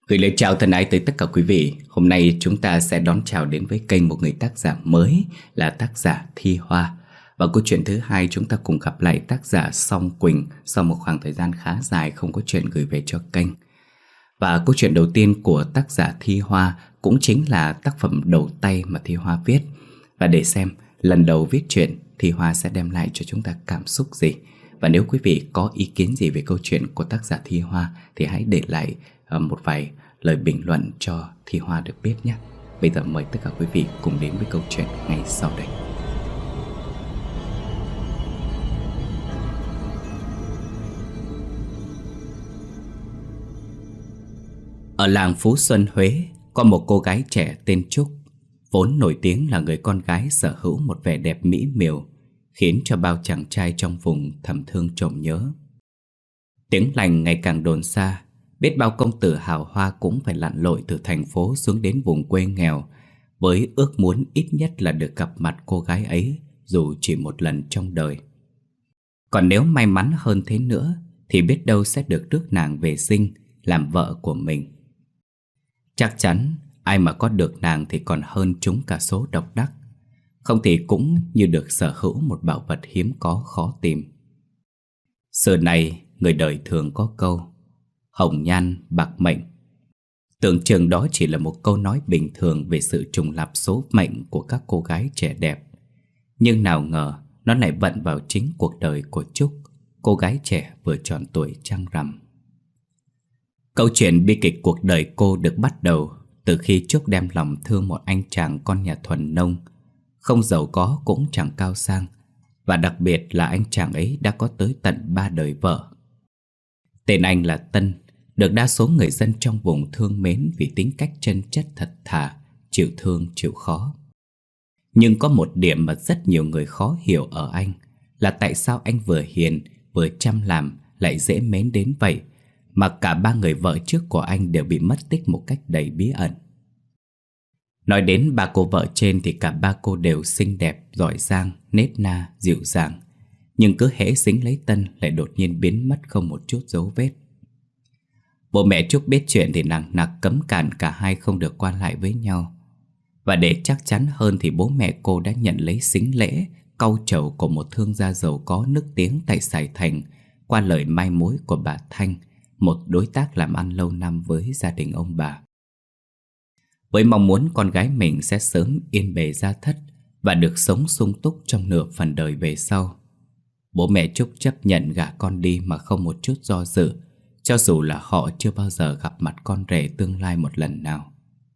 Gửi lời chào thân ái tới tất cả quý vị. Hôm nay chúng ta sẽ đón chào đến với kênh một người tác giả mới là tác giả Thi Hoa. Và câu chuyện thứ hai chúng ta cùng gặp lại tác giả Song Quỳnh sau một khoảng thời gian khá dài không có chuyện gửi về cho kênh. Và câu chuyện đầu tiên của tác giả Thi Hoa cũng chính là tác phẩm đầu tay mà Thi Hoa viết. Và để xem lần đầu viết chuyện Thi Hoa sẽ đem lại cho chúng ta cảm xúc gì. Và nếu quý vị có ý kiến gì về câu chuyện của tác giả Thi Hoa thì hãy để lại một vài lời bình luận cho Thi Hoa được biết nhé. Bây giờ mời tất cả quý vị cùng đến với câu chuyện ngay sau đây. Ở làng Phú Xuân, Huế, có một cô gái trẻ tên Trúc, vốn nổi tiếng là người con gái sở hữu một vẻ đẹp mỹ miều, khiến cho bao chàng trai trong vùng thầm thương trộm nhớ. Tiếng lành ngày càng đồn xa, biết bao công tử hào hoa cũng phải lặn lội từ thành phố xuống đến vùng quê nghèo, với ước muốn ít nhất là được gặp mặt cô gái ấy dù chỉ một lần trong đời. Còn nếu may mắn hơn thế nữa thì biết đâu sẽ được rước nàng về sinh làm vợ của mình. Chắc chắn ai mà có được nàng thì còn hơn chúng cả số độc đắc, không thì cũng như được sở hữu một bảo vật hiếm có khó tìm. Xưa này người đời thường có câu hồng nhan bạc mệnh. Tưởng chừng đó chỉ là một câu nói bình thường về sự trùng lặp số mệnh của các cô gái trẻ đẹp. Nhưng nào ngờ nó lại vận vào chính cuộc đời của Trúc, cô gái trẻ vừa tròn tuổi trăng rằm. Câu chuyện bi kịch cuộc đời cô được bắt đầu từ khi Trúc đem lòng thương một anh chàng con nhà thuần nông, không giàu có cũng chẳng cao sang, và đặc biệt là anh chàng ấy đã có tới tận 3 đời vợ. Tên anh là Tân, được đa số người dân trong vùng thương mến vì tính cách chân chất thật thà, chịu thương chịu khó. Nhưng có một điểm mà rất nhiều người khó hiểu ở anh là tại sao anh vừa hiền vừa chăm làm lại dễ mến đến vậy, mà cả 3 người vợ trước của anh đều bị mất tích một cách đầy bí ẩn. Nói đến 3 cô vợ trên thì cả 3 cô đều xinh đẹp, giỏi giang, nết na, dịu dàng. Nhưng cứ hễ dính lấy Tân lại đột nhiên biến mất không một chút dấu vết. Bố mẹ Trúc biết chuyện thì nặng nặc cấm cản cả hai không được qua lại với nhau. Và để chắc chắn hơn thì bố mẹ cô đã nhận lấy sính lễ cau trầu của một thương gia giàu có nức tiếng tại Sài Thành qua lời mai mối của bà Thanh, một đối tác làm ăn lâu năm với gia đình ông bà. Với mong muốn con gái mình sẽ sớm yên bề gia thất và được sống sung túc trong nửa phần đời về sau, bố mẹ Trúc chấp nhận gả con đi mà không một chút do dự, cho dù là họ chưa bao giờ gặp mặt con rể tương lai một lần nào.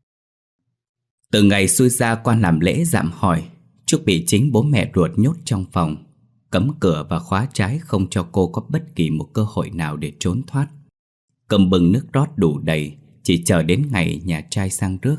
Từ ngày xui ra qua làm lễ dạm hỏi, Trúc bị chính bố mẹ ruột nhốt trong phòng, cấm cửa và khóa trái không cho cô có bất kỳ một cơ hội nào để trốn thoát. Cơm bưng nước rót đủ đầy, chỉ chờ đến ngày nhà trai sang rước.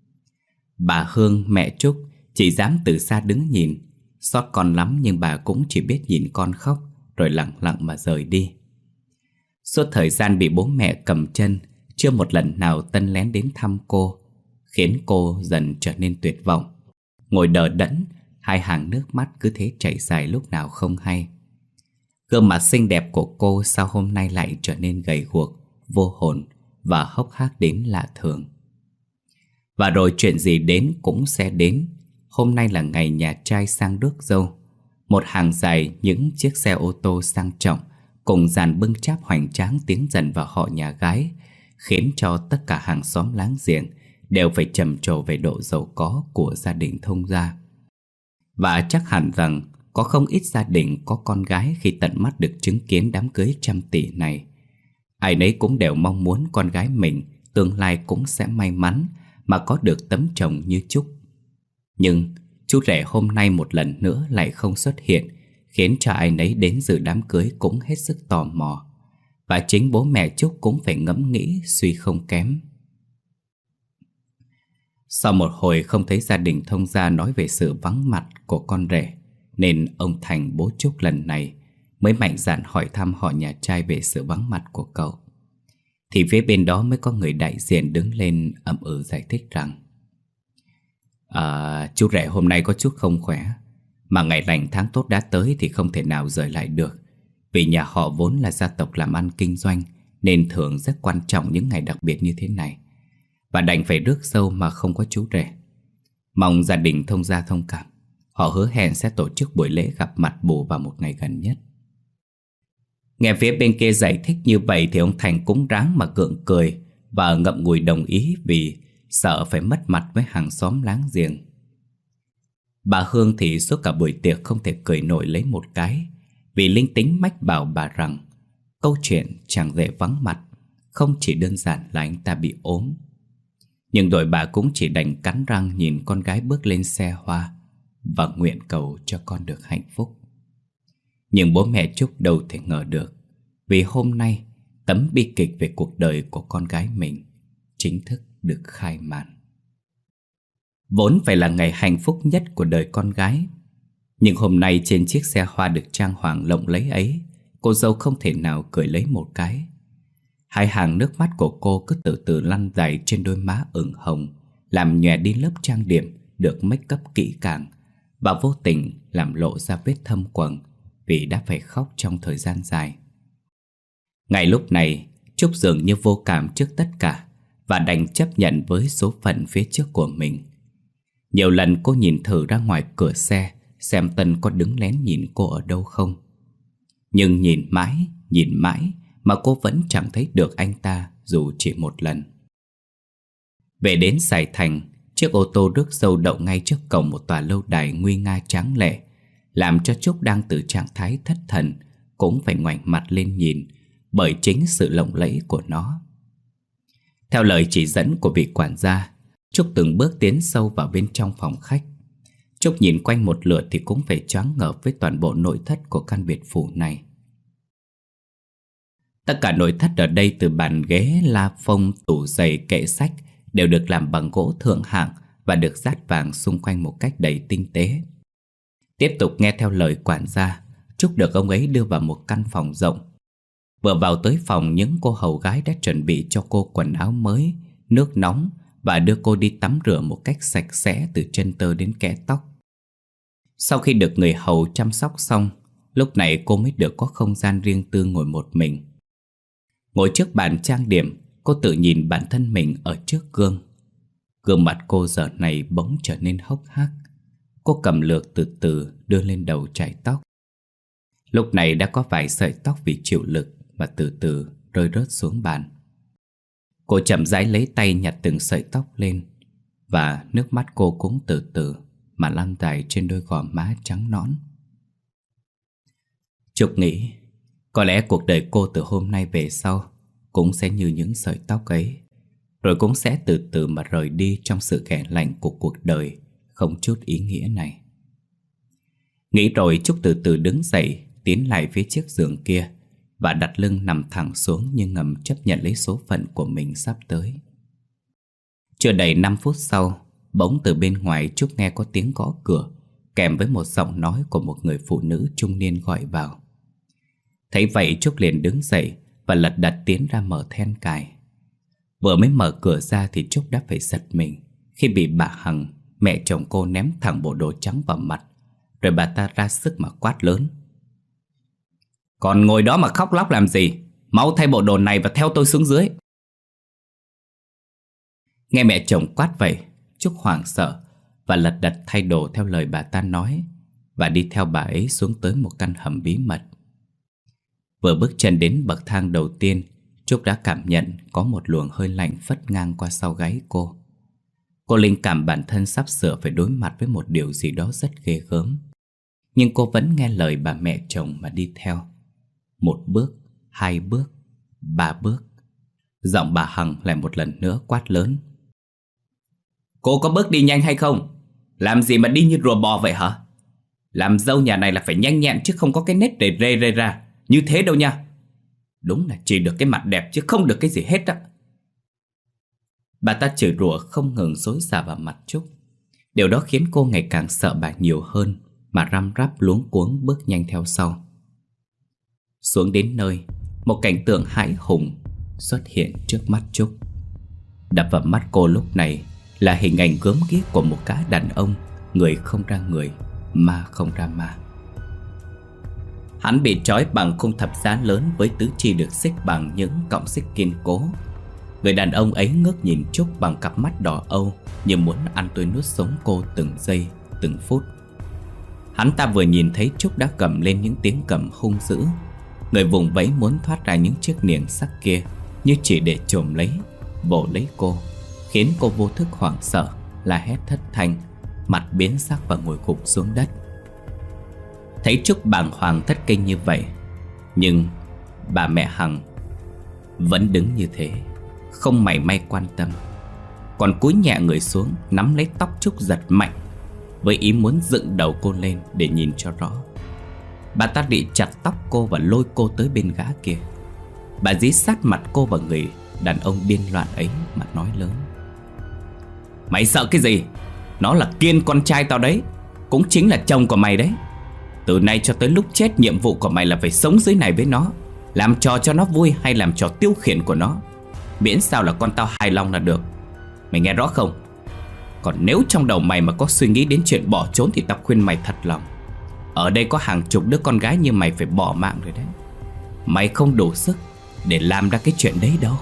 Bà Hương, mẹ Trúc, chỉ dám từ xa đứng nhìn. Xót con lắm nhưng bà cũng chỉ biết nhìn con khóc rồi lặng lặng mà rời đi. Suốt thời gian bị bố mẹ cầm chân, chưa một lần nào Tân lén đến thăm cô, khiến cô dần trở nên tuyệt vọng. Ngồi đờ đẫn, 2 hàng nước mắt cứ thế chảy dài lúc nào không hay. Gương mặt xinh đẹp của cô sao hôm nay lại trở nên gầy guộc, vô hồn và hốc hác đến lạ thường. Và rồi chuyện gì đến cũng sẽ đến. Hôm nay là ngày nhà trai sang rước dâu. Một hàng dài những chiếc xe ô tô sang trọng cùng dàn bưng cháp hoành tráng tiến dần vào họ nhà gái, khiến cho tất cả hàng xóm láng giềng đều phải trầm trồ về độ giàu có của gia đình thông gia. Và chắc hẳn rằng có không ít gia đình có con gái khi tận mắt được chứng kiến đám cưới trăm tỷ này. Ai nấy cũng đều mong muốn con gái mình tương lai cũng sẽ may mắn mà có được tấm chồng như Trúc. Nhưng chú rể hôm nay một lần nữa lại không xuất hiện, khiến cho ai nấy đến dự đám cưới cũng hết sức tò mò. Và chính bố mẹ Trúc cũng phải ngẫm nghĩ suy không kém. Sau một hồi không thấy gia đình thông gia nói về sự vắng mặt của con rể, nên ông Thành bố Trúc lần này mới mạnh dạn hỏi thăm họ nhà trai về sự vắng mặt của cậu. Thì phía bên đó mới có người đại diện đứng lên ậm ừ giải thích rằng chú rể hôm nay có chút không khỏe, mà ngày lành tháng tốt đã tới thì không thể nào rời lại được. Vì nhà họ vốn là gia tộc làm ăn kinh doanh, nên thường rất quan trọng những ngày đặc biệt như thế này. và đành phải rước dâu mà không có chú rể. Mong gia đình thông gia thông cảm. Họ hứa hẹn sẽ tổ chức buổi lễ gặp mặt bù vào một ngày gần nhất. Nghe phía bên kia giải thích như vậy thì ông Thành cũng ráng mà gượng cười và ngậm ngùi đồng ý, vì sợ phải mất mặt với hàng xóm láng giềng. Bà Hương thì suốt cả buổi tiệc không thể cười nổi lấy một cái, vì linh tính mách bảo bà rằng câu chuyện chàng rể vắng mặt không chỉ đơn giản là anh ta bị ốm. Nhưng đội bà cũng chỉ đành cắn răng nhìn con gái bước lên xe hoa và nguyện cầu cho con được hạnh phúc. Nhưng bố mẹ Trúc đâu thể ngờ được, vì hôm nay tấm bi kịch về cuộc đời của con gái mình chính thức được khai màn. Vốn phải là ngày hạnh phúc nhất của đời con gái, nhưng hôm nay trên chiếc xe hoa được trang hoàng lộng lẫy ấy, cô dâu không thể nào cười lấy một cái. Hai hàng nước mắt của cô cứ từ từ lăn dài trên đôi má ửng hồng, làm nhòe đi lớp trang điểm được make up kỹ càng, và vô tình làm lộ ra vết thâm quầng vì đã phải khóc trong thời gian dài. Ngay lúc này, Trúc dường như vô cảm trước tất cả và đành chấp nhận với số phận phía trước của mình. Nhiều lần cô nhìn thử ra ngoài cửa xe xem Tân có đứng lén nhìn cô ở đâu không. Nhưng nhìn mãi mà cô vẫn chẳng thấy được anh ta dù chỉ một lần. Về đến Sài Thành, chiếc ô tô rước dâu đậu ngay trước cổng một tòa lâu đài nguy nga tráng lệ, làm cho Trúc đang từ trạng thái thất thần cũng phải ngoảnh mặt lên nhìn, bởi chính sự lộng lẫy của nó. Theo lời chỉ dẫn của vị quản gia, Trúc từng bước tiến sâu vào bên trong phòng khách. Trúc nhìn quanh một lượt thì cũng phải choáng ngợp với toàn bộ nội thất của căn biệt phủ này. Tất cả nội thất ở đây, từ bàn ghế, la phông, tủ giày, kệ sách, đều được làm bằng gỗ thượng hạng và được dát vàng xung quanh một cách đầy tinh tế. Tiếp tục nghe theo lời quản gia, Trúc được ông ấy đưa vào một căn phòng rộng. Vừa vào tới phòng, những cô hầu gái đã chuẩn bị cho cô quần áo mới, nước nóng và đưa cô đi tắm rửa một cách sạch sẽ từ chân tơ đến kẽ tóc. Sau khi được người hầu chăm sóc xong, lúc này cô mới được có không gian riêng tư ngồi một mình. Ngồi trước bàn trang điểm, cô tự nhìn bản thân mình ở trước gương. Gương mặt cô giờ này bỗng trở nên hốc hác. Cô cầm lược từ từ đưa lên đầu chải tóc. Lúc này đã có vài sợi tóc vì chịu lực và từ từ rơi rớt xuống bàn. Cô chậm rãi lấy tay nhặt từng sợi tóc lên, và nước mắt cô cũng từ từ mà lăn dài trên đôi gò má trắng nõn. Trúc nghĩ có lẽ cuộc đời cô từ hôm nay về sau cũng sẽ như những sợi tóc ấy, rồi cũng sẽ từ từ mà rời đi trong sự ghẻ lạnh của cuộc đời không chút ý nghĩa này. Nghĩ rồi, Trúc từ từ đứng dậy, tiến lại phía chiếc giường kia và đặt lưng nằm thẳng xuống, như ngầm chấp nhận lấy số phận của mình sắp tới. Chưa đầy 5 phút sau, bỗng từ bên ngoài Trúc nghe có tiếng gõ cửa, kèm với một giọng nói của một người phụ nữ trung niên gọi vào. Thấy vậy, Trúc liền đứng dậy và lật đật tiến ra mở then cài. Vừa mới mở cửa ra thì Trúc đã phải giật mình khi bị bà Hằng, mẹ chồng cô, ném thẳng bộ đồ trắng vào mặt. Rồi bà ta ra sức mà quát lớn: "Còn ngồi đó mà khóc lóc làm gì? Mau thay bộ đồ này và theo tôi xuống dưới." Nghe mẹ chồng quát vậy, Trúc hoảng sợ và lật đật thay đồ theo lời bà ta nói, và đi theo bà ấy xuống tới một căn hầm bí mật. Vừa bước chân đến bậc thang đầu tiên, Trúc đã cảm nhận có một luồng hơi lạnh phất ngang qua sau gáy cô. Cô linh cảm bản thân sắp sửa phải đối mặt với một điều gì đó rất ghê gớm. Nhưng cô vẫn nghe lời bà mẹ chồng mà đi theo. 1 bước, 2 bước, 3 bước. Giọng bà Hằng lại một lần nữa quát lớn: "Cô có bước đi nhanh hay không? Làm gì mà đi như rùa bò vậy hả? Làm dâu nhà này là phải nhanh nhẹn chứ không có cái nết rề rề ra như thế đâu nha. Đúng là chỉ được cái mặt đẹp chứ không được cái gì hết á." Bà ta chửi rủa không ngừng xối xả vào mặt Trúc. Điều đó khiến cô ngày càng sợ bà nhiều hơn, mà răm rắp luống cuống bước nhanh theo sau. Xuống đến nơi, một cảnh tượng hãi hùng xuất hiện trước mắt Trúc. Đập vào mắt cô lúc này là hình ảnh gớm ghiếc của một gã đàn ông, người không ra người, ma không ra ma. Hắn bị trói bằng khung thập giá lớn với tứ chi được xích bằng những cọng xích kiên cố. Người đàn ông ấy ngước nhìn Trúc bằng cặp mắt đỏ âu, như muốn ăn tươi nuốt sống cô từng giây, từng phút. Hắn ta vừa nhìn thấy Trúc đã cầm lên những tiếng cầm hung dữ. Người vùng vẫy muốn thoát ra những chiếc niềng sắt kia, như chỉ để chồm lấy, vồ lấy cô, khiến cô vô thức hoảng sợ, la hét thất thanh, mặt biến sắc và ngồi gục xuống đất. Thấy Trúc bàng hoàng thất kinh như vậy, nhưng bà mẹ Hằng vẫn đứng như thế, không mảy may quan tâm, còn cúi nhẹ người xuống, nắm lấy tóc Trúc giật mạnh, với ý muốn dựng đầu cô lên để nhìn cho rõ. Bà ta định chặt tóc cô và lôi cô tới bên gã kia. Bà dí sát mặt cô vào người đàn ông điên loạn ấy mà nói lớn: "Mày sợ cái gì? Nó là Kiên, con trai tao đấy, cũng chính là chồng của mày đấy. Từ nay cho tới lúc chết, nhiệm vụ của mày là phải sống dưới này với nó, làm trò cho nó vui hay làm trò tiêu khiển của nó, miễn sao là con tao hài lòng là được. Mày nghe rõ không? Còn nếu trong đầu mày mà có suy nghĩ đến chuyện bỏ trốn thì tao khuyên mày thật lòng, ở đây có hàng chục đứa con gái như mày phải bỏ mạng rồi đấy. Mày không đủ sức để làm ra cái chuyện đấy đâu."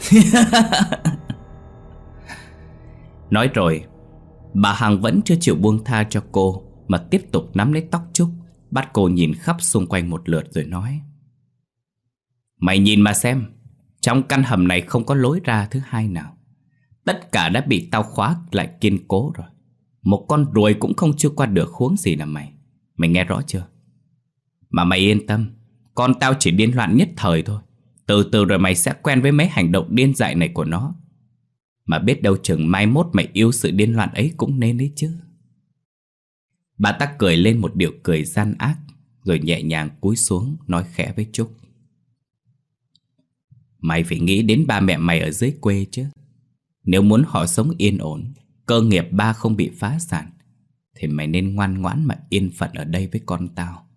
Nói rồi, bà Hằng vẫn chưa chịu buông tha cho cô, mà tiếp tục nắm lấy tóc Trúc, bắt cô nhìn khắp xung quanh một lượt rồi nói: "Mày nhìn mà xem, trong căn hầm này không có lối ra thứ hai nào. Tất cả đã bị tao khóa lại kiên cố rồi. Một con ruồi cũng không chui qua được, huống gì là mày. Mày nghe rõ chưa? Mà mày yên tâm, con tao chỉ điên loạn nhất thời thôi. Từ từ rồi mày sẽ quen với mấy hành động điên dại này của nó. Mà biết đâu chừng mai mốt mày yêu sự điên loạn ấy cũng nên đấy chứ." Bà ta cười lên một điệu cười gian ác, rồi nhẹ nhàng cúi xuống nói khẽ với Trúc: "Mày phải nghĩ đến ba mẹ mày ở dưới quê chứ. Nếu muốn họ sống yên ổn, cơ nghiệp ba không bị phá sản, thì mày nên ngoan ngoãn mà yên phận ở đây với con tao."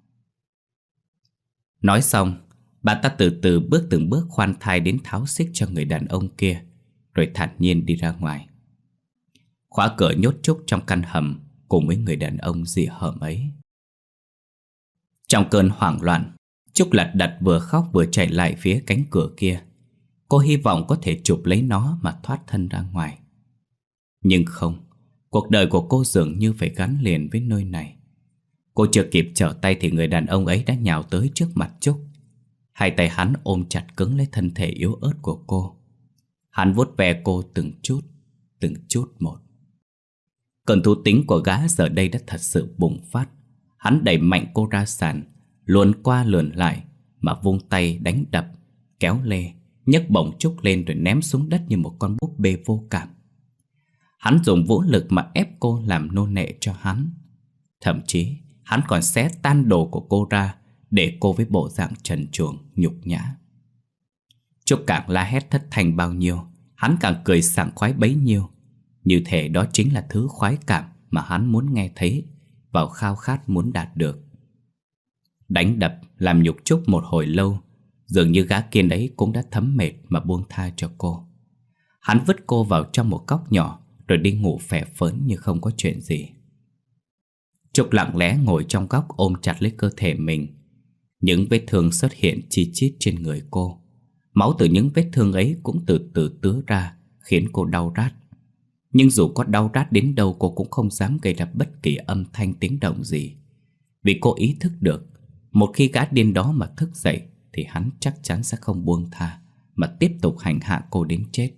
Nói xong, bà ta từ từ bước từng bước khoan thai đến tháo xích cho người đàn ông kia, rồi thản nhiên đi ra ngoài, khóa cửa nhốt Trúc trong căn hầm cùng với người đàn ông dị hợm ấy. Trong cơn hoảng loạn, Trúc lật đật vừa khóc vừa chạy lại phía cánh cửa kia. Cô hy vọng có thể chụp lấy nó mà thoát thân ra ngoài. Nhưng không, cuộc đời của cô dường như phải gắn liền với nơi này. Cô chưa kịp trở tay thì người đàn ông ấy đã nhào tới trước mặt Trúc. Hai tay hắn ôm chặt cứng lấy thân thể yếu ớt của cô. Hắn vuốt ve cô từng chút một. Cơn thú tính của gã giờ đây đã thật sự bùng phát. Hắn đẩy mạnh cô ra sàn, luồn qua luồn lại, mà vung tay đánh đập, kéo lê, nhấc bổng Trúc lên rồi ném xuống đất như một con búp bê vô cảm. Hắn dùng vũ lực mà ép cô làm nô lệ cho hắn. Thậm chí hắn còn xé tan đồ của cô ra, để cô với bộ dạng trần truồng nhục nhã. Trúc càng la hét thất thanh bao nhiêu, hắn càng cười sảng khoái bấy nhiêu. Như thể đó chính là thứ khoái cảm mà hắn muốn nghe thấy và khao khát muốn đạt được. Đánh đập làm nhục Trúc một hồi lâu, dường như gã Kiên ấy cũng đã thấm mệt mà buông tha cho cô. Hắn vứt cô vào trong một góc nhỏ rồi đi ngủ phè phỡn như không có chuyện gì. Trúc lặng lẽ ngồi trong góc ôm chặt lấy cơ thể mình. Những vết thương xuất hiện chi chít trên người cô. Máu từ những vết thương ấy cũng từ từ tứa ra, khiến cô đau rát. Nhưng dù có đau rát đến đâu, cô cũng không dám gây ra bất kỳ âm thanh tiếng động gì. Vì cô ý thức được, một khi gã điên đó mà thức dậy thì hắn chắc chắn sẽ không buông tha, mà tiếp tục hành hạ cô đến chết.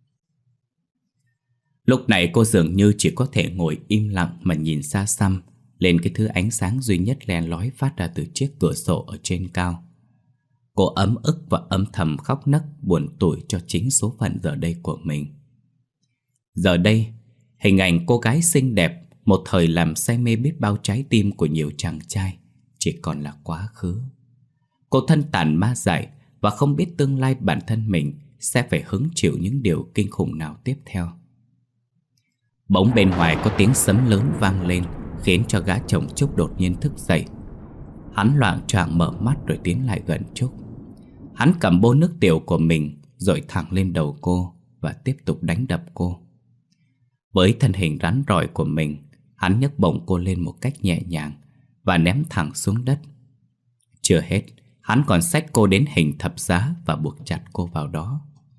Lúc này cô dường như chỉ có thể ngồi im lặng mà nhìn xa xăm lên cái thứ ánh sáng duy nhất len lói phát ra từ chiếc cửa sổ ở trên cao. Cô ấm ức và âm thầm khóc nấc buồn tủi cho chính số phận giờ đây của mình. Giờ đây, hình ảnh cô gái xinh đẹp một thời làm say mê biết bao trái tim của nhiều chàng trai chỉ còn là quá khứ. Cô thân tàn ma dại và không biết tương lai bản thân mình sẽ phải hứng chịu những điều kinh khủng nào tiếp theo. Bỗng bên ngoài có tiếng sấm lớn vang lên, khiến cho gã chồng Trúc đột nhiên thức dậy. Hắn loạng choạng mở mắt rồi tiến lại gần Trúc. Hắn cầm bô nước tiểu của mình dội thẳng lên đầu cô và tiếp tục đánh đập cô. Với thân hình rắn rỏi của mình, hắn nhấc bổng cô lên một cách nhẹ nhàng và ném thẳng xuống đất. Chưa hết, hắn còn xách cô đến hình thập giá và buộc chặt cô vào đó.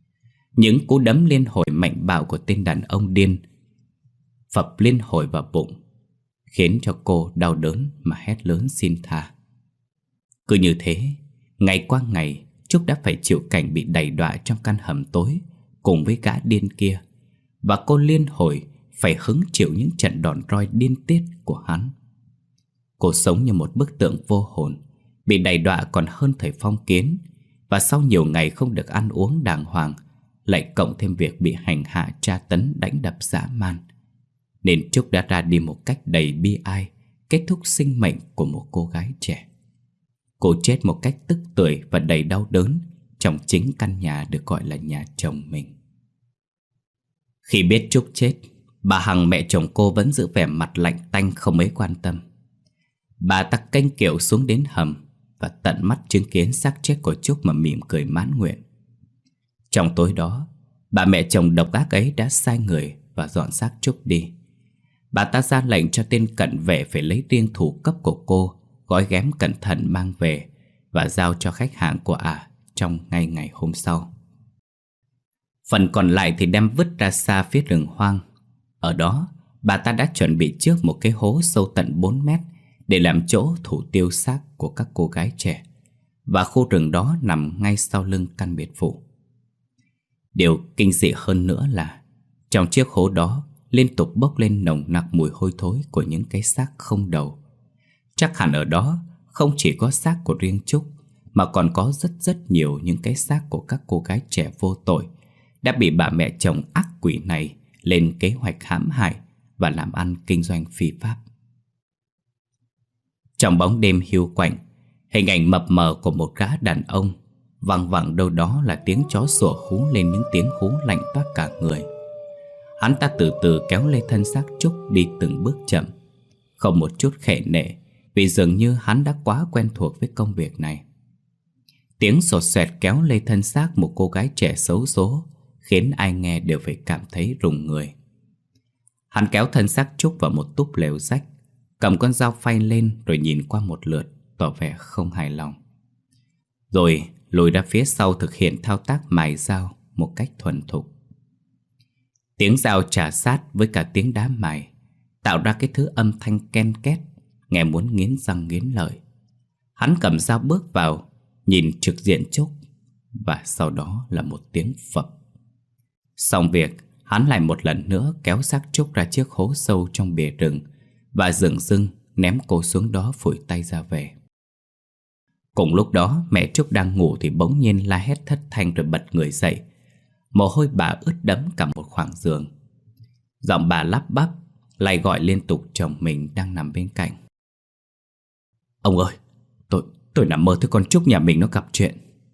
Những cú đấm liên hồi mạnh bạo của tên đàn ông điên phập liên hồi vào bụng, khiến cho cô đau đớn mà hét lớn xin tha. Cứ như thế, ngày qua ngày, Trúc đã phải chịu cảnh bị đày đọa trong căn hầm tối cùng với gã điên kia, và cô liên hồi phải hứng chịu những trận đòn roi điên tiết của hắn. Cô sống như một bức tượng vô hồn, bị đày đọa còn hơn thời phong kiến, và sau nhiều ngày không được ăn uống đàng hoàng, lại cộng thêm việc bị hành hạ tra tấn đánh đập dã man, nên Trúc đã ra đi một cách đầy bi ai, kết thúc sinh mệnh của một cô gái trẻ. Cô chết một cách tức tưởi và đầy đau đớn trong chính căn nhà được gọi là nhà chồng mình. Khi biết Trúc chết, bà Hằng mẹ chồng cô vẫn giữ vẻ mặt lạnh tanh không mấy quan tâm. Bà ta kênh kiệu xuống đến hầm và tận mắt chứng kiến xác chết của Trúc mà mỉm cười mãn nguyện. Trong tối đó, bà mẹ chồng độc ác ấy đã sai người và dọn xác Trúc đi. Bà ta ra lệnh cho tên cận vệ phải lấy riêng thủ cấp của cô, gói ghém cẩn thận mang về và giao cho khách hàng của trong ngay ngày hôm sau. Phần còn lại thì đem vứt ra xa phía rừng hoang. Ở đó, bà ta đã chuẩn bị trước một cái hố sâu tận 4 mét để làm chỗ thủ tiêu xác của các cô gái trẻ, và khu rừng đó nằm ngay sau lưng căn biệt phủ. Điều kinh dị hơn nữa là trong chiếc hố đó liên tục bốc lên nồng nặc mùi hôi thối của những cái xác không đầu. Chắc hẳn ở đó không chỉ có xác của riêng Trúc, mà còn có rất nhiều những cái xác của các cô gái trẻ vô tội đã bị bà mẹ chồng ác quỷ này lên kế hoạch hãm hại và làm ăn kinh doanh phi pháp. Trong bóng đêm hiu quạnh, hình ảnh mập mờ của một gã đàn ông, văng vẳng đâu đó là tiếng chó sủa hú lên những tiếng hú lạnh toát cả người. Hắn ta từ từ kéo lê thân xác Trúc đi từng bước chậm, không một chút khệ nệ, vì dường như hắn đã quá quen thuộc với công việc này. Tiếng xột xoẹt kéo lê thân xác một cô gái trẻ xấu số khiến ai nghe đều phải cảm thấy rùng người. Hắn kéo thân xác Trúc vào một túp lều rách, cầm con dao phay lên rồi nhìn qua một lượt, tỏ vẻ không hài lòng. Rồi lùi ra phía sau thực hiện thao tác mài dao một cách thuần thục. Tiếng dao chà sát với cả tiếng đá mài tạo ra cái thứ âm thanh ken két, nghe muốn nghiến răng nghiến lợi. Hắn cầm dao bước vào, nhìn trực diện Trúc, và sau đó là một tiếng phập. Xong việc, hắn lại một lần nữa kéo xác Trúc ra chiếc hố sâu trong bìa rừng và dửng dưng ném cô xuống đó phủi tay ra về. Cùng lúc đó, mẹ Trúc đang ngủ thì bỗng nhiên la hét thất thanh rồi bật người dậy. Mồ hôi bà ướt đẫm cả một khoảng giường. Giọng bà lắp bắp lại gọi liên tục chồng mình đang nằm bên cạnh. Ông ơi, tôi nằm mơ thấy con Trúc nhà mình nó gặp chuyện.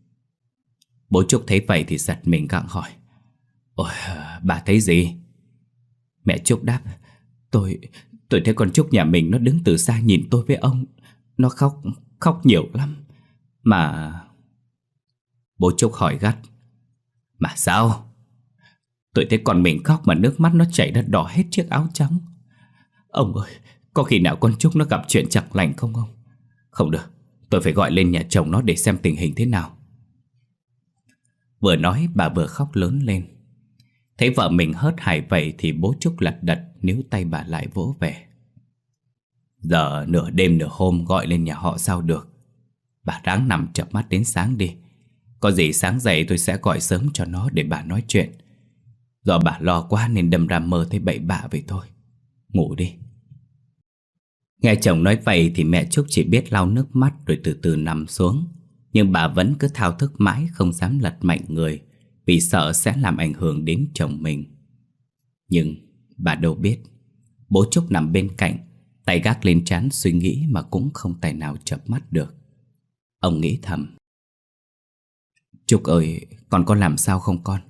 Bố Trúc thấy vậy thì giật mình gặng hỏi. Ôi, bà thấy gì? Mẹ Trúc đáp. Tôi thấy con Trúc nhà mình nó đứng từ xa nhìn tôi với ông. Nó khóc nhiều lắm. Mà... Bố Trúc hỏi gắt. Mà sao? Tôi thấy con mình khóc mà nước mắt nó chảy ra đỏ hết chiếc áo trắng. Ông ơi, có khi nào con Trúc nó gặp chuyện chẳng lành không ông? Không được, tôi phải gọi lên nhà chồng nó để xem tình hình thế nào. Vừa nói bà vừa khóc lớn lên. Thấy vợ mình hớt hải vậy thì bố Trúc lật đật níu tay bà lại vỗ về. Giờ nửa đêm nửa hôm gọi lên nhà họ sao được. Bà ráng nằm chợp mắt đến sáng đi. Có gì sáng dậy tôi sẽ gọi sớm cho nó để bà nói chuyện. Do bà lo quá nên đâm ra mơ thấy bậy bạ vậy thôi. Ngủ đi. Nghe chồng nói vậy thì mẹ Trúc chỉ biết lau nước mắt rồi từ từ nằm xuống. Nhưng bà vẫn cứ thao thức mãi không dám lật mạnh người, vì sợ sẽ làm ảnh hưởng đến chồng mình. Nhưng bà đâu biết, bố Trúc nằm bên cạnh, tay gác lên trán suy nghĩ mà cũng không tài nào chợp mắt được. Ông nghĩ thầm. Trúc ơi, con có làm sao không con?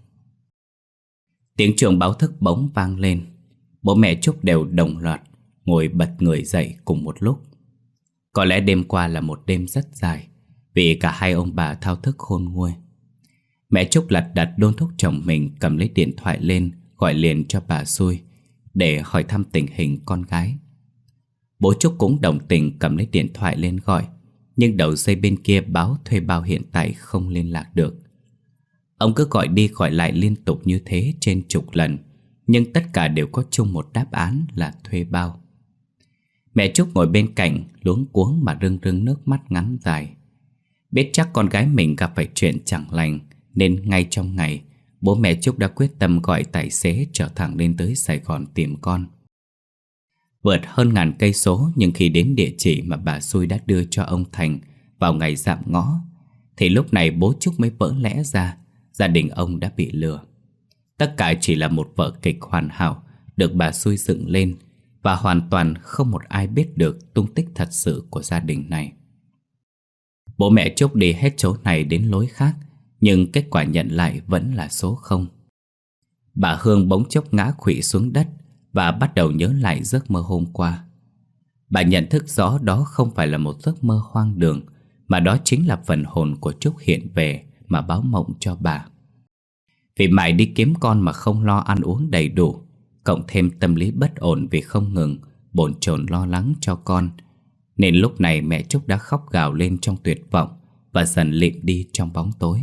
Tiếng chuông báo thức bỗng vang lên. Bố mẹ Trúc đều đồng loạt ngồi bật người dậy cùng một lúc. Có lẽ đêm qua là một đêm rất dài, vì cả hai ông bà thao thức khôn nguôi. Mẹ Trúc lật đật đôn thúc chồng mình cầm lấy điện thoại lên, gọi liền cho bà xui để hỏi thăm tình hình con gái. Bố Trúc cũng đồng tình cầm lấy điện thoại lên gọi, nhưng đầu dây bên kia báo thuê bao hiện tại không liên lạc được. Ông cứ gọi đi gọi lại liên tục như thế trên chục lần, nhưng tất cả đều có chung một đáp án là thuê bao. Mẹ Trúc ngồi bên cạnh luống cuống mà rưng rưng nước mắt ngắn dài. Biết chắc con gái mình gặp phải chuyện chẳng lành, nên ngay trong ngày, bố mẹ Trúc đã quyết tâm gọi tài xế chở thẳng lên tới Sài Gòn tìm con. Vượt hơn ngàn cây số, nhưng khi đến địa chỉ mà bà xui đã đưa cho ông Thành vào ngày dạm ngõ, thì lúc này bố Trúc mới vỡ lẽ ra gia đình ông đã bị lừa. Tất cả chỉ là một vở kịch hoàn hảo được bà xui dựng lên, và hoàn toàn không một ai biết được tung tích thật sự của gia đình này. Bố mẹ Trúc đi hết chỗ này đến lối khác, nhưng kết quả nhận lại vẫn là số 0. Bà Hương bỗng chốc ngã khuỵu xuống đất và bắt đầu nhớ lại giấc mơ hôm qua. Bà nhận thức rõ đó không phải là một giấc mơ hoang đường, mà đó chính là phần hồn của Trúc hiện về mà báo mộng cho bà. Vì mãi đi kiếm con mà không lo ăn uống đầy đủ, cộng thêm tâm lý bất ổn vì không ngừng bồn chồn lo lắng cho con, nên lúc này mẹ Trúc đã khóc gào lên trong tuyệt vọng và dần lịm đi trong bóng tối.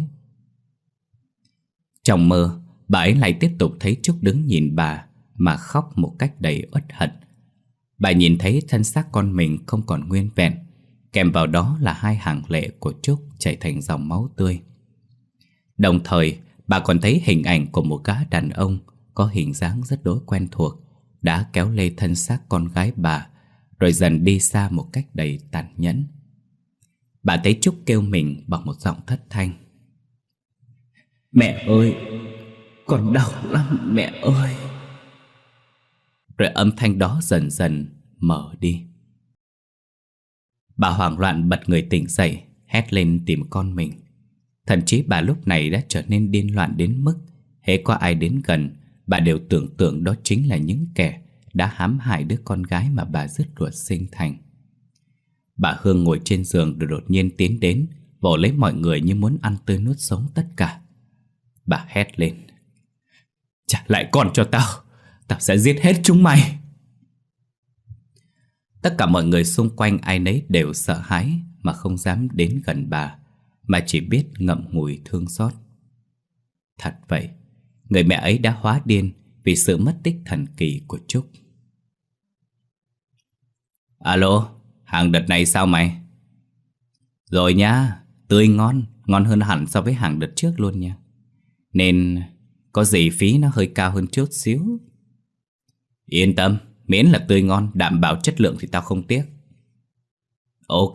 Trong mơ, bà ấy lại tiếp tục thấy Trúc đứng nhìn bà mà khóc một cách đầy uất hận. Bà nhìn thấy thân xác con mình không còn nguyên vẹn, kèm vào đó là 2 hàng lệ của Trúc chảy thành dòng máu tươi. Đồng thời, bà còn thấy hình ảnh của một gã đàn ông có hình dáng rất đối quen thuộc đã kéo lê thân xác con gái bà, rồi dần đi xa một cách đầy tàn nhẫn. Bà thấy Trúc kêu mình bằng một giọng thất thanh: "Mẹ ơi, con đau lắm mẹ ơi." Rồi âm thanh đó dần dần mở đi. Bà hoảng loạn bật người tỉnh dậy, hét lên tìm con mình. Thậm chí bà lúc này đã trở nên điên loạn đến mức hễ có ai đến gần, bà đều tưởng tượng đó chính là những kẻ đã hãm hại đứa con gái mà bà dứt ruột sinh thành. Bà Hương ngồi trên giường rồi đột nhiên tiến đến, vồ lấy mọi người như muốn ăn tươi nuốt sống tất cả. Bà hét lên: "Trả lại con cho tao, tao sẽ giết hết chúng mày." Tất cả mọi người xung quanh ai nấy đều sợ hãi mà không dám đến gần bà, mà chỉ biết ngậm ngùi thương xót. Thật vậy, người mẹ ấy đã hóa điên vì sự mất tích thần kỳ của Trúc. "Alo, hàng đợt này sao mày?" "Rồi nha, tươi ngon, ngon hơn hẳn so với hàng đợt trước luôn nha. Nên có gì phí nó hơi cao hơn chút xíu." "Yên tâm, miễn là tươi ngon, đảm bảo chất lượng thì tao không tiếc." "Ok."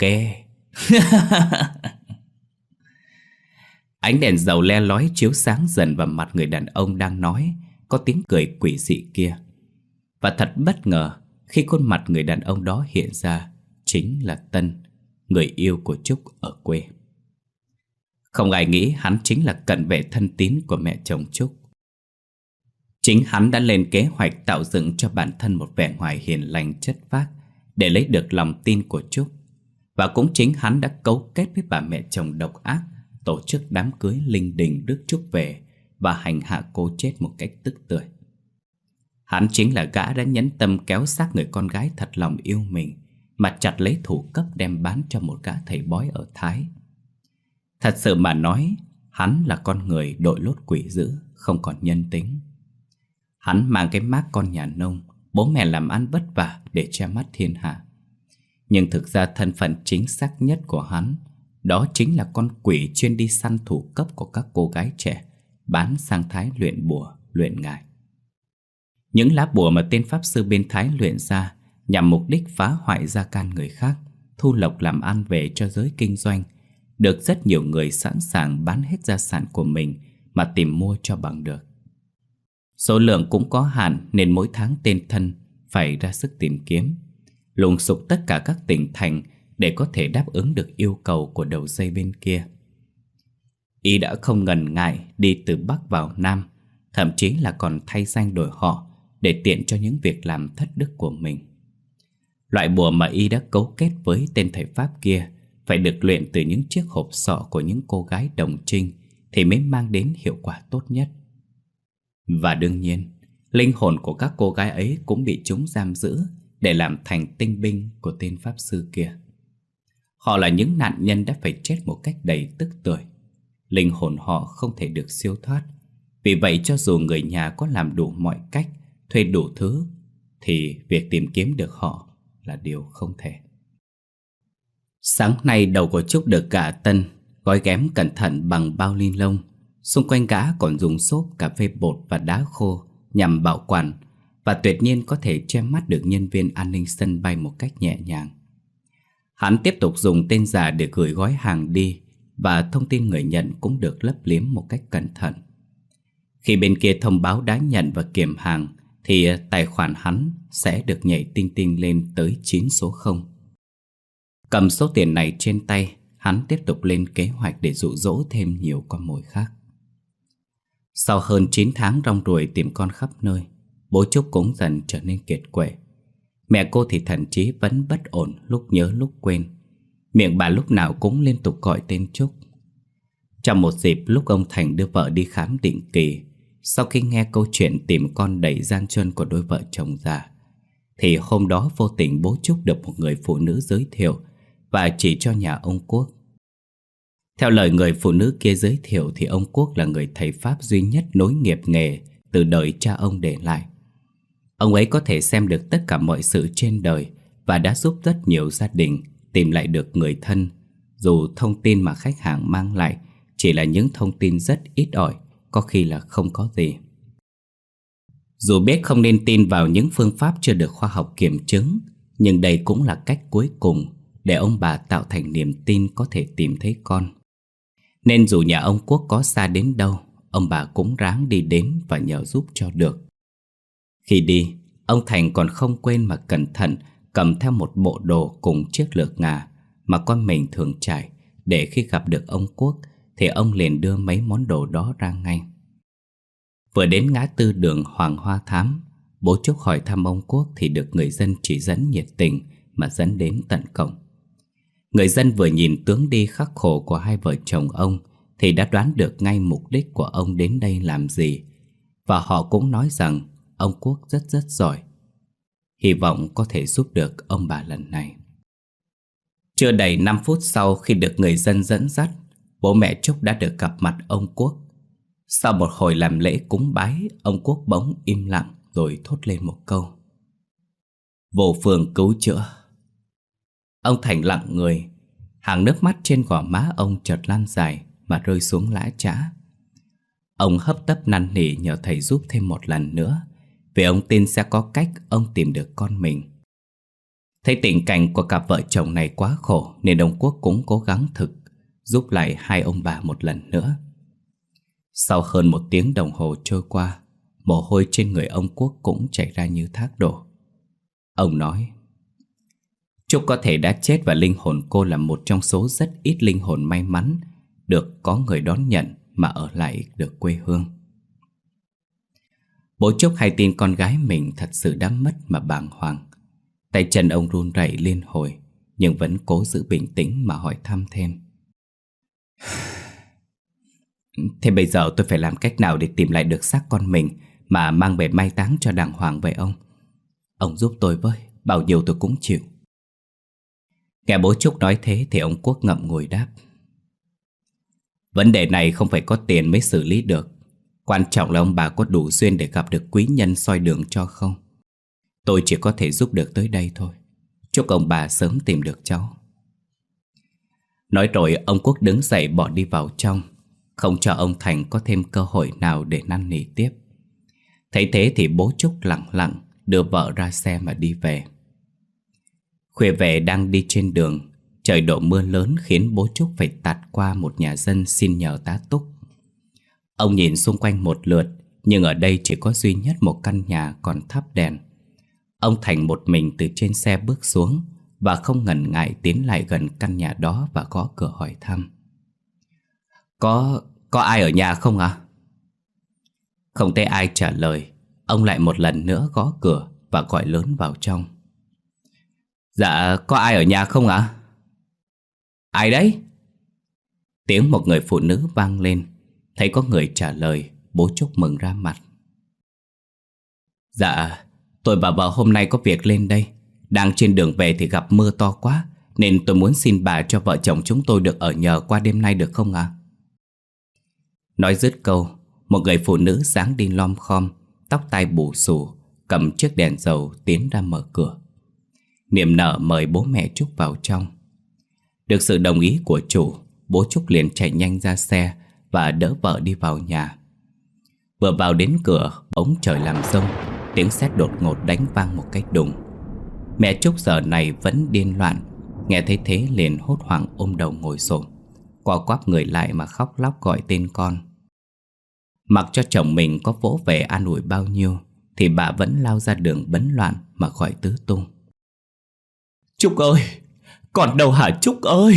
Ánh đèn dầu le lói chiếu sáng dần vào mặt người đàn ông đang nói, có tiếng cười quỷ dị kia. Và thật bất ngờ khi khuôn mặt người đàn ông đó hiện ra chính là Tân, người yêu của Trúc ở quê. Không ai nghĩ hắn chính là cận vệ thân tín của mẹ chồng Trúc. Chính hắn đã lên kế hoạch tạo dựng cho bản thân một vẻ ngoài hiền lành chất phác để lấy được lòng tin của Trúc. Và cũng chính hắn đã cấu kết với bà mẹ chồng độc ác, tổ chức đám cưới linh đình rước Trúc về và hành hạ cô chết một cách tức tưởi. Hắn chính là gã đã nhẫn tâm kéo xác người con gái thật lòng yêu mình mà chặt lấy thủ cấp đem bán cho một gã thầy bói ở Thái. Thật sự mà nói, hắn là con người đội lốt quỷ dữ, không còn nhân tính. Hắn mang cái mác con nhà nông, bố mẹ làm ăn vất vả để che mắt thiên hạ. Nhưng thực ra thân phận chính xác nhất của hắn, đó chính là con quỷ chuyên đi săn thủ cấp của các cô gái trẻ, bán sang Thái luyện bùa, luyện ngải. Những lá bùa mà tên pháp sư bên Thái luyện ra nhằm mục đích phá hoại gia can người khác, thu lộc làm ăn về cho giới kinh doanh, được rất nhiều người sẵn sàng bán hết gia sản của mình mà tìm mua cho bằng được. Số lượng cũng có hạn nên mỗi tháng tên thân phải ra sức tìm kiếm, lùng sục tất cả các tỉnh thành để có thể đáp ứng được yêu cầu của đầu dây bên kia. Y đã không ngần ngại đi từ Bắc vào Nam, thậm chí là còn thay danh đổi họ để tiện cho những việc làm thất đức của mình. Loại bùa mà Y đã cấu kết với tên thầy Pháp kia phải được luyện từ những chiếc hộp sọ của những cô gái đồng trinh thì mới mang đến hiệu quả tốt nhất. Và đương nhiên, linh hồn của các cô gái ấy cũng bị chúng giam giữ để làm thành tinh binh của tên pháp sư kia. Họ là những nạn nhân đã phải chết một cách đầy tức tưởi. linh hồn họ không thể được siêu thoát. Vì vậy cho dù người nhà có làm đủ mọi cách, thuê đủ thứ, thì việc tìm kiếm được họ là điều không thể. Sáng nay đầu của Trúc được gã Tân gói ghém cẩn thận bằng bao ni lông. Xung quanh gã còn dùng xốp, cà phê bột và đá khô nhằm bảo quản, và tuyệt nhiên có thể che mắt được nhân viên an ninh sân bay một cách nhẹ nhàng. Hắn tiếp tục dùng tên giả để gửi gói hàng đi, và thông tin người nhận cũng được lấp liếm một cách cẩn thận. Khi bên kia thông báo đã nhận và kiểm hàng, thì tài khoản hắn sẽ được nhảy tinh tinh lên tới 9 số 0. Cầm số tiền này trên tay, hắn tiếp tục lên kế hoạch để dụ dỗ thêm nhiều con mồi khác. Sau hơn 9 tháng rong ruổi tìm con khắp nơi, bố Trúc cũng dần trở nên kiệt quệ. Mẹ cô thì thậm chí vẫn bất ổn, lúc nhớ lúc quên. Miệng bà lúc nào cũng liên tục gọi tên Trúc. Trong một dịp lúc ông Thành đưa vợ đi khám định kỳ, sau khi nghe câu chuyện tìm con đầy gian truân của đôi vợ chồng già, thì hôm đó vô tình bố Trúc được một người phụ nữ giới thiệu và chỉ cho nhà ông Quốc. Theo lời người phụ nữ kia giới thiệu thì ông Quốc là người thầy Pháp duy nhất nối nghiệp nghề từ đời cha ông để lại. Ông ấy có thể xem được tất cả mọi sự trên đời và đã giúp rất nhiều gia đình tìm lại được người thân, dù thông tin mà khách hàng mang lại chỉ là những thông tin rất ít ỏi, có khi là không có gì. Dù biết không nên tin vào những phương pháp chưa được khoa học kiểm chứng, nhưng đây cũng là cách cuối cùng để ông bà tạo thành niềm tin có thể tìm thấy con. Nên dù nhà ông Quốc có xa đến đâu, ông bà cũng ráng đi đến và nhờ giúp cho được. Khi đi, ông Thành còn không quên mà cẩn thận cầm theo một bộ đồ cùng chiếc lược ngà mà con mình thường trải, để khi gặp được ông Quốc thì ông liền đưa mấy món đồ đó ra ngay. Vừa đến ngã tư đường Hoàng Hoa Thám, bố Trúc hỏi thăm ông Quốc thì được người dân chỉ dẫn nhiệt tình mà dẫn đến tận cổng. Người dân vừa nhìn tướng đi khắc khổ của hai vợ chồng ông thì đã đoán được ngay mục đích của ông đến đây làm gì, và họ cũng nói rằng ông Quốc rất giỏi, hy vọng có thể giúp được ông bà lần này. Chưa đầy 5 phút sau khi được người dân dẫn dắt, bố mẹ Trúc đã được gặp mặt ông Quốc. Sau một hồi làm lễ cúng bái, ông Quốc bỗng im lặng rồi thốt lên một câu: "Vô phương cứu chữa." Ông Thành lặng người, hàng nước mắt trên gò má ông chợt lan dài mà rơi xuống lã chã. Ông hấp tấp năn nỉ nhờ thầy giúp thêm một lần nữa, vì ông tin sẽ có cách ông tìm được con mình. Thấy tình cảnh của cặp vợ chồng này quá khổ nên ông Quốc cũng cố gắng giúp lại hai ông bà một lần nữa. Sau hơn 1 tiếng đồng hồ trôi qua, mồ hôi trên người ông Quốc cũng chảy ra như thác đổ. Ông nói: "Trúc có thể đã chết và linh hồn cô là một trong số rất ít linh hồn may mắn được có người đón nhận mà ở lại được quê hương." Bố Trúc hay tin con gái mình thật sự đã mất mà bàng hoàng. Tay chân ông run rẩy liên hồi, nhưng vẫn cố giữ bình tĩnh mà hỏi thăm thêm: "Thế bây giờ tôi phải làm cách nào để tìm lại được xác con mình mà mang về mai táng cho đàng hoàng vậy ông? Ông giúp tôi với, bao nhiêu tôi cũng chịu." Nghe bố Trúc nói thế thì ông Quốc ngậm ngùi đáp: "Vấn đề này không phải có tiền mới xử lý được. Quan trọng là ông bà có đủ duyên để gặp được quý nhân soi đường cho không. Tôi chỉ có thể giúp được tới đây thôi. Chúc ông bà sớm tìm được cháu." Nói rồi ông Quốc đứng dậy bỏ đi vào trong, không cho ông Thành có thêm cơ hội nào để năn nỉ tiếp. Thấy thế thì bố Trúc lặng lặng đưa vợ ra xe mà đi về. Khuya về đang đi trên đường, trời đổ mưa lớn khiến bố Trúc phải tạt qua một nhà dân xin nhờ tá túc. Ông nhìn xung quanh một lượt, nhưng ở đây chỉ có duy nhất một căn nhà còn thắp đèn. Ông Thành một mình từ trên xe bước xuống và không ngần ngại tiến lại gần căn nhà đó và gõ cửa hỏi thăm: Có ai ở nhà không ạ?" Không thấy ai trả lời, ông lại một lần nữa gõ cửa và gọi lớn vào trong: "Dạ, có ai ở nhà không ạ?" "Ai đấy?" Tiếng một người phụ nữ vang lên. Thấy có người trả lời, bố Trúc mừng ra mặt: "Dạ, tôi và vợ hôm nay có việc lên đây. Đang trên đường về thì gặp mưa to quá, nên tôi muốn xin bà cho vợ chồng chúng tôi được ở nhờ qua đêm nay được không ạ?" Nói dứt câu, một người phụ nữ dáng đi lom khom, tóc tai bù xù, cầm chiếc đèn dầu tiến ra mở cửa. Niềm nở mời bố mẹ Trúc vào trong. Được sự đồng ý của chủ, bố Trúc liền chạy nhanh ra xe và đỡ vợ đi vào nhà. Vừa vào đến cửa, bỗng trời làm rông, tiếng sét đột ngột đánh vang một cách đùng. Mẹ Trúc giờ này vẫn điên loạn, nghe thấy thế liền hốt hoảng ôm đầu ngồi xổm, co quắp người lại mà khóc lóc gọi tên con. Mặc cho chồng mình có vỗ về an ủi bao nhiêu thì bà vẫn lao ra đường bấn loạn mà gọi tứ tung. Trúc ơi! Con đâu hả Trúc ơi?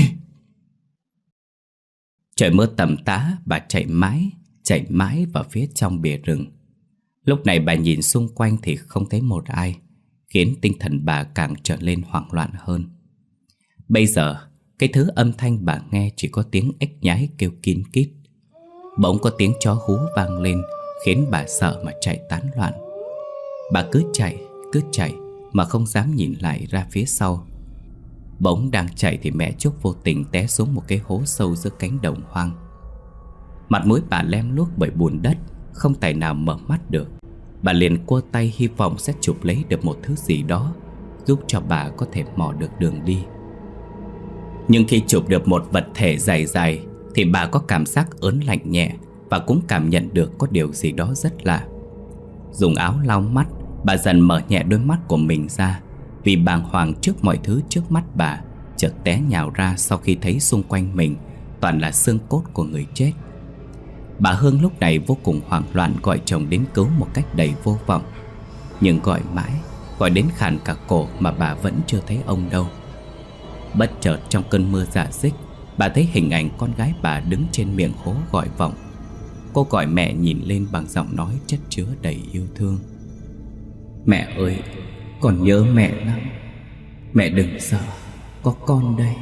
Trời mưa tầm tã, bà chạy mãi vào phía trong bìa rừng. Lúc này bà nhìn xung quanh thì không thấy một ai, khiến tinh thần bà càng trở lên hoảng loạn hơn. Bây giờ, cái thứ âm thanh bà nghe chỉ có tiếng ếch nhái kêu kín kít. Bỗng có tiếng chó hú vang lên, khiến bà sợ mà chạy tán loạn. Bà cứ chạy mà không dám nhìn lại ra phía sau. Bỗng đang chạy thì mẹ Trúc vô tình té xuống một cái hố sâu giữa cánh đồng hoang. Mặt mũi bà lem luốc bởi bùn đất, không tài nào mở mắt được. Bà liền cua tay hy vọng sẽ chụp lấy được một thứ gì đó giúp cho bà có thể mò được đường đi. Nhưng khi chụp được một vật thể dài dài thì bà có cảm giác ớn lạnh nhẹ, và cũng cảm nhận được có điều gì đó rất lạ. Dùng áo lau mắt, bà dần mở nhẹ đôi mắt của mình ra, vì bàng hoàng trước mọi thứ trước mắt bà, chợt té nhào ra sau khi thấy xung quanh mình toàn là xương cốt của người chết. Bà Hương lúc này vô cùng hoảng loạn gọi chồng đến cứu một cách đầy vô vọng. Nhưng gọi mãi, gọi đến khàn cả cổ mà bà vẫn chưa thấy ông đâu. Bất chợt trong cơn mưa rả rích, bà thấy hình ảnh con gái bà đứng trên miệng hố gọi vọng. Cô gọi mẹ nhìn lên bằng giọng nói chất chứa đầy yêu thương. Mẹ ơi, con nhớ mẹ lắm. Mẹ đừng sợ, có con đây.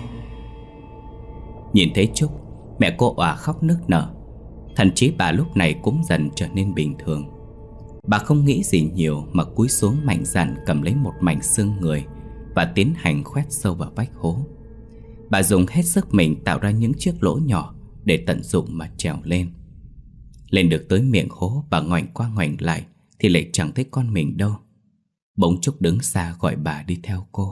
Nhìn thấy Trúc, mẹ cô òa khóc nức nở. Thậm chí bà lúc này cũng dần trở nên bình thường. Bà không nghĩ gì nhiều mà cúi xuống mạnh dạn cầm lấy một mảnh xương người và tiến hành khoét sâu vào vách hố. Bà dùng hết sức mình tạo ra những chiếc lỗ nhỏ để tận dụng mà trèo lên. Lên được tới miệng hố, bà ngoảnh qua ngoảnh lại thì lại chẳng thấy con mình đâu. Bỗng Trúc đứng xa gọi bà đi theo cô.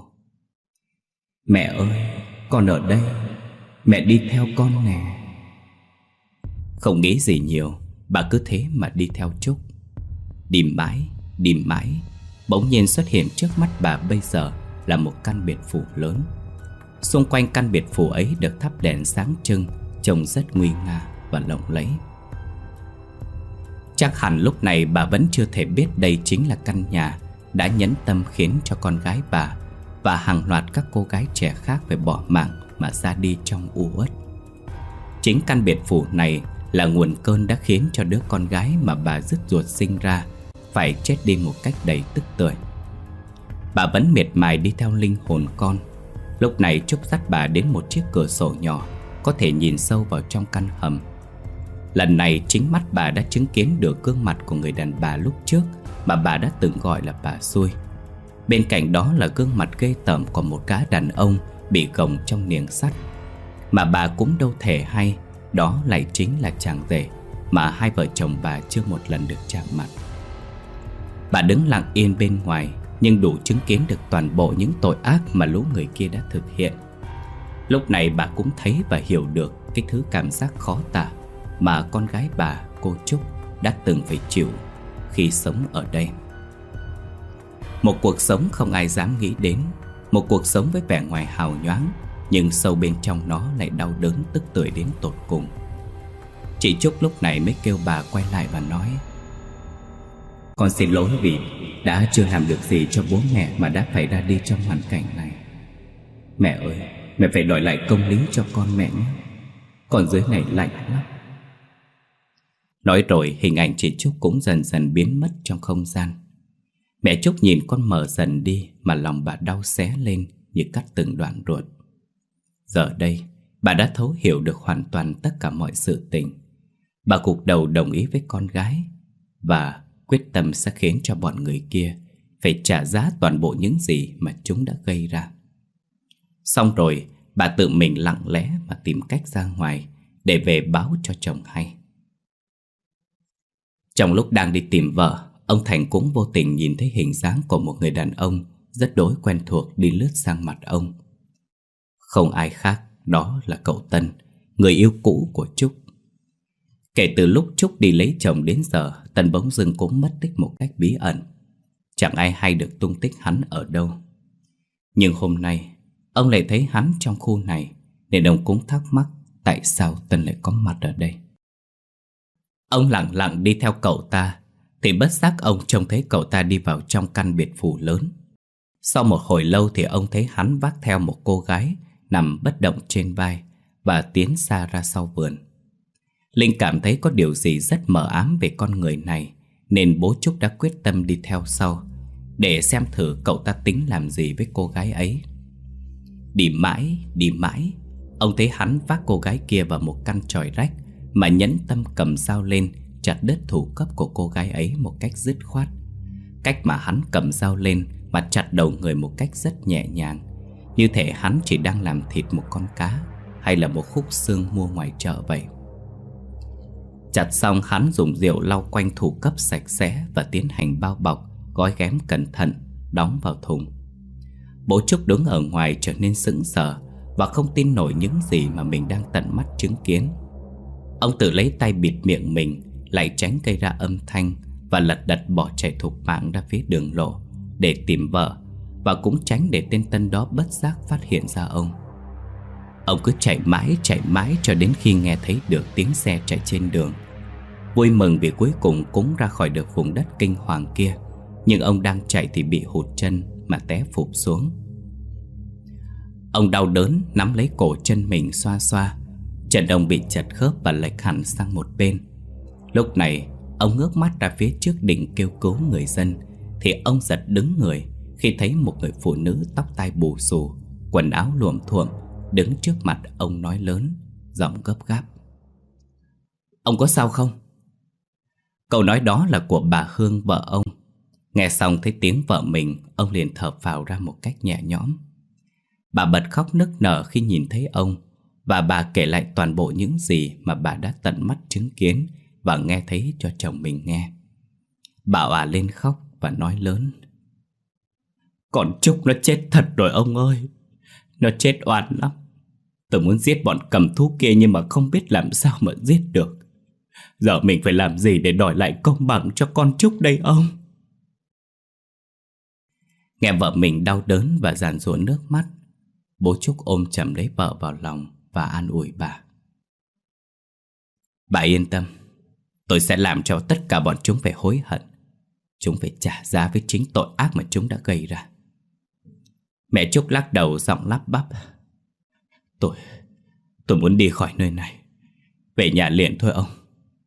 Mẹ ơi, con ở đây, mẹ đi theo con nè. Không nghĩ gì nhiều, bà cứ thế mà đi theo Trúc. Đi mãi, bỗng nhiên xuất hiện trước mắt bà bây giờ là một căn biệt phủ lớn. Xung quanh căn biệt phủ ấy được thắp đèn sáng trưng, trông rất nguy nga và lộng lẫy. Chắc hẳn lúc này bà vẫn chưa thể biết đây chính là căn nhà đã nhẫn tâm khiến cho con gái bà và hàng loạt các cô gái trẻ khác phải bỏ mạng mà ra đi trong u uất. Chính căn biệt phủ này là nguồn cơn đã khiến cho đứa con gái mà bà dứt ruột sinh ra phải chết đi một cách đầy tức tưởi. Bà vẫn miệt mài đi theo linh hồn con. Lúc này Trúc dắt bà đến một chiếc cửa sổ nhỏ có thể nhìn sâu vào trong căn hầm. Lần này chính mắt bà đã chứng kiến được gương mặt của người đàn bà lúc trước mà bà đã từng gọi là bà xui. Bên cạnh đó là gương mặt ghê tởm của một gã đàn ông bị gồng trong niềng sắt. Mà bà cũng đâu thể hay đó lại chính là chàng rể mà hai vợ chồng bà chưa một lần được chạm mặt. Bà đứng lặng yên bên ngoài, nhưng đủ chứng kiến được toàn bộ những tội ác mà lũ người kia đã thực hiện. Lúc này bà cũng thấy và hiểu được cái thứ cảm giác khó tả mà con gái bà, cô Trúc, đã từng phải chịu khi sống ở đây. Một cuộc sống không ai dám nghĩ đến, một cuộc sống với vẻ ngoài hào nhoáng, nhưng sâu bên trong nó lại đau đớn tức tưởi đến tột cùng. Chị Trúc lúc này mới kêu bà quay lại và nói: Con xin lỗi vì đã chưa làm được gì cho bố mẹ mà đã phải ra đi trong hoàn cảnh này. Mẹ ơi, mẹ phải đòi lại công lý cho con mẹ nhé. Còn dưới này lạnh lắm. Nói rồi hình ảnh chị Trúc cũng dần dần biến mất trong không gian. Mẹ Trúc nhìn con mờ dần đi mà lòng bà đau xé lên như cắt từng đoạn ruột. Giờ đây bà đã thấu hiểu được hoàn toàn tất cả mọi sự tình. Bà gục đầu đồng ý với con gái và quyết tâm sẽ khiến cho bọn người kia phải trả giá toàn bộ những gì mà chúng đã gây ra. Xong rồi bà tự mình lặng lẽ mà tìm cách ra ngoài để về báo cho chồng hay. Trong lúc đang đi tìm vợ, ông Thành cũng vô tình nhìn thấy hình dáng của một người đàn ông rất đối quen thuộc đi lướt sang mặt ông. Không ai khác, đó là cậu Tân, người yêu cũ của Trúc. Kể từ lúc Trúc đi lấy chồng đến giờ, Tân bỗng dưng cũng mất tích một cách bí ẩn. Chẳng ai hay được tung tích hắn ở đâu. Nhưng hôm nay, ông lại thấy hắn trong khu này, nên ông cũng thắc mắc tại sao Tân lại có mặt ở đây. Ông lặng lặng đi theo cậu ta, thì bất giác ông trông thấy cậu ta đi vào trong căn biệt phủ lớn. Sau một hồi lâu thì ông thấy hắn vác theo một cô gái nằm bất động trên vai và tiến xa ra sau vườn. Linh cảm thấy có điều gì rất mờ ám về con người này, nên bố Trúc đã quyết tâm đi theo sau để xem thử cậu ta tính làm gì với cô gái ấy. Đi mãi, ông thấy hắn vác cô gái kia vào một căn chòi rách mà nhẫn tâm cầm dao lên chặt đứt thủ cấp của cô gái ấy một cách dứt khoát. Cách mà hắn cầm dao lên mà chặt đầu người một cách rất nhẹ nhàng, như thể hắn chỉ đang làm thịt một con cá hay là một khúc xương mua ngoài chợ vậy. Chặt xong, hắn dùng rượu lau quanh thủ cấp sạch sẽ và tiến hành bao bọc, gói ghém cẩn thận, đóng vào thùng. Bố Trúc đứng ở ngoài trở nên sững sờ và không tin nổi những gì mà mình đang tận mắt chứng kiến. Ông tự lấy tay bịt miệng mình, lại tránh gây ra âm thanh, và lật đật bỏ chạy thục mạng ra phía đường lộ để tìm vợ, và cũng tránh để tên Tân đó bất giác phát hiện ra ông. Ông cứ chạy mãi cho đến khi nghe thấy được tiếng xe chạy trên đường. Vui mừng vì cuối cùng cũng ra khỏi được vùng đất kinh hoàng kia, nhưng ông đang chạy thì bị hụt chân mà té phụp xuống. Ông đau đớn nắm lấy cổ chân mình xoa xoa. Chân ông bị chật khớp và lệch hẳn sang một bên. Lúc này ông ngước mắt ra phía trước định kêu cứu người dân, thì ông giật đứng người khi thấy một người phụ nữ tóc tai bù xù, quần áo luồm thuộm đứng trước mặt ông nói lớn, giọng gấp gáp: "Ông có sao không?" Câu nói đó là của bà Hương, vợ ông. Nghe xong thấy tiếng vợ mình, ông liền thở phào ra một cách nhẹ nhõm. Bà bật khóc nức nở khi nhìn thấy ông, và bà kể lại toàn bộ những gì mà bà đã tận mắt chứng kiến và nghe thấy cho chồng mình nghe. Bà òa lên khóc và nói lớn: "Con Trúc nó chết thật rồi ông ơi. Nó chết oan lắm. Tôi muốn giết bọn cầm thú kia nhưng mà không biết làm sao mà giết được. Giờ mình phải làm gì để đòi lại công bằng cho con Trúc đây ông?" Nghe vợ mình đau đớn và giàn giụa nước mắt, bố Trúc ôm chầm lấy vợ vào lòng và an ủi bà: "Bà yên tâm, tôi sẽ làm cho tất cả bọn chúng phải hối hận. Chúng phải trả giá với chính tội ác mà chúng đã gây ra." Mẹ Trúc lắc đầu giọng lắp bắp: Tôi muốn đi khỏi nơi này, về nhà liền thôi ông."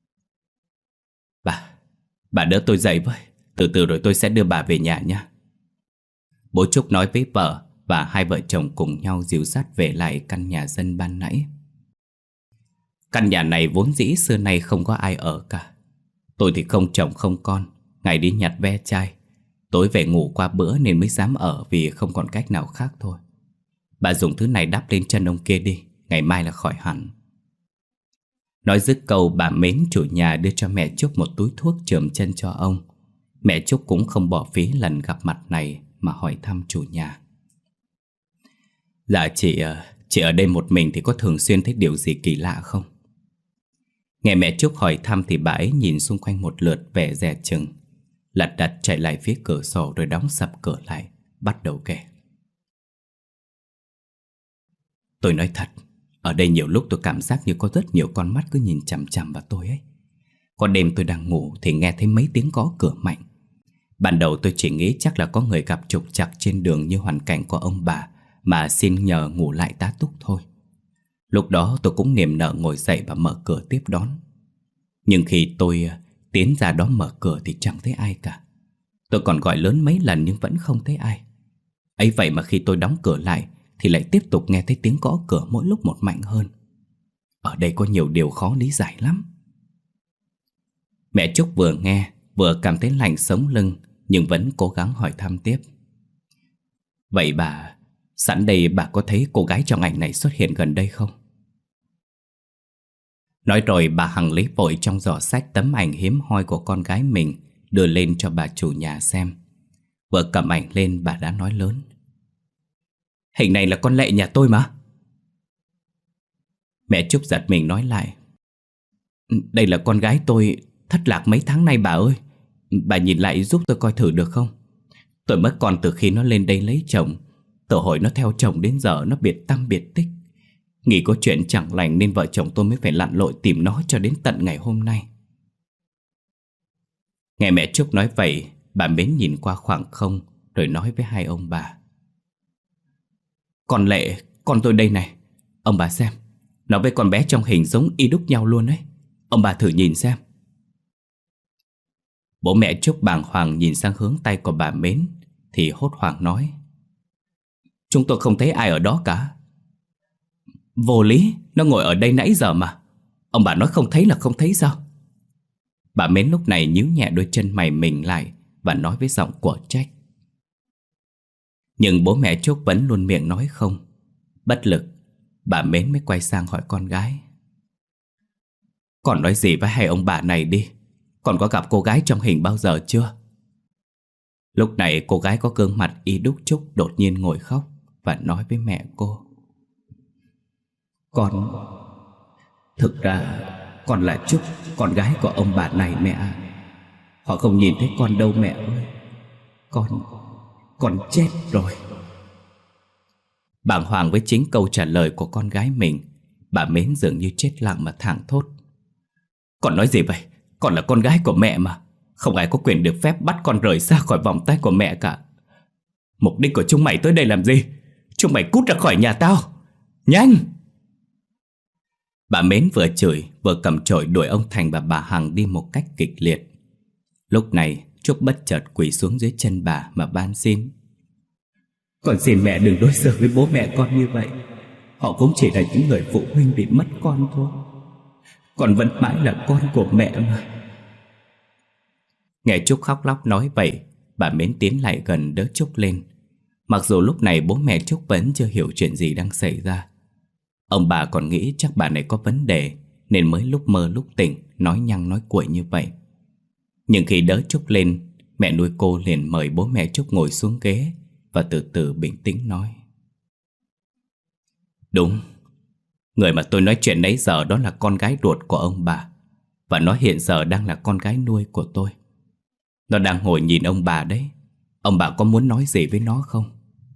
Bà đỡ tôi dậy với. Từ từ rồi tôi sẽ đưa bà về nhà nha." Bố Trúc nói với vợ, và hai vợ chồng cùng nhau dìu dắt về lại căn nhà dân ban nãy. Căn nhà này vốn dĩ xưa nay không có ai ở cả. Tôi thì không chồng không con, ngày đi nhặt ve chai, tối về ngủ qua bữa nên mới dám ở, vì không còn cách nào khác thôi. Bà dùng thứ này đắp lên chân ông kia đi, ngày mai là khỏi hẳn. Nói dứt câu, bà mến chủ nhà đưa cho mẹ Trúc một túi thuốc chườm chân cho ông. Mẹ Trúc cũng không bỏ phí lần gặp mặt này mà hỏi thăm chủ nhà: "Dạ chị ở đây một mình thì có thường xuyên thấy điều gì kỳ lạ không?" Nghe mẹ Trúc hỏi thăm thì bà ấy nhìn xung quanh một lượt vẻ dè chừng, lật đật chạy lại phía cửa sổ rồi đóng sập cửa lại, bắt đầu kể: "Tôi nói thật, ở đây nhiều lúc tôi cảm giác như có rất nhiều con mắt cứ nhìn chằm chằm vào tôi ấy. Có đêm tôi đang ngủ thì nghe thấy mấy tiếng gõ cửa mạnh. Ban đầu tôi chỉ nghĩ chắc là có người gặp trục trặc trên đường như hoàn cảnh của ông bà mà xin nhờ ngủ lại tá túc thôi. Lúc đó tôi cũng niềm nở ngồi dậy và mở cửa tiếp đón. Nhưng khi tôi tiến ra đó mở cửa thì chẳng thấy ai cả. Tôi còn gọi lớn mấy lần nhưng vẫn không thấy ai. Ấy vậy mà khi tôi đóng cửa lại thì lại tiếp tục nghe thấy tiếng gõ cửa mỗi lúc một mạnh hơn. Ở đây có nhiều điều khó lý giải lắm." Mẹ Trúc vừa nghe vừa cảm thấy lạnh sống lưng, nhưng vẫn cố gắng hỏi thăm tiếp: "Vậy sẵn đây bà có thấy cô gái trong ảnh này xuất hiện gần đây không?" Nói rồi bà Hằng lấy vội trong giỏ sách tấm ảnh hiếm hoi của con gái mình, đưa lên cho bà chủ nhà xem. Vừa cầm ảnh lên bà đã nói lớn: "Hình này là con Lệ nhà tôi mà." Mẹ Trúc giật mình nói lại: "Đây là con gái tôi thất lạc mấy tháng nay bà ơi. Bà nhìn lại giúp tôi coi thử được không? Tôi mất con từ khi nó lên đây lấy chồng. Từ hồi nó theo chồng đến giờ nó biệt tăm biệt tích. Nghĩ có chuyện chẳng lành nên vợ chồng tôi mới phải lặn lội tìm nó cho đến tận ngày hôm nay." Nghe mẹ Trúc nói vậy, bà Mến nhìn qua khoảng không rồi nói với hai ông bà: "Con Lệ, con tôi đây này. Ông bà xem, nó với con bé trong hình giống y đúc nhau luôn đấy. Ông bà thử nhìn xem." Bố mẹ Trúc bàng hoàng nhìn sang hướng tay của bà Mến thì hốt hoảng nói: "Chúng tôi không thấy ai ở đó cả." "Vô lý, nó ngồi ở đây nãy giờ mà. Ông bà nói không thấy là không thấy sao?" Bà Mến lúc này nhíu nhẹ đôi chân mày mình lại và nói với giọng của trách. Nhưng bố mẹ Trúc vẫn luôn miệng nói không. Bất lực, bà Mến mới quay sang hỏi con gái: "Con nói gì với hai ông bà này đi. Con có gặp cô gái trong hình bao giờ chưa?" Lúc này cô gái có gương mặt y đúc Trúc đột nhiên ngồi khóc và nói với mẹ cô: "Con... Thực ra con là Trúc, con gái của ông bà này mẹ ạ. Họ không nhìn thấy con đâu mẹ ơi. Con chết rồi." Bàng hoàng với chính câu trả lời của con gái mình, bà Mến dường như chết lặng mà thảng thốt: "Con nói gì vậy? Con là con gái của mẹ mà. Không ai có quyền được phép bắt con rời xa khỏi vòng tay của mẹ cả. Mục đích của chúng mày tới đây làm gì? Chúng mày cút ra khỏi nhà tao! Nhanh!" Bà Mến vừa chửi vừa cầm chổi đuổi ông Thành và bà Hằng đi một cách kịch liệt. Lúc này Trúc bất chợt quỳ xuống dưới chân bà mà van xin: "Con xin mẹ đừng đối xử với bố mẹ con như vậy. Họ cũng chỉ là những người phụ huynh bị mất con thôi. Con vẫn mãi là con của mẹ mà." Nghe Trúc khóc lóc nói vậy, bà Mến tiến lại gần đỡ Trúc lên. Mặc dù lúc này bố mẹ Trúc vẫn chưa hiểu chuyện gì đang xảy ra. Ông bà còn nghĩ chắc bà này có vấn đề nên mới lúc mơ lúc tỉnh nói nhăng nói cuội như vậy. Nhưng khi đỡ Trúc lên, mẹ nuôi cô liền mời bố mẹ Trúc ngồi xuống ghế và từ từ bình tĩnh nói: "Đúng, người mà tôi nói chuyện nãy giờ đó là con gái ruột của ông bà. Và nó hiện giờ đang là con gái nuôi của tôi. Nó đang ngồi nhìn ông bà đấy. Ông bà có muốn nói gì với nó không?"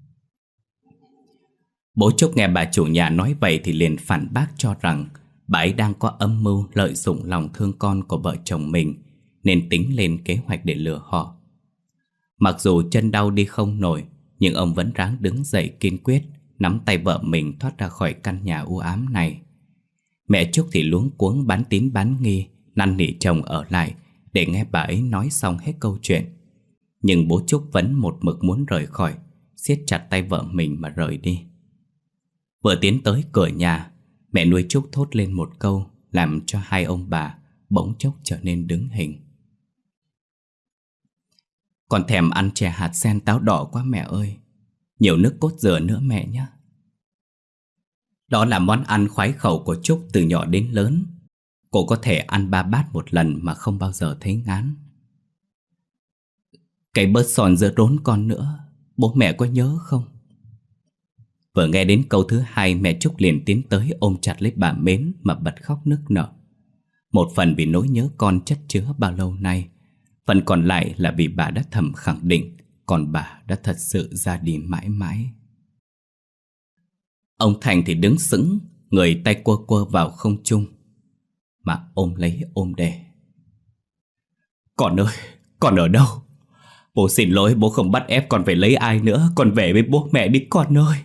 Bố Trúc nghe bà chủ nhà nói vậy thì liền phản bác cho rằng bà ấy đang có âm mưu lợi dụng lòng thương con của vợ chồng mình nên tính lên kế hoạch để lừa họ. Mặc dù chân đau đi không nổi, nhưng ông vẫn ráng đứng dậy kiên quyết nắm tay vợ mình thoát ra khỏi căn nhà u ám này. Mẹ Trúc thì luống cuống bán tín bán nghi, năn nỉ chồng ở lại để nghe bà ấy nói xong hết câu chuyện. Nhưng bố Trúc vẫn một mực muốn rời khỏi, siết chặt tay vợ mình mà rời đi. Vừa tiến tới cửa nhà, mẹ nuôi Trúc thốt lên một câu làm cho hai ông bà bỗng chốc trở nên đứng hình. "Con thèm ăn chè hạt sen táo đỏ quá mẹ ơi. Nhiều nước cốt dừa nữa mẹ nhé." Đó là món ăn khoái khẩu của Trúc từ nhỏ đến lớn. Cô có thể ăn 3 bát một lần mà không bao giờ thấy ngán. "Cái bớt sòn dưa rốn con nữa, bố mẹ có nhớ không?" Vừa nghe đến câu thứ hai, mẹ Trúc liền tiến tới ôm chặt lấy bà Mến mà bật khóc nức nở. Một phần vì nỗi nhớ con chất chứa bao lâu nay, phần còn lại là vì bà đã thầm khẳng định con bà đã thật sự ra đi mãi mãi. Ông Thành thì đứng sững, người tay quơ quơ vào không trung mà ôm lấy ôm để. "Con ơi, con ở đâu? Bố xin lỗi, bố không bắt ép con phải lấy ai nữa. Con về với bố mẹ đi con ơi."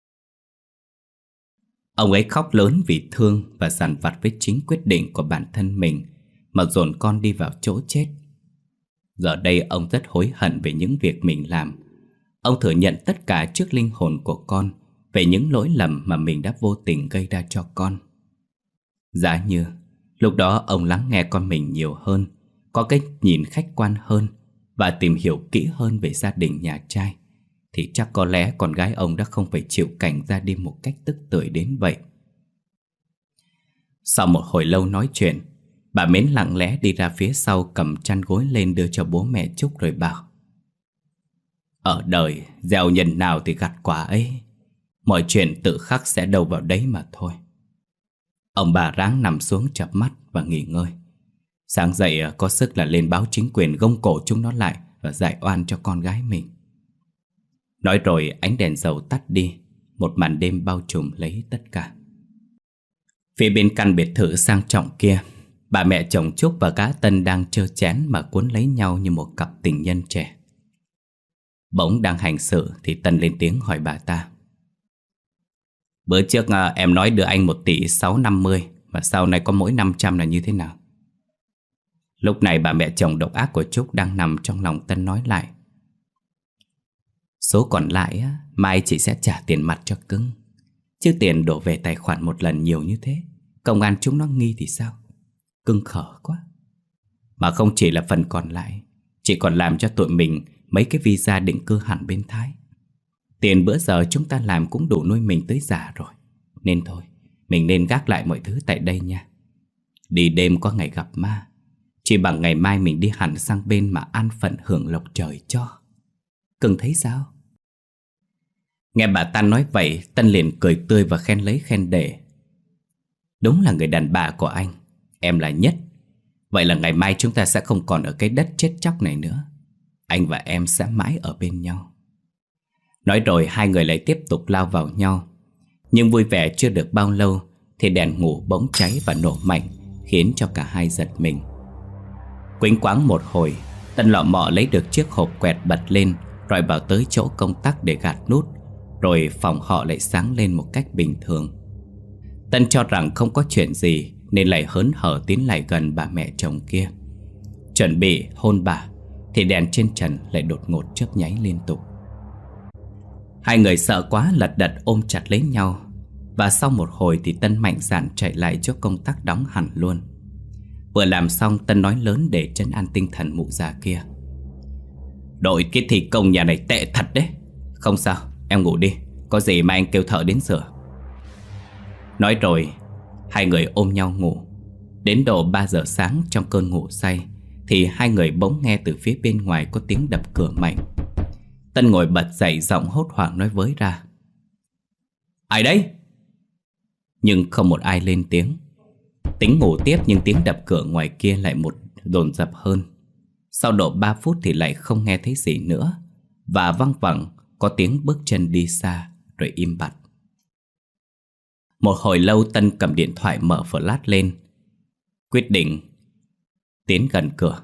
Ông ấy khóc lớn vì thương và dằn vặt với chính quyết định của bản thân mình mà dồn con đi vào chỗ chết. Giờ đây ông rất hối hận về những việc mình làm. Ông thừa nhận tất cả trước linh hồn của con về những lỗi lầm mà mình đã vô tình gây ra cho con. Giá như lúc đó ông lắng nghe con mình nhiều hơn, có cách nhìn khách quan hơn và tìm hiểu kỹ hơn về gia đình nhà trai, thì chắc có lẽ con gái ông đã không phải chịu cảnh ra đi một cách tức tưởi đến vậy. Sau một hồi lâu nói chuyện, bà Mến lặng lẽ đi ra phía sau, cầm chăn gối lên đưa cho bố mẹ Trúc rồi bảo: Ở đời, gieo nhân nào thì gặt quả ấy. Mọi chuyện tự khắc sẽ đâu vào đấy mà thôi. Ông bà ráng nằm xuống chợp mắt và nghỉ ngơi. Sáng dậy có sức là lên báo chính quyền gông cổ chúng nó lại và giải oan cho con gái mình. Nói rồi ánh đèn dầu tắt đi, một màn đêm bao trùm lấy tất cả. Phía bên căn biệt thự sang trọng kia, bà mẹ chồng Trúc và gã Tân đang trơ chén mà cuốn lấy nhau như một cặp tình nhân trẻ. Bỗng đang hành sự thì Tân lên tiếng hỏi bà ta: Bữa trước em nói đưa anh 1,650 tỷ, mà sau này có mỗi 500 là như thế nào? Lúc này bà mẹ chồng độc ác của Trúc đang nằm trong lòng Tân nói lại: Số còn lại mai chị sẽ trả tiền mặt cho cưng. Chứ tiền đổ về tài khoản một lần nhiều như thế, công an chúng nó nghi thì sao? Cưng khở quá. Mà không chỉ là phần còn lại, chị còn làm cho tụi mình mấy cái visa định cư hẳn bên Thái. Tiền bữa giờ chúng ta làm cũng đủ nuôi mình tới già rồi. Nên thôi, mình nên gác lại mọi thứ tại đây nha. Đi đêm có ngày gặp ma, chỉ bằng ngày mai mình đi hẳn sang bên mà an phận hưởng lộc trời cho. Cưng thấy sao? Nghe bà ta nói vậy, Tân liền cười tươi và khen lấy khen để: Đúng là người đàn bà của anh, em là nhất. Vậy là ngày mai chúng ta sẽ không còn ở cái đất chết chóc này nữa. Anh và em sẽ mãi ở bên nhau. Nói rồi hai người lại tiếp tục lao vào nhau. Nhưng vui vẻ chưa được bao lâu thì đèn ngủ bỗng cháy và nổ mạnh, khiến cho cả hai giật mình. Quýnh quáng một hồi, Tân lọ mọ lấy được chiếc hộp quẹt bật lên, rồi vào tới chỗ công tắc để gạt nút. Rồi phòng họ lại sáng lên một cách bình thường. Tân cho rằng không có chuyện gì nên lại hớn hở tiến lại gần bà mẹ chồng kia, chuẩn bị hôn bà thì đèn trên trần lại đột ngột chớp nháy liên tục. Hai người sợ quá lật đật ôm chặt lấy nhau. Và sau một hồi thì Tân mạnh dạn chạy lại chỗ công tắc đóng hẳn luôn. Vừa làm xong, Tân nói lớn để trấn an tinh thần mụ già kia: Đội cái thi công nhà này tệ thật đấy. Không sao, em ngủ đi, có gì mà anh kêu thợ đến sửa. Nói rồi hai người ôm nhau ngủ. Đến độ 3 giờ sáng, trong cơn ngủ say thì hai người bỗng nghe từ phía bên ngoài có tiếng đập cửa mạnh. Tân ngồi bật dậy, giọng hốt hoảng nói với ra: Ai đấy? Nhưng không một ai lên tiếng. Tính ngủ tiếp nhưng tiếng đập cửa ngoài kia lại một dồn dập hơn. Sau độ 3 phút thì lại không nghe thấy gì nữa, và văng vẳng có tiếng bước chân đi xa rồi im bặt. Một hồi lâu Tân cầm điện thoại mở flash lên, quyết định tiến gần cửa.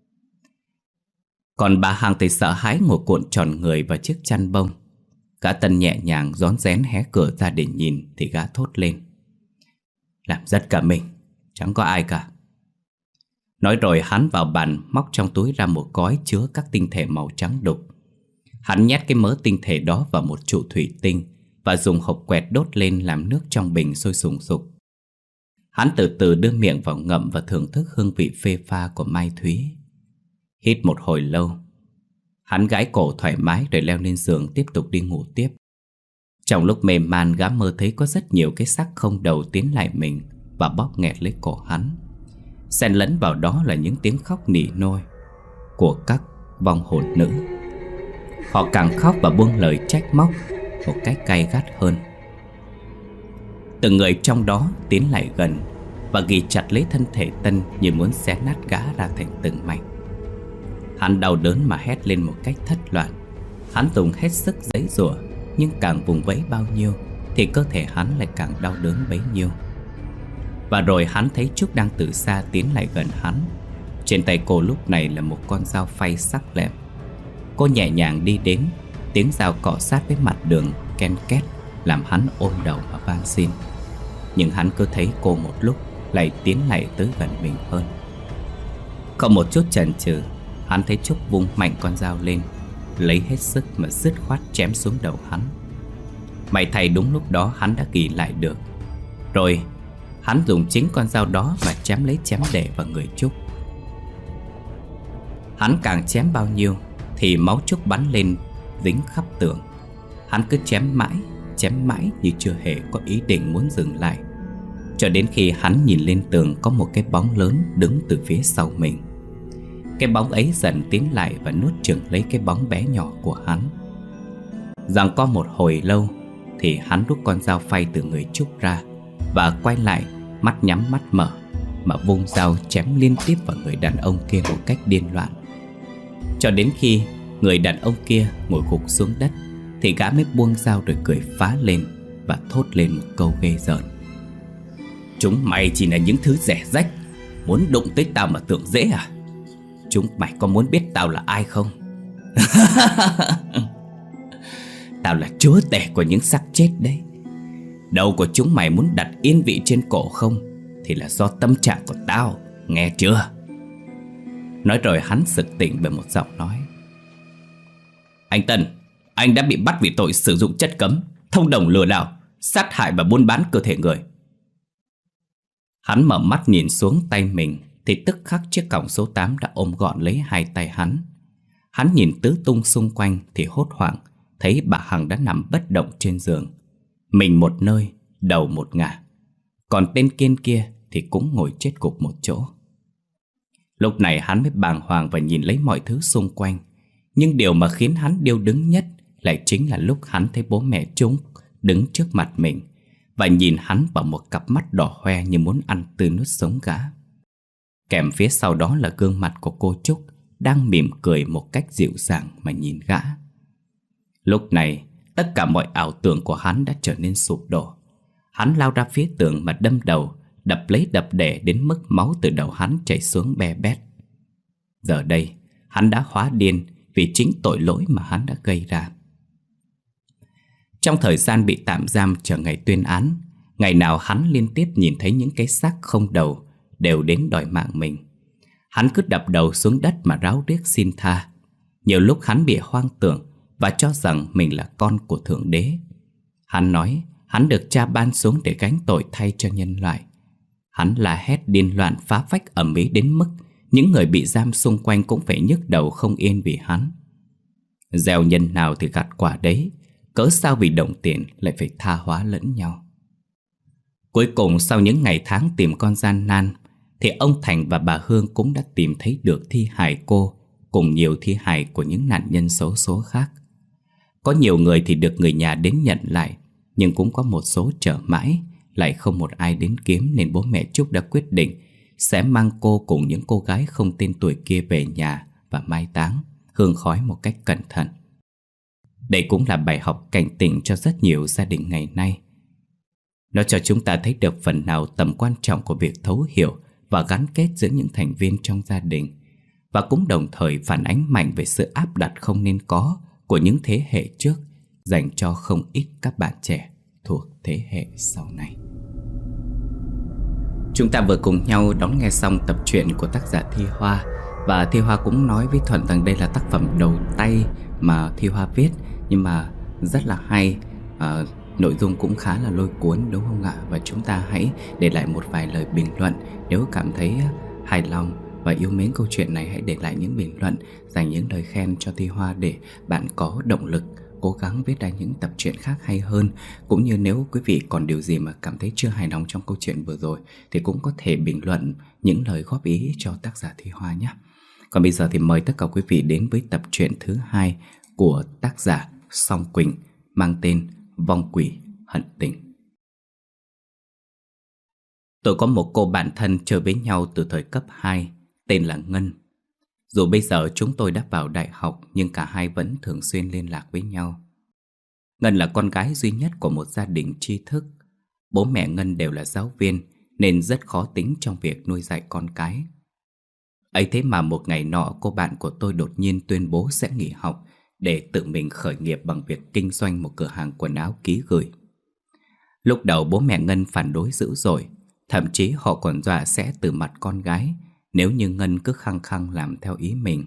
Còn bà Hằng thì sợ hãi ngồi cuộn tròn người vào chiếc chăn bông. Gã Tân nhẹ nhàng rón rén hé cửa ra để nhìn thì gã thốt lên: Làm giật cả mình, chẳng có ai cả. Nói rồi hắn vào bàn móc trong túi ra một gói chứa các tinh thể màu trắng đục. Hắn nhét cái mớ tinh thể đó vào một trụ thủy tinh và dùng hộp quẹt đốt lên làm nước trong bình sôi sùng sục. Hắn từ từ đưa miệng vào ngậm và thưởng thức hương vị phê pha của mai thúy. Hít một hồi lâu, hắn gãi cổ thoải mái rồi leo lên giường tiếp tục đi ngủ tiếp. Trong lúc mê man, gã mơ thấy có rất nhiều cái xác không đầu tiến lại mình và bóp nghẹt lấy cổ hắn. Xen lẫn vào đó là những tiếng khóc nỉ nôi của các vong hồn nữ. Họ càng khóc và buông lời trách móc một cách gay gắt hơn. Từng người trong đó tiến lại gần và ghì chặt lấy thân thể Tân như muốn xé nát gã ra thành từng mảnh. Hắn đau đớn mà hét lên một cách thất loạn. Hắn dùng hết sức giãy giụa, nhưng càng vùng vẫy bao nhiêu thì cơ thể hắn lại càng đau đớn bấy nhiêu. Và rồi hắn thấy Trúc đang từ xa tiến lại gần hắn. Trên tay cô lúc này là một con dao phay sắc lẹm. Cô nhẹ nhàng đi đến, tiếng dao cọ sát với mặt đường ken két làm hắn ôm đầu và van xin. Nhưng hắn cứ thấy cô một lúc lại tiến lại tới gần mình hơn. Không một chút chần chừ, hắn thấy Trúc vung mạnh con dao lên, lấy hết sức mà dứt khoát chém xuống đầu hắn. May thay đúng lúc đó hắn đã ghi lại được. Rồi hắn dùng chính con dao đó mà chém lấy chém để vào người Trúc. Hắn càng chém bao nhiêu thì máu Trúc bắn lên dính khắp tường. Hắn cứ chém mãi như chưa hề có ý định muốn dừng lại. cho đến khi hắn nhìn lên tường có một cái bóng lớn đứng từ phía sau mình. Cái bóng ấy dần tiến lại và nuốt chửng lấy cái bóng bé nhỏ của hắn. Giằng co một hồi lâu thì hắn rút con dao phay từ người Trúc ra và quay lại, mắt nhắm mắt mở, mà vung dao chém liên tiếp vào người đàn ông kia một cách điên loạn. Cho đến khi người đàn ông kia ngồi gục xuống đất thì gã mới buông dao rồi cười phá lên và thốt lên một câu ghê rợn: "Chúng mày chỉ là những thứ rẻ rách, muốn đụng tới tao mà tưởng dễ à? Chúng mày có muốn biết tao là ai không?" "Tao là chúa tể của những xác chết đấy. Đầu của chúng mày muốn đặt yên vị trên cổ không thì là do tâm trạng của tao, nghe chưa?" Nói rồi hắn sực tỉnh bởi một giọng nói: "Anh Tân, anh đã bị bắt vì tội sử dụng chất cấm, thông đồng lừa đảo, sát hại và buôn bán cơ thể người." Hắn mở mắt nhìn xuống tay mình thì tức khắc chiếc còng số 8 đã ôm gọn lấy hai tay hắn. Hắn nhìn tứ tung xung quanh thì hốt hoảng thấy bà Hằng đã nằm bất động trên giường, mình một nơi, đầu một ngả. Còn tên Kiên kia thì cũng ngồi chết gục một chỗ. Lúc này hắn mới bàng hoàng và nhìn lấy mọi thứ xung quanh. Nhưng điều mà khiến hắn điêu đứng nhất lại chính là lúc hắn thấy bố mẹ chúng đứng trước mặt mình và nhìn hắn bằng một cặp mắt đỏ hoe như muốn ăn tươi nuốt sống gã. Kèm phía sau đó là gương mặt của cô Trúc đang mỉm cười một cách dịu dàng mà nhìn gã. Lúc này tất cả mọi ảo tưởng của hắn đã trở nên sụp đổ. Hắn lao ra phía tường mà đâm đầu, đập lấy đập để đến mức máu từ đầu hắn chảy xuống be bét. Giờ đây hắn đã hóa điên vì chính tội lỗi mà hắn đã gây ra. Trong thời gian bị tạm giam chờ ngày tuyên án, ngày nào hắn liên tiếp nhìn thấy những cái xác không đầu đều đến đòi mạng mình. Hắn cứ đập đầu xuống đất mà ráo riết xin tha. Nhiều lúc hắn bị hoang tưởng và cho rằng mình là con của Thượng Đế. Hắn nói hắn được cha ban xuống để gánh tội thay cho nhân loại. Hắn la hét điên loạn phá phách ầm ĩ đến mức những người bị giam xung quanh cũng phải nhức đầu không yên vì hắn. Gieo nhân nào thì gặt quả đấy, cớ sao vì đồng tiền lại phải tha hóa lẫn nhau. Cuối cùng sau những ngày tháng tìm con gian nan thì ông Thành và bà Hương cũng đã tìm thấy được thi hài cô cùng nhiều thi hài của những nạn nhân xấu số khác. Có nhiều người thì được người nhà đến nhận lại, nhưng cũng có một số chờ mãi lại không một ai đến kiếm, nên bố mẹ Trúc đã quyết định sẽ mang cô cùng những cô gái không tên tuổi kia về nhà và mai táng, hương khói một cách cẩn thận. Đây cũng là bài học cảnh tỉnh cho rất nhiều gia đình ngày nay. Nó cho chúng ta thấy được phần nào tầm quan trọng của việc thấu hiểu và gắn kết giữa những thành viên trong gia đình, và cũng đồng thời phản ánh mạnh về sự áp đặt không nên có của những thế hệ trước dành cho không ít các bạn trẻ thuộc thế hệ sau này. Chúng ta vừa cùng nhau đón nghe xong tập truyện của tác giả Thi Hoa. Và Thi Hoa cũng nói với Thuận rằng đây là tác phẩm đầu tay mà Thi Hoa viết, nhưng mà rất là hay, nội dung cũng khá là lôi cuốn, đúng không ạ? Và chúng ta hãy để lại một vài lời bình luận. Nếu cảm thấy hài lòng và yêu mến câu chuyện này, hãy để lại những bình luận, dành những lời khen cho Thi Hoa để bạn có động lực cố gắng viết ra những tập truyện khác hay hơn. Cũng như nếu quý vị còn điều gì mà cảm thấy chưa hài lòng trong câu chuyện vừa rồi thì cũng có thể bình luận những lời góp ý cho tác giả Thi Hoa nhé. Còn bây giờ thì mời tất cả quý vị đến với tập truyện thứ 2 của tác giả Song Quỳnh, mang tên Vong Quỷ Hận Tình. Tôi có một cô bạn thân chơi với nhau từ thời cấp 2, tên là Ngân. Dù bây giờ chúng tôi đã vào đại học, nhưng cả hai vẫn thường xuyên liên lạc với nhau. Ngân là con gái duy nhất của một gia đình tri thức. Bố mẹ Ngân đều là giáo viên nên rất khó tính trong việc nuôi dạy con cái. Ấy thế mà một ngày nọ, cô bạn của tôi đột nhiên tuyên bố sẽ nghỉ học để tự mình khởi nghiệp bằng việc kinh doanh một cửa hàng quần áo ký gửi. Lúc đầu bố mẹ Ngân phản đối dữ dội, thậm chí họ còn dọa sẽ từ mặt con gái nếu như Ngân cứ khăng khăng làm theo ý mình.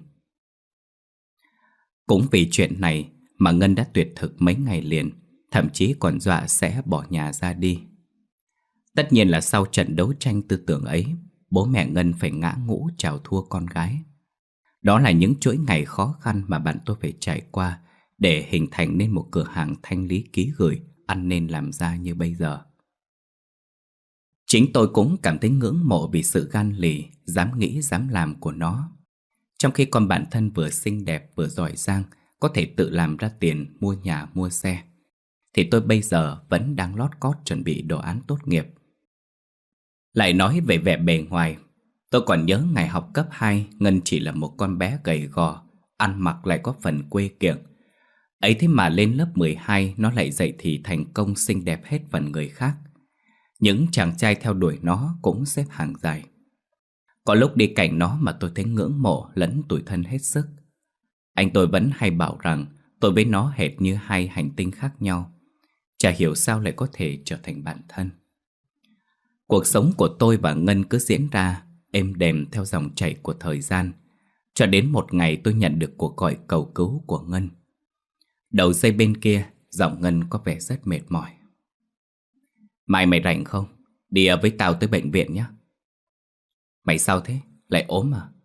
Cũng vì chuyện này mà Ngân đã tuyệt thực mấy ngày liền, thậm chí còn dọa sẽ bỏ nhà ra đi. Tất nhiên là sau trận đấu tranh tư tưởng ấy, bố mẹ Ngân phải ngã ngũ chào thua con gái. Đó là những chuỗi ngày khó khăn mà bạn tôi phải trải qua để hình thành nên một cửa hàng thanh lý ký gửi ăn nên làm ra như bây giờ. Chính tôi cũng cảm thấy ngưỡng mộ vì sự gan lì, dám nghĩ dám làm của nó. Trong khi con bạn thân vừa xinh đẹp vừa giỏi giang, có thể tự làm ra tiền mua nhà mua xe, thì tôi bây giờ vẫn đang lót cót chuẩn bị đồ án tốt nghiệp. Lại nói về vẻ bề ngoài, tôi còn nhớ ngày học cấp 2, Ngân chỉ là một con bé gầy gò, ăn mặc lại có phần quê kiểng. Ấy thế mà lên lớp 12 nó lại dậy thì thành công xinh đẹp hết phần người khác. Những chàng trai theo đuổi nó cũng xếp hàng dài. Có lúc đi cạnh nó mà tôi thấy ngưỡng mộ lẫn tủi thân hết sức. Anh tôi vẫn hay bảo rằng tôi với nó hệt như hai hành tinh khác nhau. Chả hiểu sao lại có thể trở thành bạn thân. Cuộc sống của tôi và Ngân cứ diễn ra êm đềm theo dòng chảy của thời gian, cho đến một ngày tôi nhận được cuộc gọi cầu cứu của Ngân. Đầu dây bên kia, giọng Ngân có vẻ rất mệt mỏi. Mai mày rảnh không? Đi với tao tới bệnh viện nhé. Mày sao thế? Lại ốm à?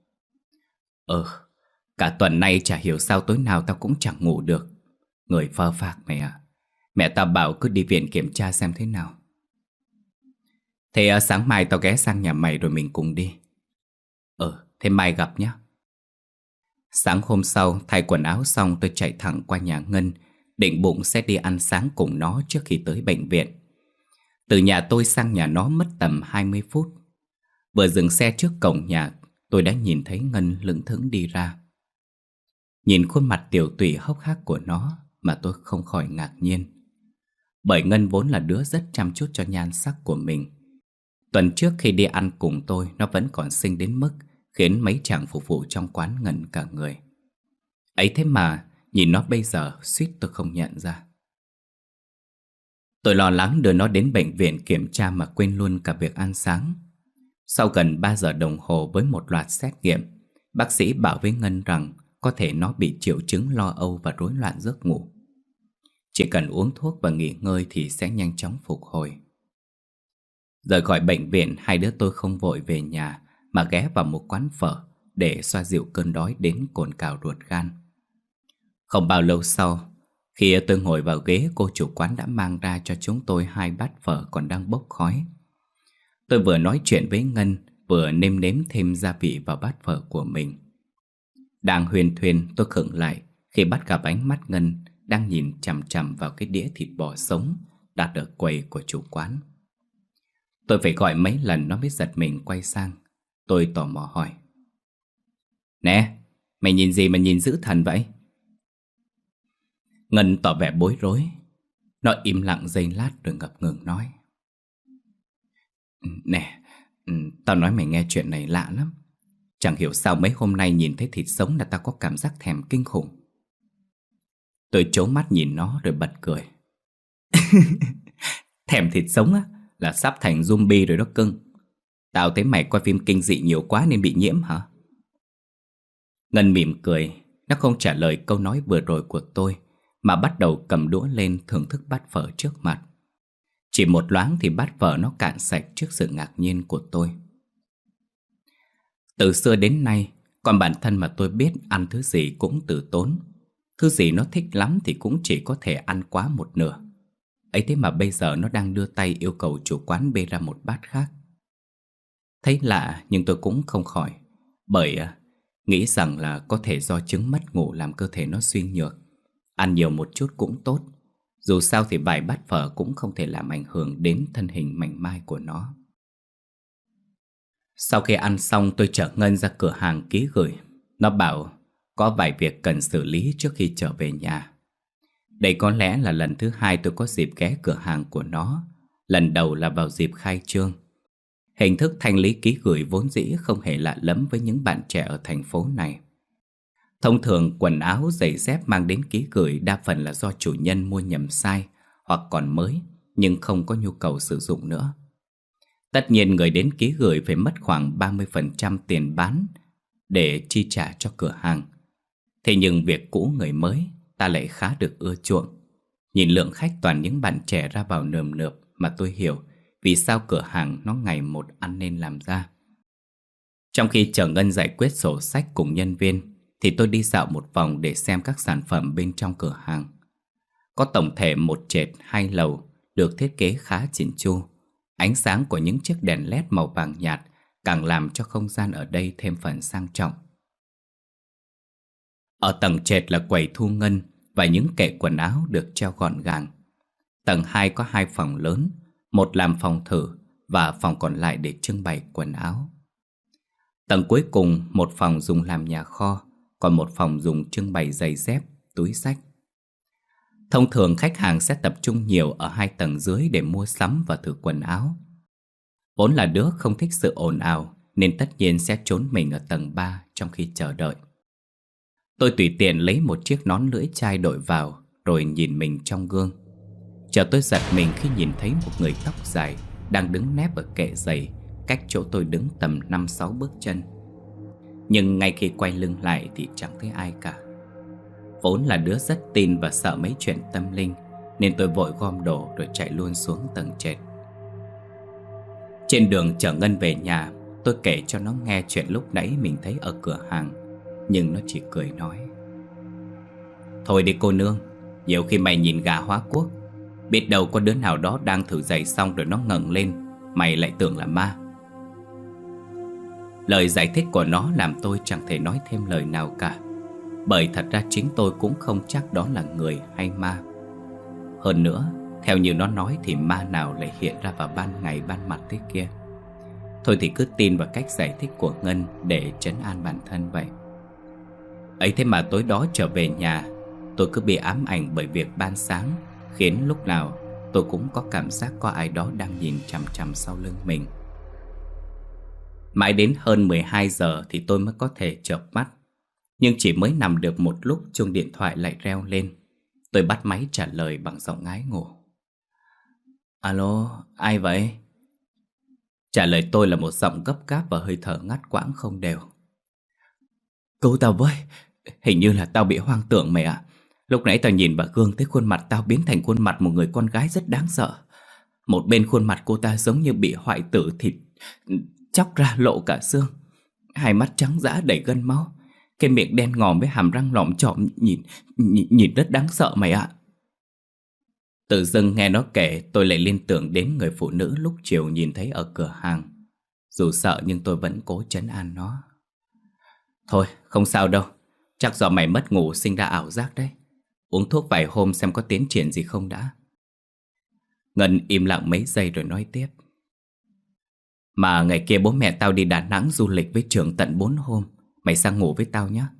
Cả tuần nay chả hiểu sao tối nào tao cũng chẳng ngủ được. Người phơ phạc mày ạ. Mẹ tao bảo cứ đi viện kiểm tra xem thế nào. Thế sáng mai tao ghé sang nhà mày rồi mình cùng đi. Thế mai gặp nhé. Sáng hôm sau, thay quần áo xong tôi chạy thẳng qua nhà Ngân, định bụng sẽ đi ăn sáng cùng nó trước khi tới bệnh viện. Từ nhà tôi sang nhà nó mất tầm 20 phút. Vừa dừng xe trước cổng nhà, tôi đã nhìn thấy Ngân lững thững đi ra. Nhìn khuôn mặt tiều tụy hốc hác của nó mà tôi không khỏi ngạc nhiên. Bởi Ngân vốn là đứa rất chăm chút cho nhan sắc của mình. Tuần trước khi đi ăn cùng tôi, nó vẫn còn xinh đến mức khiến mấy chàng phục vụ trong quán ngẩn cả người. Ấy thế mà nhìn nó bây giờ suýt tôi không nhận ra. Tôi lo lắng đưa nó đến bệnh viện kiểm tra mà quên luôn cả việc ăn sáng. Sau gần 3 giờ đồng hồ với một loạt xét nghiệm, bác sĩ bảo với Ngân rằng có thể nó bị triệu chứng lo âu và rối loạn giấc ngủ. Chỉ cần uống thuốc và nghỉ ngơi thì sẽ nhanh chóng phục hồi. Rời khỏi bệnh viện, hai đứa tôi không vội về nhà mà ghé vào một quán phở để xoa dịu cơn đói đến cồn cào ruột gan. Không bao lâu sau, khi tôi ngồi vào ghế, cô chủ quán đã mang ra cho chúng tôi 2 bát phở còn đang bốc khói. Tôi vừa nói chuyện với Ngân, vừa nêm nếm thêm gia vị vào bát phở của mình. Đang huyền thuyên, tôi khựng lại khi bắt gặp ánh mắt Ngân đang nhìn chằm chằm vào cái đĩa thịt bò sống đặt ở quầy của chủ quán. Tôi phải gọi mấy lần nó mới giật mình quay sang. Tôi tò mò hỏi: Nè, mày nhìn gì mà nhìn dữ thần vậy? Ngân tỏ vẻ bối rối. Nó im lặng giây lát rồi ngập ngừng nói: Nè, tao nói mày nghe, chuyện này lạ lắm. Chẳng hiểu sao mấy hôm nay nhìn thấy thịt sống là tao có cảm giác thèm kinh khủng. Tôi trố mắt nhìn nó rồi bật cười. Thèm thịt sống á? Là sắp thành zombie rồi đó cưng. Tao thấy mày coi phim kinh dị nhiều quá nên bị nhiễm hả? Ngân mỉm cười. Nó không trả lời câu nói vừa rồi của tôi, mà bắt đầu cầm đũa lên thưởng thức bát phở trước mặt. Chỉ một loáng thì bát phở nó cạn sạch trước sự ngạc nhiên của tôi. Từ xưa đến nay, con bản thân mà tôi biết ăn thứ gì cũng từ tốn. Thứ gì nó thích lắm thì cũng chỉ có thể ăn quá một nửa. Ấy thế mà bây giờ nó đang đưa tay yêu cầu chủ quán bê ra một bát khác. Thấy lạ nhưng tôi cũng không khỏi, bởi nghĩ rằng là có thể do chứng mất ngủ làm cơ thể nó suy nhược. Ăn nhiều một chút cũng tốt. Dù sao thì vài bát phở cũng không thể làm ảnh hưởng đến thân hình mảnh mai của nó. Sau khi ăn xong, tôi chở Ngân ra cửa hàng ký gửi. Nó bảo có vài việc cần xử lý trước khi trở về nhà. Đây có lẽ là lần thứ 2 tôi có dịp ghé cửa hàng của nó. Lần đầu là vào dịp khai trương. Hình thức thanh lý ký gửi vốn dĩ không hề lạ lẫm với những bạn trẻ ở thành phố này. Thông thường quần áo, giày dép mang đến ký gửi đa phần là do chủ nhân mua nhầm size hoặc còn mới nhưng không có nhu cầu sử dụng nữa. Tất nhiên người đến ký gửi phải mất khoảng 30% tiền bán để chi trả cho cửa hàng. Thế nhưng việc cũ người mới ta lại khá được ưa chuộng. Nhìn lượng khách toàn những bạn trẻ ra vào nườm nượp mà tôi hiểu vì sao cửa hàng nó ngày một ăn nên làm ra. Trong khi chờ Ngân giải quyết sổ sách cùng nhân viên thì tôi đi dạo một vòng để xem các sản phẩm bên trong cửa hàng. Có tổng thể một trệt 2 lầu được thiết kế khá chỉn chu. Ánh sáng của những chiếc đèn led màu vàng nhạt càng làm cho không gian ở đây thêm phần sang trọng. Ở tầng trệt là quầy thu ngân và những kệ quần áo được treo gọn gàng. Tầng 2 có 2 phòng lớn, một làm phòng thử và phòng còn lại để trưng bày quần áo. Tầng cuối cùng một phòng dùng làm nhà kho, còn một phòng dùng trưng bày giày dép, túi xách. Thông thường khách hàng sẽ tập trung nhiều ở 2 tầng dưới để mua sắm và thử quần áo. Vốn là đứa không thích sự ồn ào nên tất nhiên sẽ trốn mình ở tầng 3 trong khi chờ đợi. Tôi tùy tiện lấy một chiếc nón lưỡi chai đội vào rồi nhìn mình trong gương. Chợt tôi giật mình khi nhìn thấy một người tóc dài đang đứng nép ở kệ giày cách chỗ tôi đứng tầm 5-6 bước chân. Nhưng ngay khi quay lưng lại thì chẳng thấy ai cả. Vốn là đứa rất tin và sợ mấy chuyện tâm linh nên tôi vội gom đồ rồi chạy luôn xuống tầng trệt. Trên đường chở Ngân về nhà, tôi kể cho nó nghe chuyện lúc nãy mình thấy ở cửa hàng, nhưng nó chỉ cười nói: "Thôi đi cô nương, nhiều khi mày nhìn gà hóa quốc, biết đâu có đứa nào đó đang thử giày xong rồi nó ngẩng lên, mày lại tưởng là ma." Lời giải thích của nó làm tôi chẳng thể nói thêm lời nào cả, bởi thật ra chính tôi cũng không chắc đó là người hay ma. Hơn nữa, theo như nó nói thì ma nào lại hiện ra vào ban ngày ban mặt thế kia. Thôi thì cứ tin vào cách giải thích của Ngân để trấn an bản thân vậy. Ấy thế mà tối đó trở về nhà, tôi cứ bị ám ảnh bởi việc ban sáng, khiến lúc nào tôi cũng có cảm giác có ai đó đang nhìn chằm chằm sau lưng mình. Mãi đến hơn 12 giờ thì tôi mới có thể chợp mắt. Nhưng chỉ mới nằm được một lúc chuông điện thoại lại reo lên. Tôi bắt máy trả lời bằng giọng ngái ngủ: "Alo, ai vậy?" Trả lời tôi là một giọng gấp gáp và hơi thở ngắt quãng không đều: "Cứu tao với, hình như là tao bị hoang tưởng mày ạ. Lúc nãy tao nhìn vào gương thấy khuôn mặt tao biến thành khuôn mặt một người con gái rất đáng sợ. Một bên khuôn mặt cô ta giống như bị hoại tử, thịt chóc ra lộ cả xương, hai mắt trắng dã đầy gân máu, cái miệng đen ngòm với hàm răng lỏm chỏm, nhìn rất đáng sợ mày ạ." Tự dưng nghe nó kể, tôi lại liên tưởng đến người phụ nữ lúc chiều nhìn thấy ở cửa hàng. Dù sợ nhưng tôi vẫn cố trấn an nó: "Thôi, không sao đâu, chắc do mày mất ngủ sinh ra ảo giác đấy. Uống thuốc vài hôm xem có tiến triển gì không đã." Ngân im lặng mấy giây rồi nói tiếp: "Mà ngày kia bố mẹ tao đi Đà Nẵng du lịch với trường tận 4 hôm. Mày sang ngủ với tao nhé."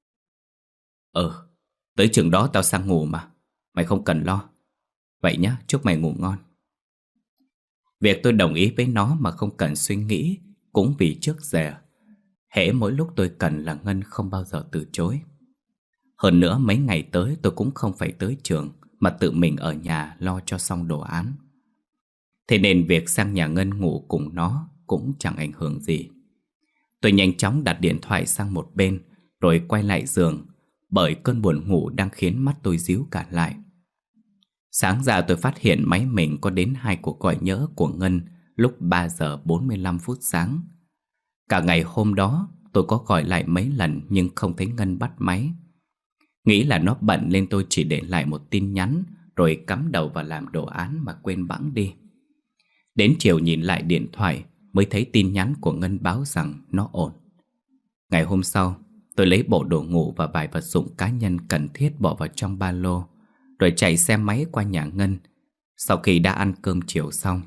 Tới trường đó tao sang ngủ mà, mày không cần lo. Vậy nhá, chúc mày ngủ ngon." Việc tôi đồng ý với nó mà không cần suy nghĩ cũng vì trước giờ hễ mỗi lúc tôi cần là Ngân không bao giờ từ chối. Hơn nữa mấy ngày tới tôi cũng không phải tới trường mà tự mình ở nhà lo cho xong đồ án. Thế nên việc sang nhà Ngân ngủ cùng nó cũng chẳng ảnh hưởng gì. Tôi nhanh chóng đặt điện thoại sang một bên rồi quay lại giường, bởi cơn buồn ngủ đang khiến mắt tôi díu cả lại. Sáng ra tôi phát hiện máy mình có đến 2 cuộc gọi nhỡ của Ngân lúc 3 giờ 45 phút sáng. Cả ngày hôm đó tôi có gọi lại mấy lần nhưng không thấy Ngân bắt máy. Nghĩ là nó bận nên tôi chỉ để lại một tin nhắn rồi cắm đầu vào làm đồ án mà quên bẵng đi. Đến chiều nhìn lại điện thoại mới thấy tin nhắn của Ngân báo rằng nó ổn. Ngày hôm sau, tôi lấy bộ đồ ngủ và vài vật dụng cá nhân cần thiết bỏ vào trong ba lô, rồi chạy xe máy qua nhà Ngân. Sau khi đã ăn cơm chiều xong,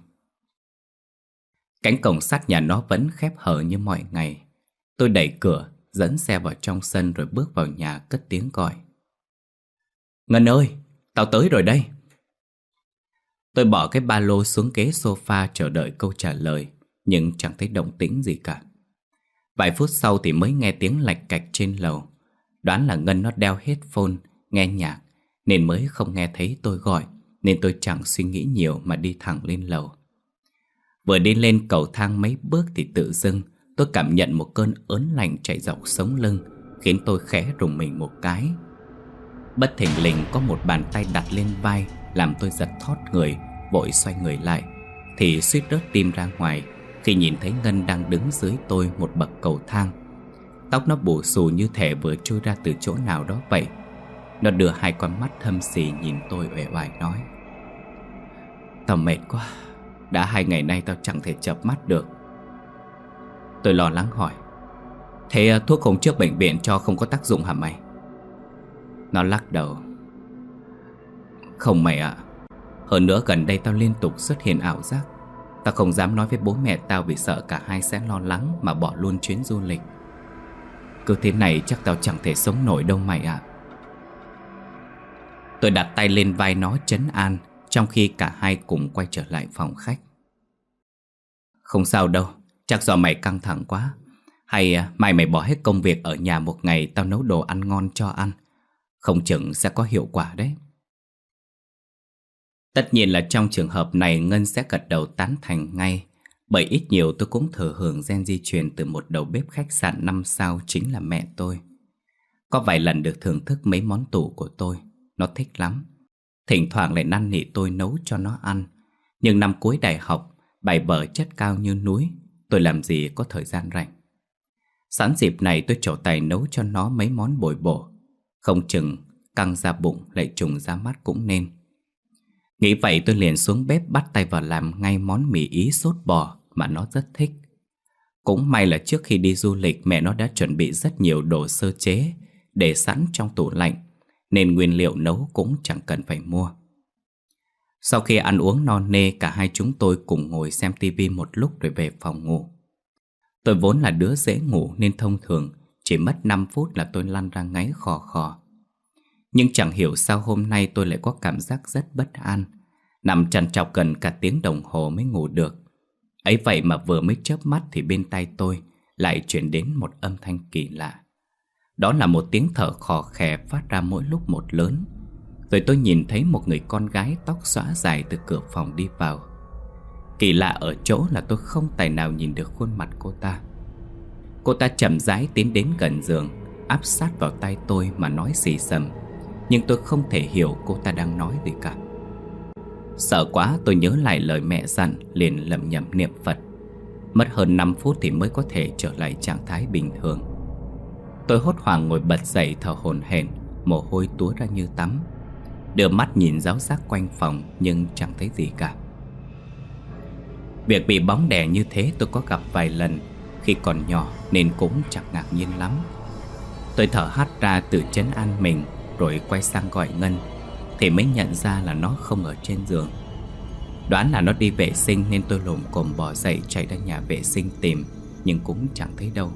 cánh cổng sắt nhà nó vẫn khép hờ như mọi ngày. Tôi đẩy cửa, dẫn xe vào trong sân rồi bước vào nhà cất tiếng gọi: "Ngân ơi, tao tới rồi đây." Tôi bỏ cái ba lô xuống ghế sofa chờ đợi câu trả lời, nhưng chẳng thấy động tĩnh gì cả. Vài phút sau thì mới nghe tiếng lạch cạch trên lầu. Đoán là Ngân nó đeo headphone, nghe nhạc nên mới không nghe thấy tôi gọi, nên tôi chẳng suy nghĩ nhiều mà đi thẳng lên lầu. Vừa đi lên cầu thang mấy bước thì tự dưng tôi cảm nhận một cơn ớn lạnh chạy dọc sống lưng, khiến tôi khẽ rùng mình một cái. Bất thình lình có một bàn tay đặt lên vai, làm tôi giật thót người, vội xoay người lại thì suýt rớt tim ra ngoài khi nhìn thấy Ngân đang đứng dưới tôi một bậc cầu thang. Tóc nó bù xù như thể vừa trôi ra từ chỗ nào đó vậy. Nó đưa 2 con mắt thâm xì nhìn tôi uể oải nói: "Tao mệt quá, Đã 2 ngày nay tao chẳng thể chợp mắt được. Tôi lo lắng hỏi: Thế thuốc hôm trước bệnh viện cho không có tác dụng hả mày? Nó lắc đầu: Không mày ạ. Hơn nữa gần đây tao liên tục xuất hiện ảo giác. Tao không dám nói với bố mẹ tao vì sợ cả hai sẽ lo lắng mà bỏ luôn chuyến du lịch. Cứ thế này chắc tao chẳng thể sống nổi đâu mày ạ. Tôi đặt tay lên vai nó trấn an, trong khi cả hai cùng quay trở lại phòng khách. Không sao đâu, chắc do mày căng thẳng quá. Hay mai mày bỏ hết công việc ở nhà một ngày, tao nấu đồ ăn ngon cho ăn. Không chừng sẽ có hiệu quả đấy. Tất nhiên là trong trường hợp này Ngân sẽ gật đầu tán thành ngay. Bởi ít nhiều tôi cũng thừa hưởng gen di truyền từ một đầu bếp khách sạn 5 sao chính là mẹ tôi. Có vài lần được thưởng thức mấy món tủ của tôi, nó thích lắm. Thỉnh thoảng lại năn nỉ tôi nấu cho nó ăn. Nhưng năm cuối đại học, bài vở chất cao như núi, tôi làm gì có thời gian rảnh. Sẵn dịp này tôi trổ tài nấu cho nó mấy món bồi bổ. Không chừng căng ra bụng lại trùng ra mắt cũng nên. Nghĩ vậy tôi liền xuống bếp bắt tay vào làm ngay món mì Ý sốt bò mà nó rất thích. Cũng may là trước khi đi du lịch mẹ nó đã chuẩn bị rất nhiều đồ sơ chế để sẵn trong tủ lạnh, nên nguyên liệu nấu cũng chẳng cần phải mua. Sau khi ăn uống no nê, cả hai chúng tôi cùng ngồi xem tivi một lúc rồi về phòng ngủ. Tôi vốn là đứa dễ ngủ nên thông thường chỉ mất 5 phút là tôi lăn ra ngáy khò khò. Nhưng chẳng hiểu sao hôm nay tôi lại có cảm giác rất bất an, nằm trằn trọc gần cả tiếng đồng hồ mới ngủ được. Ấy vậy mà vừa mới chớp mắt thì bên tai tôi lại truyền đến một âm thanh kỳ lạ. Đó là một tiếng thở khò khè phát ra mỗi lúc một lớn. Rồi tôi nhìn thấy một người con gái tóc xõa dài từ cửa phòng đi vào. Kỳ lạ ở chỗ là tôi không tài nào nhìn được khuôn mặt cô ta. Cô ta chậm rãi tiến đến gần giường, áp sát vào tai tôi mà nói xì xầm. Nhưng tôi không thể hiểu cô ta đang nói gì cả. Sợ quá tôi nhớ lại lời mẹ dặn, liền lẩm nhẩm niệm Phật. Mất hơn 5 phút thì mới có thể trở lại trạng thái bình thường. Tôi hốt hoảng ngồi bật dậy thở hổn hển, mồ hôi túa ra như tắm. Đưa mắt nhìn ráo rác quanh phòng nhưng chẳng thấy gì cả. Việc bị bóng đè như thế tôi có gặp vài lần khi còn nhỏ nên cũng chẳng ngạc nhiên lắm. Tôi thở hắt ra tự trấn an mình, rồi quay sang gọi Ngân thì mới nhận ra là nó không ở trên giường. Đoán là nó đi vệ sinh nên tôi lồm cồm bò dậy chạy ra nhà vệ sinh tìm, nhưng cũng chẳng thấy đâu.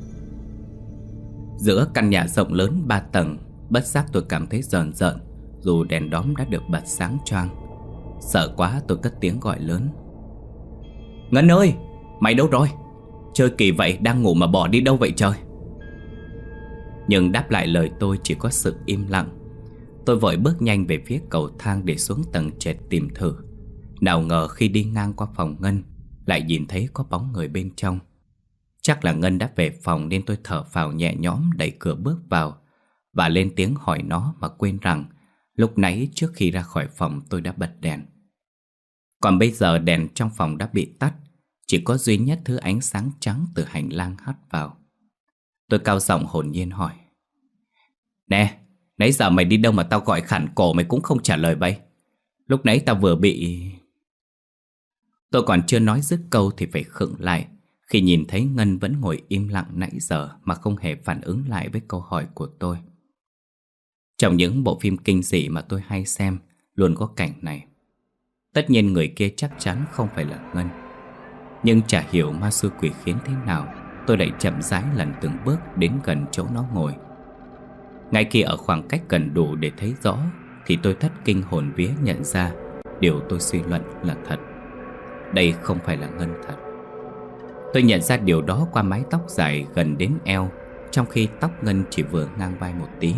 Giữa căn nhà rộng lớn 3 tầng, bất giác tôi cảm thấy rờn rợn, dù đèn đóm đã được bật sáng choang. Sợ quá tôi cất tiếng gọi lớn: Ngân ơi, mày đâu rồi? Chơi kỳ vậy, đang ngủ mà bỏ đi đâu vậy trời? Nhưng đáp lại lời tôi chỉ có sự im lặng. Tôi vội bước nhanh về phía cầu thang để xuống tầng trệt tìm thử. Nào ngờ khi đi ngang qua phòng Ngân, lại nhìn thấy có bóng người bên trong. Chắc là Ngân đã về phòng nên tôi thở phào nhẹ nhõm đẩy cửa bước vào và lên tiếng hỏi nó mà quên rằng lúc nãy trước khi ra khỏi phòng tôi đã bật đèn. Còn bây giờ đèn trong phòng đã bị tắt, chỉ có duy nhất thứ ánh sáng trắng từ hành lang hắt vào. Tôi cao giọng hồn nhiên hỏi: Nè, nãy giờ mày đi đâu mà tao gọi khản cổ mày cũng không trả lời vậy? Lúc nãy tao vừa bị... Tôi còn chưa nói dứt câu thì phải khựng lại khi nhìn thấy Ngân vẫn ngồi im lặng nãy giờ mà không hề phản ứng lại với câu hỏi của tôi. Trong những bộ phim kinh dị mà tôi hay xem, luôn có cảnh này. Tất nhiên người kia chắc chắn không phải là Ngân. Nhưng chả hiểu ma xui quỷ khiến thế nào, tôi lại chậm rãi lần từng bước đến gần chỗ nó ngồi. Ngay khi ở khoảng cách gần đủ để thấy rõ thì tôi thất kinh hồn vía nhận ra điều tôi suy luận là thật. Đây không phải là Ngân thật. Tôi nhận ra điều đó qua mái tóc dài gần đến eo, trong khi tóc Ngân chỉ vừa ngang vai một tí.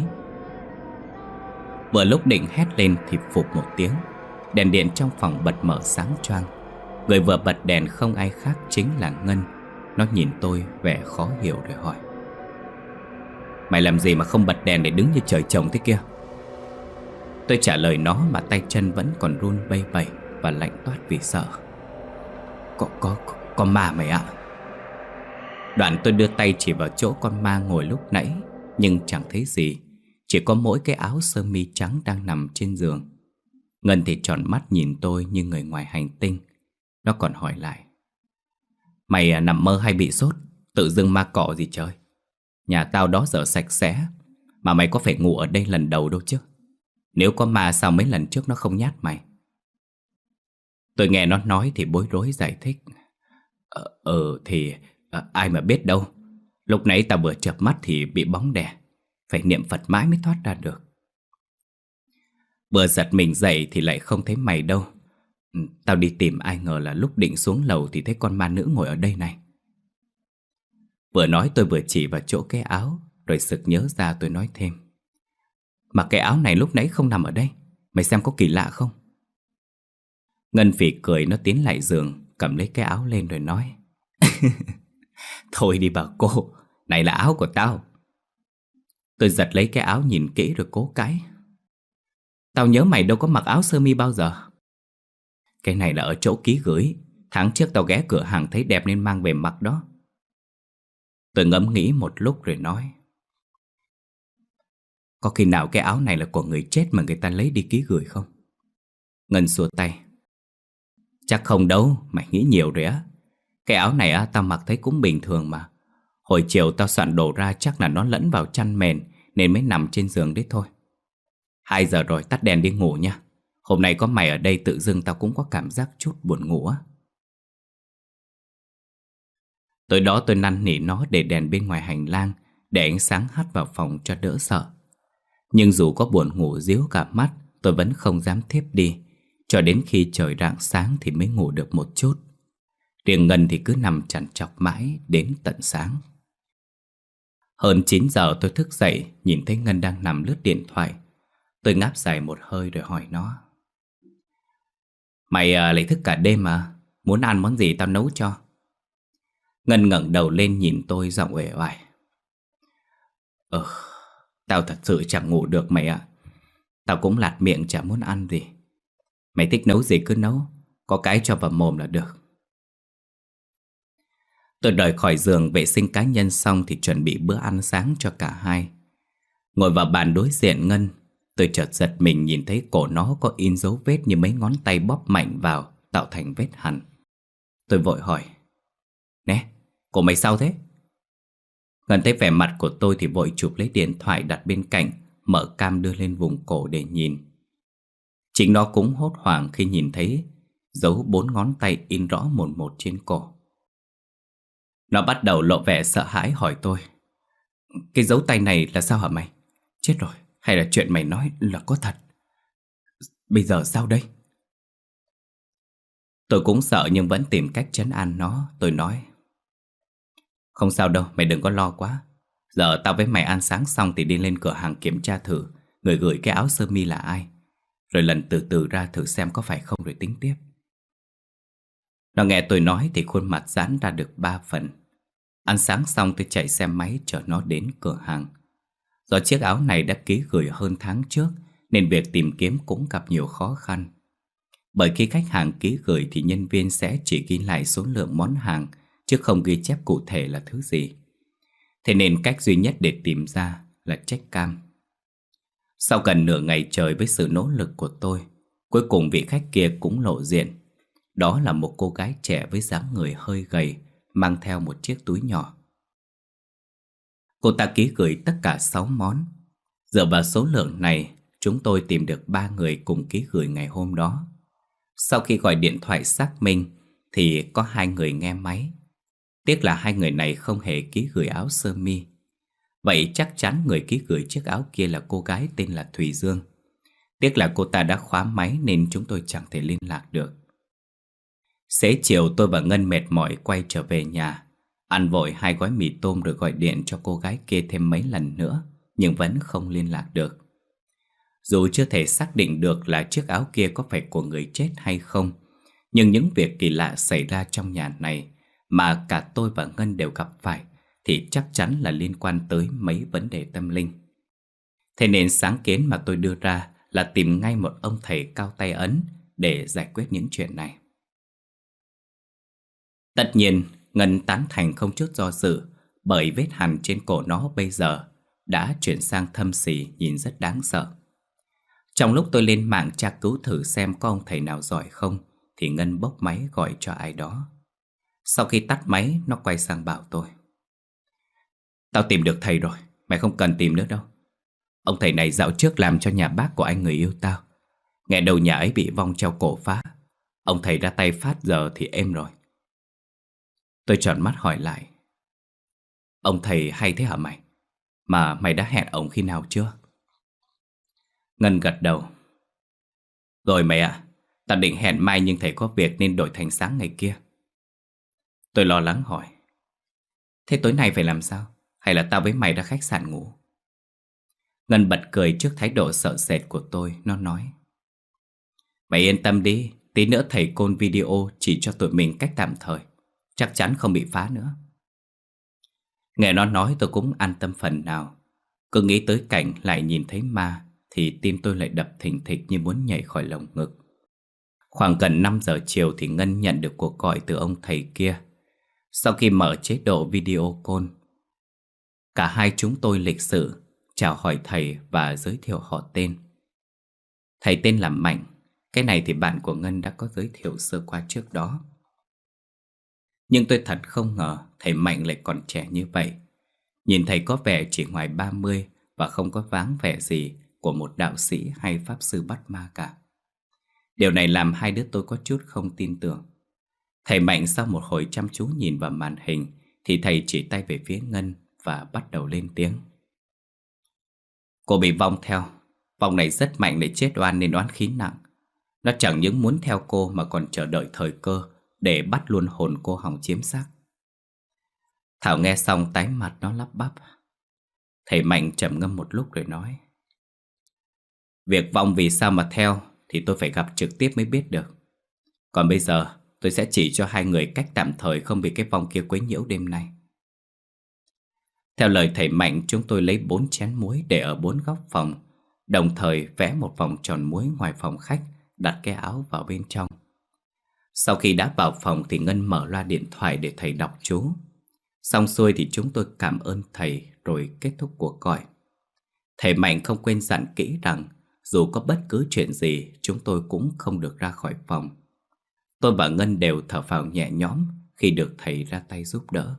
Vừa lúc định hét lên thì phụp một tiếng, đèn điện trong phòng bật mở sáng choang. Người vừa bật đèn không ai khác chính là Ngân. Nó nhìn tôi vẻ khó hiểu rồi hỏi: Mày làm gì mà không bật đèn để đứng như trời trồng thế kia? Tôi trả lời nó mà tay chân vẫn còn run bây bẩy và lạnh toát vì sợ. Có ma mày ạ. Đoạn tôi đưa tay chỉ vào chỗ con ma ngồi lúc nãy, nhưng chẳng thấy gì, chỉ có mỗi cái áo sơ mi trắng đang nằm trên giường. Ngân thì tròn mắt nhìn tôi như người ngoài hành tinh. Nó còn hỏi lại: Mày nằm mơ hay bị sốt? Tự dưng ma cọ gì trời? Nhà tao đó giờ sạch sẽ, mà mày có phải ngủ ở đây lần đầu đâu chứ. Nếu có ma sao mấy lần trước nó không nhát mày? Tôi nghe nó nói thì bối rối giải thích: ai mà biết đâu. Lúc nãy tao vừa chợp mắt thì bị bóng đè, phải niệm Phật mãi mới thoát ra được. Vừa giật mình dậy thì lại không thấy mày đâu. Tao đi tìm ai ngờ là lúc định xuống lầu thì thấy con ma nữ ngồi ở đây này. Vừa nói tôi vừa chỉ vào chỗ cái áo, rồi sực nhớ ra tôi nói thêm: Mà cái áo này lúc nãy không nằm ở đây, mày xem có kỳ lạ không? Ngân phì cười, nó tiến lại giường, cầm lấy cái áo lên rồi nói: Thôi đi bà cô, này là áo của tao. Tôi giật lấy cái áo nhìn kỹ rồi cố cãi: Tao nhớ mày đâu có mặc áo sơ mi bao giờ. Cái này là ở chỗ ký gửi, tháng trước tao ghé cửa hàng thấy đẹp nên mang về mặc đó. Tôi ngẫm nghĩ một lúc rồi nói: Có khi nào cái áo này là của người chết mà người ta lấy đi ký gửi không? Ngân xua tay: Chắc không đâu, mày nghĩ nhiều rồi á. Cái áo này tao mặc thấy cũng bình thường mà. Hồi chiều tao soạn đồ ra chắc là nó lẫn vào chăn mền nên mới nằm trên giường đấy thôi. 2 giờ rồi, tắt đèn đi ngủ nha. Hôm nay có mày ở đây tự dưng tao cũng có cảm giác chút buồn ngủ á. Tối đó tôi năn nỉ nó để đèn bên ngoài hành lang, để ánh sáng hắt vào phòng cho đỡ sợ. Nhưng dù có buồn ngủ ríu cả mắt, tôi vẫn không dám thiếp đi, cho đến khi trời rạng sáng thì mới ngủ được một chút. Riêng Ngân thì cứ nằm trằn trọc mãi đến tận sáng. Hơn 9 giờ tôi thức dậy, nhìn thấy Ngân đang nằm lướt điện thoại. Tôi ngáp dài một hơi rồi hỏi nó: Mày lại thức cả đêm mà, muốn ăn món gì tao nấu cho. Ngân ngẩng đầu lên nhìn tôi giọng uể oải: Tao thật sự chẳng ngủ được mày ạ. Tao cũng lạt miệng chả muốn ăn gì. Mày thích nấu gì cứ nấu, có cái cho vào mồm là được. Tôi rời khỏi giường vệ sinh cá nhân xong thì chuẩn bị bữa ăn sáng cho cả hai. Ngồi vào bàn đối diện Ngân, tôi chợt giật mình nhìn thấy cổ nó có in dấu vết như mấy ngón tay bóp mạnh vào tạo thành vết hằn. Tôi vội hỏi: Nè, cổ mày sao thế? Ngân thấy vẻ mặt của tôi thì vội chụp lấy điện thoại đặt bên cạnh, mở cam đưa lên vùng cổ để nhìn. Chính nó cũng hốt hoảng khi nhìn thấy dấu 4 ngón tay in rõ mồn một trên cổ. Nó bắt đầu lộ vẻ sợ hãi hỏi tôi: Cái dấu tay này là sao hả mày? Chết rồi, hay là chuyện mày nói là có thật? Bây giờ sao đây? Tôi cũng sợ nhưng vẫn tìm cách trấn an nó. Tôi nói: Không sao đâu, mày đừng có lo quá. Giờ tao với mày ăn sáng xong thì đi lên cửa hàng kiểm tra thử người gửi cái áo sơ mi là ai, rồi lần từ từ ra thử xem có phải không rồi tính tiếp. Nó nghe tôi nói thì khuôn mặt giãn ra được 3 phần. Ăn sáng xong tôi chạy xe máy chở nó đến cửa hàng. Do chiếc áo này đã ký gửi hơn tháng trước nên việc tìm kiếm cũng gặp nhiều khó khăn. Bởi khi khách hàng ký gửi thì nhân viên sẽ chỉ ghi lại số lượng món hàng chứ không ghi chép cụ thể là thứ gì. Thế nên cách duy nhất để tìm ra là check cam. Sau gần nửa ngày trời với sự nỗ lực của tôi, cuối cùng vị khách kia cũng lộ diện. Đó là một cô gái trẻ với dáng người hơi gầy, mang theo một chiếc túi nhỏ. Cô ta ký gửi tất cả 6 món. Dựa vào số lượng này, chúng tôi tìm được 3 người cùng ký gửi ngày hôm đó. Sau khi gọi điện thoại xác minh thì có 2 người nghe máy. Tiếc là 2 người này không hề ký gửi áo sơ mi. Vậy chắc chắn người ký gửi chiếc áo kia là cô gái tên là Thùy Dương. Tiếc là cô ta đã khóa máy nên chúng tôi chẳng thể liên lạc được. Xế chiều tôi và Ngân mệt mỏi quay trở về nhà. Ăn vội 2 gói mì tôm rồi gọi điện cho cô gái kia thêm mấy lần nữa, nhưng vẫn không liên lạc được. Dù chưa thể xác định được là chiếc áo kia có phải của người chết hay không, nhưng những việc kỳ lạ xảy ra trong nhà này mà cả tôi và Ngân đều gặp phải thì chắc chắn là liên quan tới mấy vấn đề tâm linh. Thế nên sáng kiến mà tôi đưa ra là tìm ngay một ông thầy cao tay ấn để giải quyết những chuyện này. Tất nhiên, Ngân tán thành không chút do dự, bởi vết hằn trên cổ nó bây giờ đã chuyển sang thâm sỉ nhìn rất đáng sợ. Trong lúc tôi lên mạng tra cứu thử xem có ông thầy nào giỏi không, thì Ngân bốc máy gọi cho ai đó. Sau khi tắt máy, nó quay sang bảo tôi: "Tao tìm được thầy rồi, mày không cần tìm nữa đâu. Ông thầy này dạo trước làm cho nhà bác của anh người yêu tao. Nghe đầu nhà ấy bị vong treo cổ phá. Ông thầy ra tay phát giờ thì êm rồi." Tôi tròn mắt hỏi lại: "Ông thầy hay thế hả mày? Mà mày đã hẹn ông khi nào chưa?" Ngân gật đầu: "Rồi mày à, tao định hẹn mai nhưng thầy có việc nên đổi thành sáng ngày kia." Tôi lo lắng hỏi: "Thế tối nay phải làm sao? Hay là tao với mày ra khách sạn ngủ?" Ngân bật cười trước thái độ sợ sệt của tôi. Nó nói: "Mày yên tâm đi, tí nữa thầy call video chỉ cho tụi mình cách tạm thời, chắc chắn không bị phá nữa." Nghe nó nói tôi cũng an tâm phần nào. Cứ nghĩ tới cảnh lại nhìn thấy ma thì tim tôi lại đập thình thịch như muốn nhảy khỏi lồng ngực. Khoảng gần 5 giờ chiều thì Ngân nhận được cuộc gọi từ ông thầy kia. Sau khi mở chế độ video call, cả hai chúng tôi lịch sự chào hỏi thầy và giới thiệu họ tên. Thầy tên là Mạnh. Cái này thì bạn của Ngân đã có giới thiệu sơ qua trước đó. Nhưng tôi thật không ngờ thầy Mạnh lại còn trẻ như vậy. Nhìn thầy có vẻ chỉ ngoài 30 và không có dáng vẻ gì của một đạo sĩ hay pháp sư bắt ma cả. Điều này làm hai đứa tôi có chút không tin tưởng. Thầy Mạnh sau một hồi chăm chú nhìn vào màn hình thì thầy chỉ tay về phía Ngân và bắt đầu lên tiếng: "Cô bị vong theo. Vong này rất mạnh để chết oan nên oán khí nặng. Nó chẳng những muốn theo cô mà còn chờ đợi thời cơ để bắt luôn hồn cô hòng chiếm xác." Thảo nghe xong tái mặt nó lắp bắp. Thầy Mạnh trầm ngâm một lúc rồi nói: "Việc vong vì sao mà theo thì tôi phải gặp trực tiếp mới biết được. Còn bây giờ tôi sẽ chỉ cho hai người cách tạm thời không bị cái vong kia quấy nhiễu đêm nay." Theo lời thầy Mạnh, chúng tôi lấy 4 chén muối để ở 4 góc phòng, đồng thời vẽ một vòng tròn muối ngoài phòng khách, đặt cái áo vào bên trong. Sau khi đã vào phòng thì Ngân mở loa điện thoại để thầy đọc chú. Xong xuôi thì chúng tôi cảm ơn thầy rồi kết thúc cuộc gọi. Thầy Mạnh không quên dặn kỹ rằng dù có bất cứ chuyện gì chúng tôi cũng không được ra khỏi phòng. Tôi và Ngân đều thở phào nhẹ nhõm khi được thầy ra tay giúp đỡ.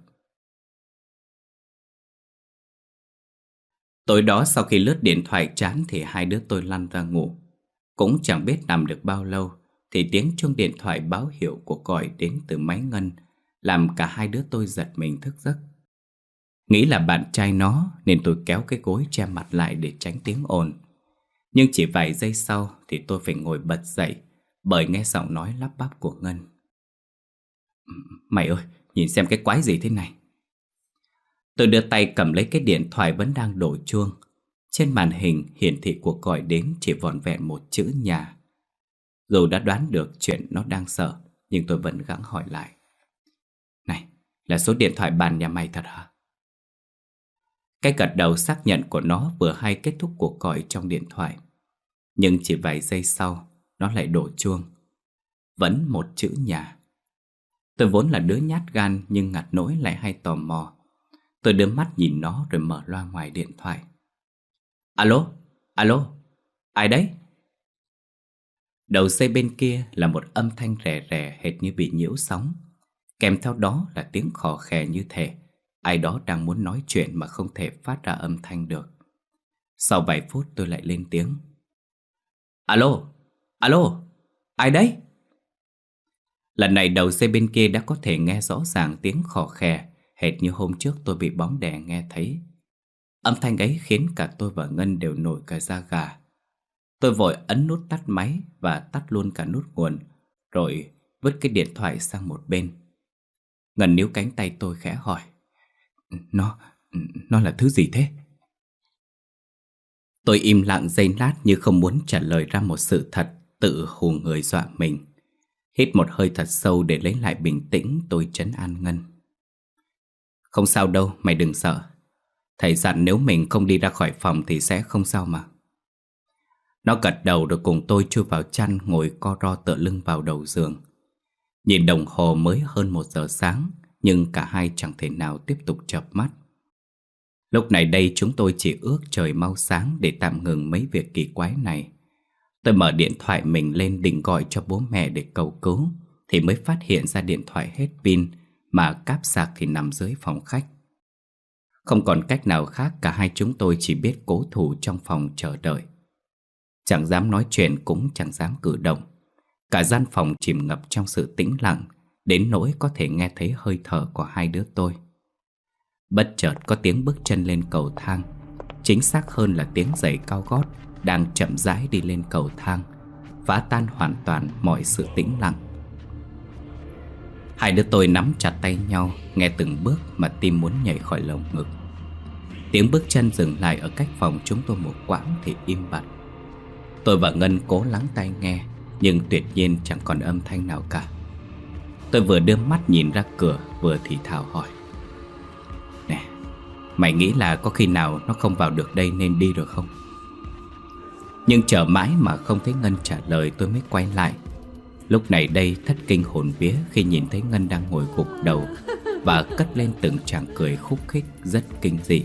Tối đó sau khi lướt điện thoại chán thì hai đứa tôi lăn ra ngủ. Cũng chẳng biết nằm được bao lâu thì tiếng chuông điện thoại báo hiệu cuộc gọi đến từ máy Ngân làm cả hai đứa tôi giật mình thức giấc. Nghĩ là bạn trai nó nên tôi kéo cái gối che mặt lại để tránh tiếng ồn. Nhưng chỉ vài giây sau thì tôi phải ngồi bật dậy bởi nghe giọng nói lắp bắp của Ngân: "Mày ơi, nhìn xem cái quái gì thế này." Tôi đưa tay cầm lấy cái điện thoại vẫn đang đổ chuông. Trên màn hình hiển thị cuộc gọi đến chỉ vỏn vẹn một chữ nhà. Dù đã đoán được chuyện nó đang sợ, nhưng tôi vẫn gắng hỏi lại: "Này, là số điện thoại bàn nhà mày thật hả?" Cái gật đầu xác nhận của nó vừa hay kết thúc cuộc gọi trong điện thoại. Nhưng chỉ vài giây sau, nó lại đổ chuông. Vẫn một chữ nhà. Tôi vốn là đứa nhát gan nhưng ngặt nỗi lại hay tò mò. Tôi đưa mắt nhìn nó rồi mở loa ngoài điện thoại: "Alo, alo, ai đấy?" Đầu dây bên kia là một âm thanh rè rè hệt như bị nhiễu sóng. Kèm theo đó là tiếng khò khè như thể ai đó đang muốn nói chuyện mà không thể phát ra âm thanh được. Sau vài phút tôi lại lên tiếng: "Alo, alo, ai đấy?" Lần này đầu dây bên kia đã có thể nghe rõ ràng tiếng khò khè hệt như hôm trước tôi bị bóng đè nghe thấy. Âm thanh ấy khiến cả tôi và Ngân đều nổi cả da gà. Tôi vội ấn nút tắt máy và tắt luôn cả nút nguồn, rồi vứt cái điện thoại sang một bên. Ngân níu cánh tay tôi khẽ hỏi: Nó nó là thứ gì thế?" Tôi im lặng giây lát như không muốn trả lời ra một sự thật tự hù người dọa mình. Hít một hơi thật sâu để lấy lại bình tĩnh, tôi trấn an Ngân: "Không sao đâu, mày đừng sợ. Thầy dặn nếu mình không đi ra khỏi phòng thì sẽ không sao mà." Nó gật đầu rồi cùng tôi chui vào chăn, ngồi co ro tựa lưng vào đầu giường. Nhìn đồng hồ mới hơn 1 giờ sáng, nhưng cả hai chẳng thể nào tiếp tục chợp mắt. Lúc này đây chúng tôi chỉ ước trời mau sáng để tạm ngừng mấy việc kỳ quái này. Tôi mở điện thoại mình lên định gọi cho bố mẹ để cầu cứu, thì mới phát hiện ra điện thoại hết pin, mà cáp sạc thì nằm dưới phòng khách. Không còn cách nào khác, cả hai chúng tôi chỉ biết cố thủ trong phòng chờ đợi. Chẳng dám nói chuyện, cũng chẳng dám cử động. Cả gian phòng chìm ngập trong sự tĩnh lặng, đến nỗi có thể nghe thấy hơi thở của hai đứa tôi. Bất chợt có tiếng bước chân lên cầu thang. Chính xác hơn là tiếng giày cao gót đang chậm rãi đi lên cầu thang, phá tan hoàn toàn mọi sự tĩnh lặng. Hai đứa tôi nắm chặt tay nhau, nghe từng bước mà tim muốn nhảy khỏi lồng ngực. Tiếng bước chân dừng lại ở cách phòng chúng tôi một quãng thì im bặt. Tôi và Ngân cố lắng tai nghe, nhưng tuyệt nhiên chẳng còn âm thanh nào cả. Tôi vừa đưa mắt nhìn ra cửa, vừa thì thào hỏi: "Nè, mày nghĩ là có khi nào nó không vào được đây nên đi rồi không?" Nhưng chờ mãi mà không thấy Ngân trả lời, tôi mới quay lại. Lúc này đây thất kinh hồn vía khi nhìn thấy Ngân đang ngồi gục đầu và cất lên từng tràng cười khúc khích rất kinh dị.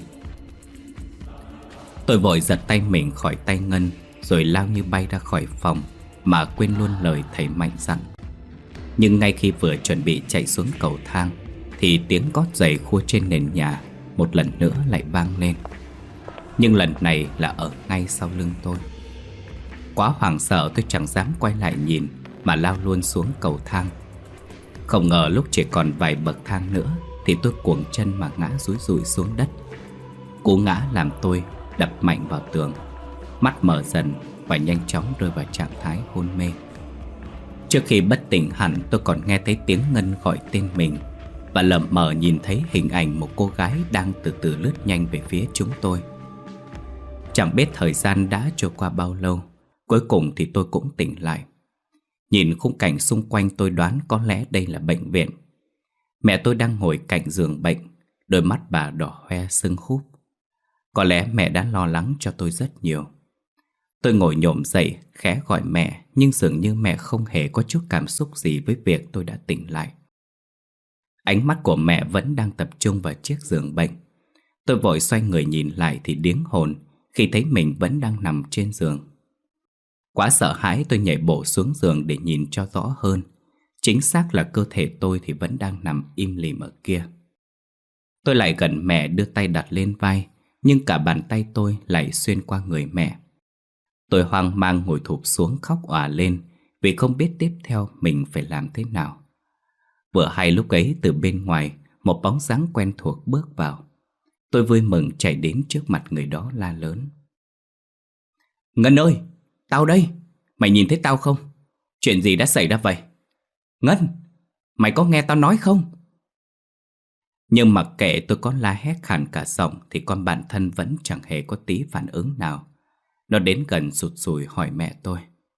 Tôi vội giật tay mình khỏi tay Ngân, rồi lao như bay ra khỏi phòng, mà quên luôn lời thầy Mạnh dặn. Nhưng ngay khi vừa chuẩn bị chạy xuống cầu thang, thì tiếng gót giày khua trên nền nhà một lần nữa lại vang lên. Nhưng lần này là ở ngay sau lưng tôi. Quá hoảng sợ, tôi chẳng dám quay lại nhìn, mà lao luôn xuống cầu thang. Không ngờ lúc chỉ còn vài bậc thang nữa thì tôi cuồng chân mà ngã rúi rụi xuống đất. Cú ngã làm tôi đập mạnh vào tường, mắt mở dần và nhanh chóng rơi vào trạng thái hôn mê. Trước khi bất tỉnh hẳn, tôi còn nghe thấy tiếng Ngân gọi tên mình, và lờ mờ nhìn thấy hình ảnh một cô gái đang từ từ lướt nhanh về phía chúng tôi. Chẳng biết thời gian đã trôi qua bao lâu, cuối cùng thì tôi cũng tỉnh lại. Nhìn khung cảnh xung quanh, tôi đoán có lẽ đây là bệnh viện. Mẹ tôi đang ngồi cạnh giường bệnh, đôi mắt bà đỏ hoe sưng húp. Có lẽ mẹ đã lo lắng cho tôi rất nhiều. Tôi ngồi nhổm dậy, khẽ gọi mẹ, nhưng dường như mẹ không hề có chút cảm xúc gì với việc tôi đã tỉnh lại. Ánh mắt của mẹ vẫn đang tập trung vào chiếc giường bệnh. Tôi vội xoay người nhìn lại thì điếng hồn khi thấy mình vẫn đang nằm trên giường. Quá sợ hãi, tôi nhảy bổ xuống giường để nhìn cho rõ hơn. Chính xác là cơ thể tôi thì vẫn đang nằm im lìm ở kia. Tôi lại gần mẹ, đưa tay đặt lên vai, nhưng cả bàn tay tôi lại xuyên qua người mẹ. Tôi hoang mang ngồi thụp xuống khóc òa lên, vì không biết tiếp theo mình phải làm thế nào. Vừa hay lúc ấy từ bên ngoài, một bóng dáng quen thuộc bước vào. Tôi vui mừng chạy đến trước mặt người đó la lớn: "Ngân ơi, tao đây, mày nhìn thấy tao không? Chuyện gì đã xảy ra vậy? Ngân, mày có nghe tao nói không?" Nhưng mặc kệ tôi có la hét khàn cả giọng thì con bạn thân vẫn chẳng hề có tí phản ứng nào. Nó đến gần sụt sùi hỏi mẹ tôi: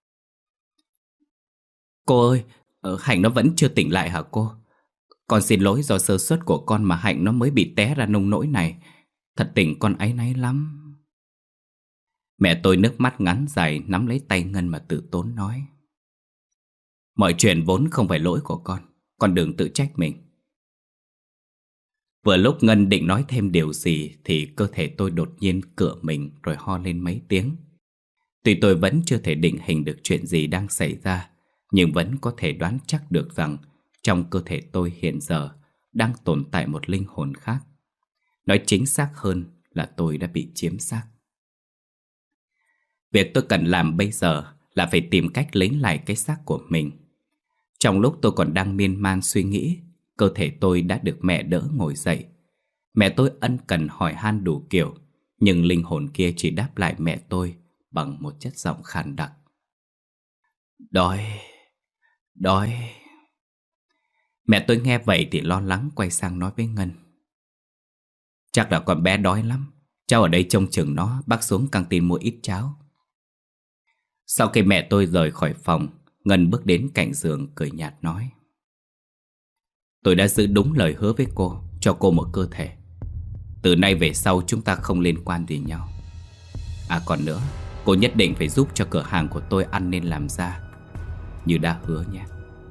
"Cô ơi, Hạnh nó vẫn chưa tỉnh lại hả cô? Con xin lỗi, do sơ suất của con mà Hạnh nó mới bị té ra nông nỗi này. Thật tình con áy náy lắm." Mẹ tôi nước mắt ngắn dài nắm lấy tay Ngân mà tự tốn nói: "Mọi chuyện vốn không phải lỗi của con đừng tự trách mình." Vừa lúc Ngân định nói thêm điều gì thì cơ thể tôi đột nhiên cựa mình rồi ho lên mấy tiếng. Tuy tôi vẫn chưa thể định hình được chuyện gì đang xảy ra, nhưng vẫn có thể đoán chắc được rằng trong cơ thể tôi hiện giờ đang tồn tại một linh hồn khác. Nói chính xác hơn là tôi đã bị chiếm xác. Việc tôi cần làm bây giờ là phải tìm cách lấy lại cái xác của mình. Trong lúc tôi còn đang miên man suy nghĩ, cơ thể tôi đã được mẹ đỡ ngồi dậy. Mẹ tôi ân cần hỏi han đủ kiểu, nhưng linh hồn kia chỉ đáp lại mẹ tôi bằng một chất giọng khàn đặc: "Đói, đói." Mẹ tôi nghe vậy thì lo lắng quay sang nói với Ngân: "Chắc là con bé đói lắm, cháu ở đây trông chừng nó, bác xuống căng tin mua ít cháo." Sau khi mẹ tôi rời khỏi phòng, Ngân bước đến cạnh giường cười nhạt nói: "Tôi đã giữ đúng lời hứa với cô, cho cô một cơ thể. Từ nay về sau chúng ta không liên quan gì nhau. À còn nữa, cô nhất định phải giúp cho cửa hàng của tôi ăn nên làm ra, như đã hứa nhé."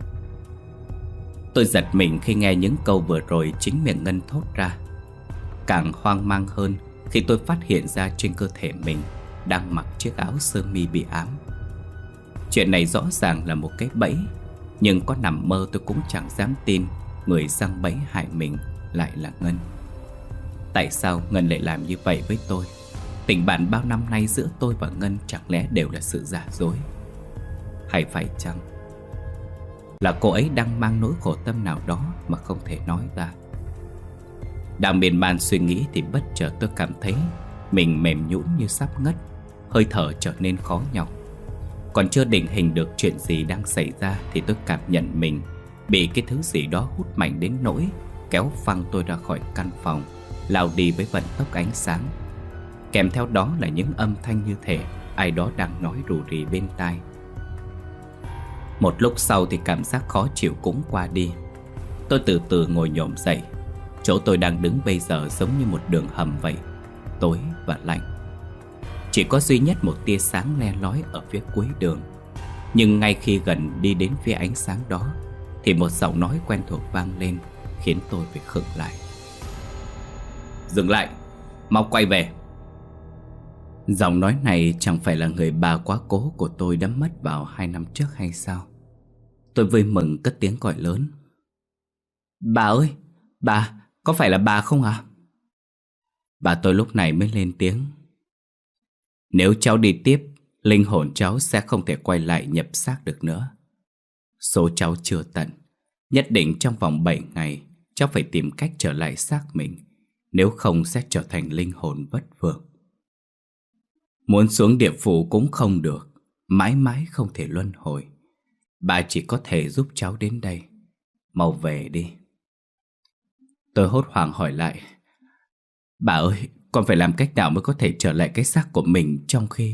Tôi giật mình khi nghe những câu vừa rồi chính miệng Ngân thốt ra. Càng hoang mang hơn khi tôi phát hiện ra trên cơ thể mình đang mặc chiếc áo sơ mi bị ám. Chuyện này rõ ràng là một cái bẫy, nhưng có nằm mơ tôi cũng chẳng dám tin người giăng bẫy hại mình lại là Ngân. Tại sao Ngân lại làm như vậy với tôi? Tình bạn bao năm nay giữa tôi và Ngân chẳng lẽ đều là sự giả dối? Hay phải chăng là cô ấy đang mang nỗi khổ tâm nào đó mà không thể nói ra? Đang miên man suy nghĩ thì bất chợt tôi cảm thấy mình mềm nhũn như sắp ngất, hơi thở trở nên khó nhọc. Còn chưa định hình được chuyện gì đang xảy ra thì tôi cảm nhận mình bị cái thứ gì đó hút mạnh đến nỗi kéo phăng tôi ra khỏi căn phòng, lao đi với vận tốc ánh sáng. Kèm theo đó là những âm thanh như thể ai đó đang nói rù rì bên tai. Một lúc sau thì cảm giác khó chịu cũng qua đi. Tôi từ từ ngồi nhổm dậy. Chỗ tôi đang đứng bây giờ giống như một đường hầm vậy, tối và lạnh. Chỉ có duy nhất một tia sáng le lói ở phía cuối đường. Nhưng ngay khi gần đi đến phía ánh sáng đó thì một giọng nói quen thuộc vang lên, khiến tôi phải khựng lại. Dừng lại, mau quay về. Giọng nói này chẳng phải là người bà quá cố của tôi đã mất vào 2 năm trước hay sao? Tôi vui mừng cất tiếng gọi lớn. Bà ơi, bà, có phải là bà không ạ? Bà tôi lúc này mới lên tiếng. Nếu cháu đi tiếp, linh hồn cháu sẽ không thể quay lại nhập xác được nữa. Số cháu chưa tận. Nhất định trong vòng 7 ngày cháu phải tìm cách trở lại xác mình, nếu không sẽ trở thành linh hồn vất vưởng. Muốn xuống địa phủ cũng không được, mãi mãi không thể luân hồi. Bà chỉ có thể giúp cháu đến đây. Mau về đi. Tôi hốt hoảng hỏi lại. Bà ơi, con phải làm cách nào mới có thể trở lại cái xác của mình trong khi...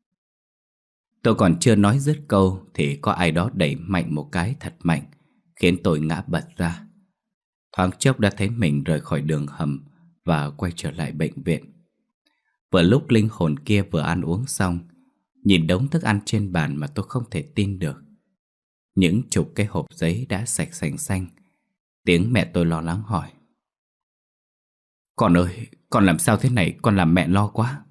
Tôi còn chưa nói dứt câu thì có ai đó đẩy mạnh một cái thật mạnh, khiến tôi ngã bật ra. Thoáng chốc đã thấy mình rời khỏi đường hầm và quay trở lại bệnh viện. Vừa lúc linh hồn kia vừa ăn uống xong, nhìn đống thức ăn trên bàn mà tôi không thể tin được. Những chục cái hộp giấy đã sạch sành xanh. Tiếng mẹ tôi lo lắng hỏi. Con ơi, con làm sao thế này, con làm mẹ lo quá.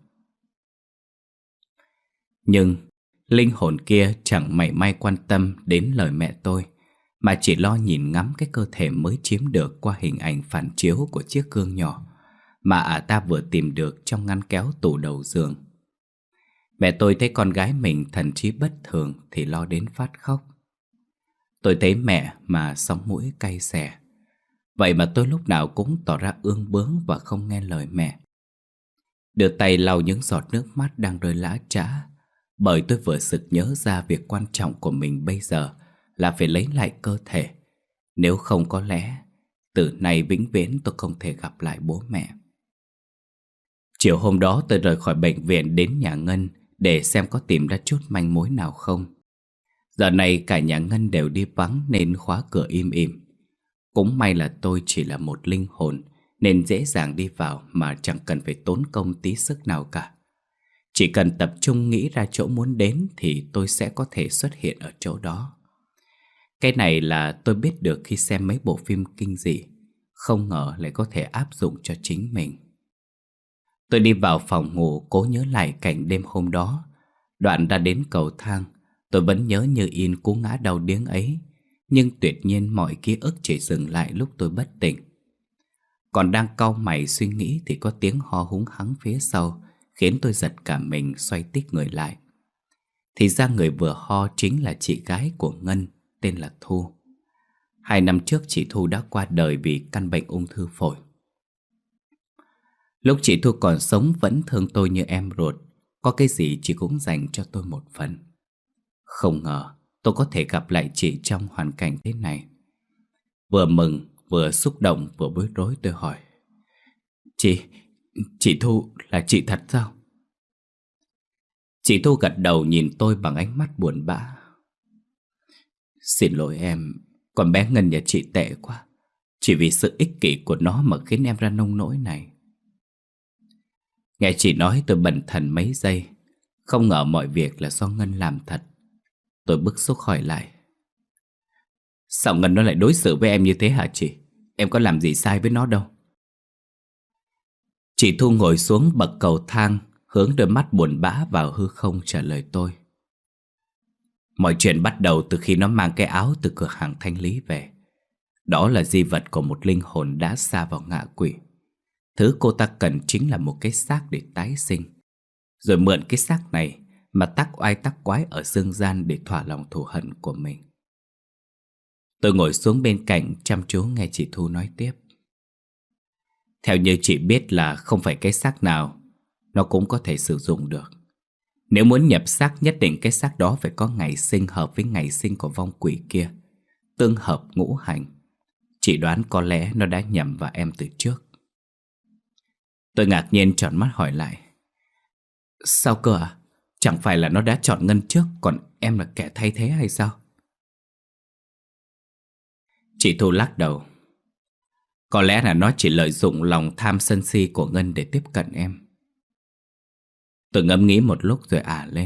Nhưng linh hồn kia chẳng mảy may quan tâm đến lời mẹ tôi, mà chỉ lo nhìn ngắm cái cơ thể mới chiếm được qua hình ảnh phản chiếu của chiếc gương nhỏ mà ta vừa tìm được trong ngăn kéo tủ đầu giường. Mẹ tôi thấy con gái mình thần trí bất thường thì lo đến phát khóc. Tôi thấy mẹ mà sống mũi cay xè. Vậy mà tôi lúc nào cũng tỏ ra ương bướng và không nghe lời mẹ. Đưa tay lau những giọt nước mắt đang rơi lã chã, bởi tôi vừa sực nhớ ra việc quan trọng của mình bây giờ là phải lấy lại cơ thể. Nếu không có lẽ từ nay vĩnh viễn tôi không thể gặp lại bố mẹ. Chiều hôm đó tôi rời khỏi bệnh viện đến nhà Ngân để xem có tìm ra chút manh mối nào không. Giờ này cả nhà Ngân đều đi vắng nên khóa cửa im ỉm. Cũng may là tôi chỉ là một linh hồn nên dễ dàng đi vào mà chẳng cần phải tốn công tí sức nào cả. Chỉ cần tập trung nghĩ ra chỗ muốn đến thì tôi sẽ có thể xuất hiện ở chỗ đó. Cái này là tôi biết được khi xem mấy bộ phim kinh dị, không ngờ lại có thể áp dụng cho chính mình. Tôi đi vào phòng ngủ cố nhớ lại cảnh đêm hôm đó. Đoạn ra đến cầu thang, tôi vẫn nhớ như in cú ngã đau điếng ấy, nhưng tuyệt nhiên mọi ký ức chỉ dừng lại lúc tôi bất tỉnh. Còn đang cau mày suy nghĩ thì có tiếng ho húng hắng phía sau, khiến tôi giật cả mình xoay tít người lại. Thì ra người vừa ho chính là chị gái của Ngân, tên là Thu. 2 năm trước chị Thu đã qua đời vì căn bệnh ung thư phổi. Lúc chị Thu còn sống vẫn thương tôi như em ruột, có cái gì chị cũng dành cho tôi một phần. Không ngờ tôi có thể gặp lại chị trong hoàn cảnh thế này. Vừa mừng, vừa xúc động, vừa bối rối tôi hỏi. Chị Thu là chị thật sao? Chị Thu gật đầu nhìn tôi bằng ánh mắt buồn bã. Xin lỗi em, con bé Ngân nhà chị tệ quá. Chỉ vì sự ích kỷ của nó mà khiến em ra nông nỗi này. Nghe chị nói tôi bần thần mấy giây. Không ngờ mọi việc là do Ngân làm thật. Tôi bức xúc hỏi lại. Sao Ngân nó lại đối xử với em như thế hả chị? Em có làm gì sai với nó đâu. Chị Thu ngồi xuống bậc cầu thang, hướng đôi mắt buồn bã vào hư không trả lời tôi. Mọi chuyện bắt đầu từ khi nó mang cái áo từ cửa hàng thanh lý về. Đó là di vật của một linh hồn đã sa vào ngạ quỷ. Thứ cô ta cần chính là một cái xác để tái sinh, rồi mượn cái xác này mà tác oai tác quái ở dương gian để thỏa lòng thù hận của mình. Tôi ngồi xuống bên cạnh chăm chú nghe chị Thu nói tiếp. Theo như chị biết là không phải cái xác nào nó cũng có thể sử dụng được. Nếu muốn nhập xác, nhất định cái xác đó phải có ngày sinh hợp với ngày sinh của vong quỷ kia, tương hợp ngũ hành. Chị đoán có lẽ nó đã nhầm vào em từ trước. Tôi ngạc nhiên tròn mắt hỏi lại. Sao cơ à? Chẳng phải là nó đã chọn Ngân trước, còn em là kẻ thay thế hay sao? Chị Thu lắc đầu. Có lẽ là nó chỉ lợi dụng lòng tham sân si của Ngân để tiếp cận em. Tôi ngẫm nghĩ một lúc rồi lên.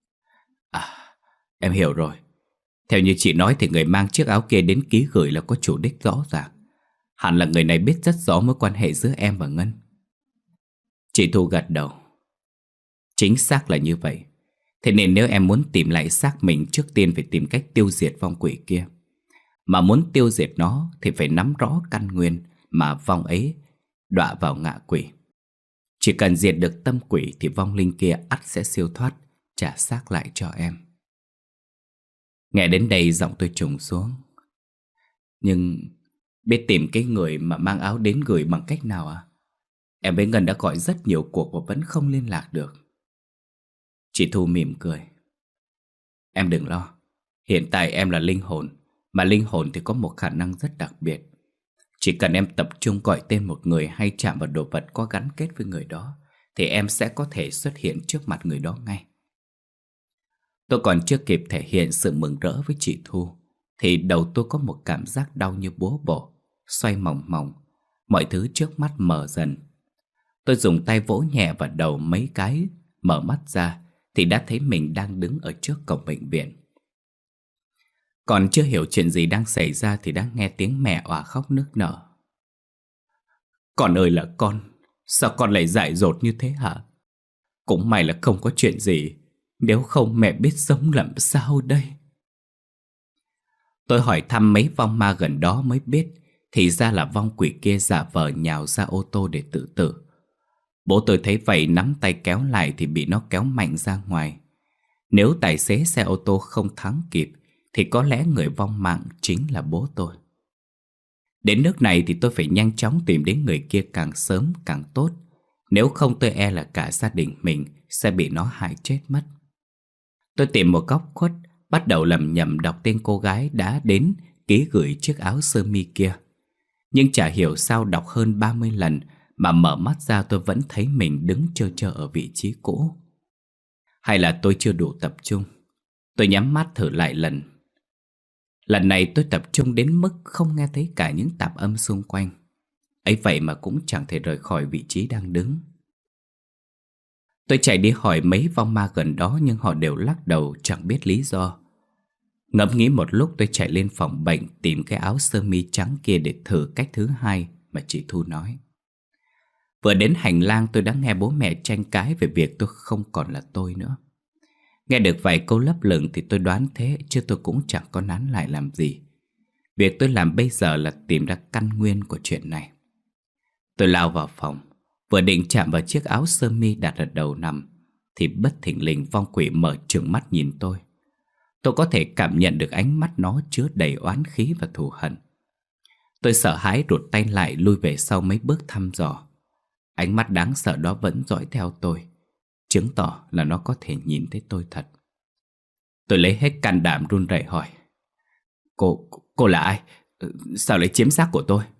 Em hiểu rồi. Theo như chị nói thì người mang chiếc áo kia đến ký gửi là có chủ đích rõ ràng. Hẳn là người này biết rất rõ mối quan hệ giữa em và Ngân. Chị Thu gật đầu. Chính xác là như vậy. Thế nên nếu em muốn tìm lại xác mình, trước tiên phải tìm cách tiêu diệt vong quỷ kia. Mà muốn tiêu diệt nó thì phải nắm rõ căn nguyên mà vong ấy đọa vào ngạ quỷ. Chỉ cần diệt được tâm quỷ thì vong linh kia ắt sẽ siêu thoát, trả xác lại cho em. Nghe đến đây giọng tôi trùng xuống. Nhưng biết tìm cái người mà mang áo đến gửi bằng cách nào à? Em với Ngân đã gọi rất nhiều cuộc và vẫn không liên lạc được. Chị Thu mỉm cười. Em đừng lo. Hiện tại em là linh hồn, mà linh hồn thì có một khả năng rất đặc biệt. Chỉ cần em tập trung gọi tên một người hay chạm vào đồ vật có gắn kết với người đó, thì em sẽ có thể xuất hiện trước mặt người đó ngay. Tôi còn chưa kịp thể hiện sự mừng rỡ với chị Thu thì đầu tôi có một cảm giác đau như búa bổ, xoay mòng mòng. Mọi thứ trước mắt mờ dần. Tôi dùng tay vỗ nhẹ vào đầu mấy cái, mở mắt ra thì đã thấy mình đang đứng ở trước cổng bệnh viện. Còn chưa hiểu chuyện gì đang xảy ra thì đã nghe tiếng mẹ òa khóc nức nở. Con ơi là con, sao con lại dại dột như thế hả? Cũng may là không có chuyện gì, nếu không mẹ biết sống làm sao đây. Tôi hỏi thăm mấy vong ma gần đó mới biết thì ra là vong quỷ kia giả vờ nhào ra ô tô để tự tử. Bố tôi thấy vậy nắm tay kéo lại thì bị nó kéo mạnh ra ngoài. Nếu tài xế xe ô tô không thắng kịp thì có lẽ người vong mạng chính là bố tôi. Đến nước này thì tôi phải nhanh chóng tìm đến người kia càng sớm càng tốt. Nếu không tôi e là cả gia đình mình sẽ bị nó hại chết mất. Tôi tìm một góc khuất, bắt đầu lầm nhầm đọc tên cô gái đã đến ký gửi chiếc áo sơ mi kia. Nhưng chả hiểu sao đọc hơn 30 lần mà mở mắt ra tôi vẫn thấy mình đứng trơ trơ ở vị trí cũ. Hay là tôi chưa đủ tập trung? Tôi nhắm mắt thử lại lần. Lần này tôi tập trung đến mức không nghe thấy cả những tạp âm xung quanh. Ấy vậy mà cũng chẳng thể rời khỏi vị trí đang đứng. Tôi chạy đi hỏi mấy vong ma gần đó nhưng họ đều lắc đầu chẳng biết lý do. Ngẫm nghĩ một lúc tôi chạy lên phòng bệnh tìm cái áo sơ mi trắng kia để thử cách thứ hai mà chị Thu nói. Vừa đến hành lang tôi đã nghe bố mẹ tranh cãi về việc tôi không còn là tôi nữa. Nghe được vài câu lấp lửng thì tôi đoán thế chứ tôi cũng chẳng có nán lại làm gì. Việc tôi làm bây giờ là tìm ra căn nguyên của chuyện này. Tôi lao vào phòng, vừa định chạm vào chiếc áo sơ mi đặt ở đầu nằm thì bất thình lình vong quỷ mở trừng mắt nhìn tôi. Tôi có thể cảm nhận được ánh mắt nó chứa đầy oán khí và thù hận. Tôi sợ hãi rụt tay lại lui về sau mấy bước thăm dò. Ánh mắt đáng sợ đó vẫn dõi theo tôi, chứng tỏ là nó có thể nhìn thấy tôi thật. Tôi lấy hết can đảm run rẩy hỏi: Cô là ai? Sao lại chiếm xác của tôi?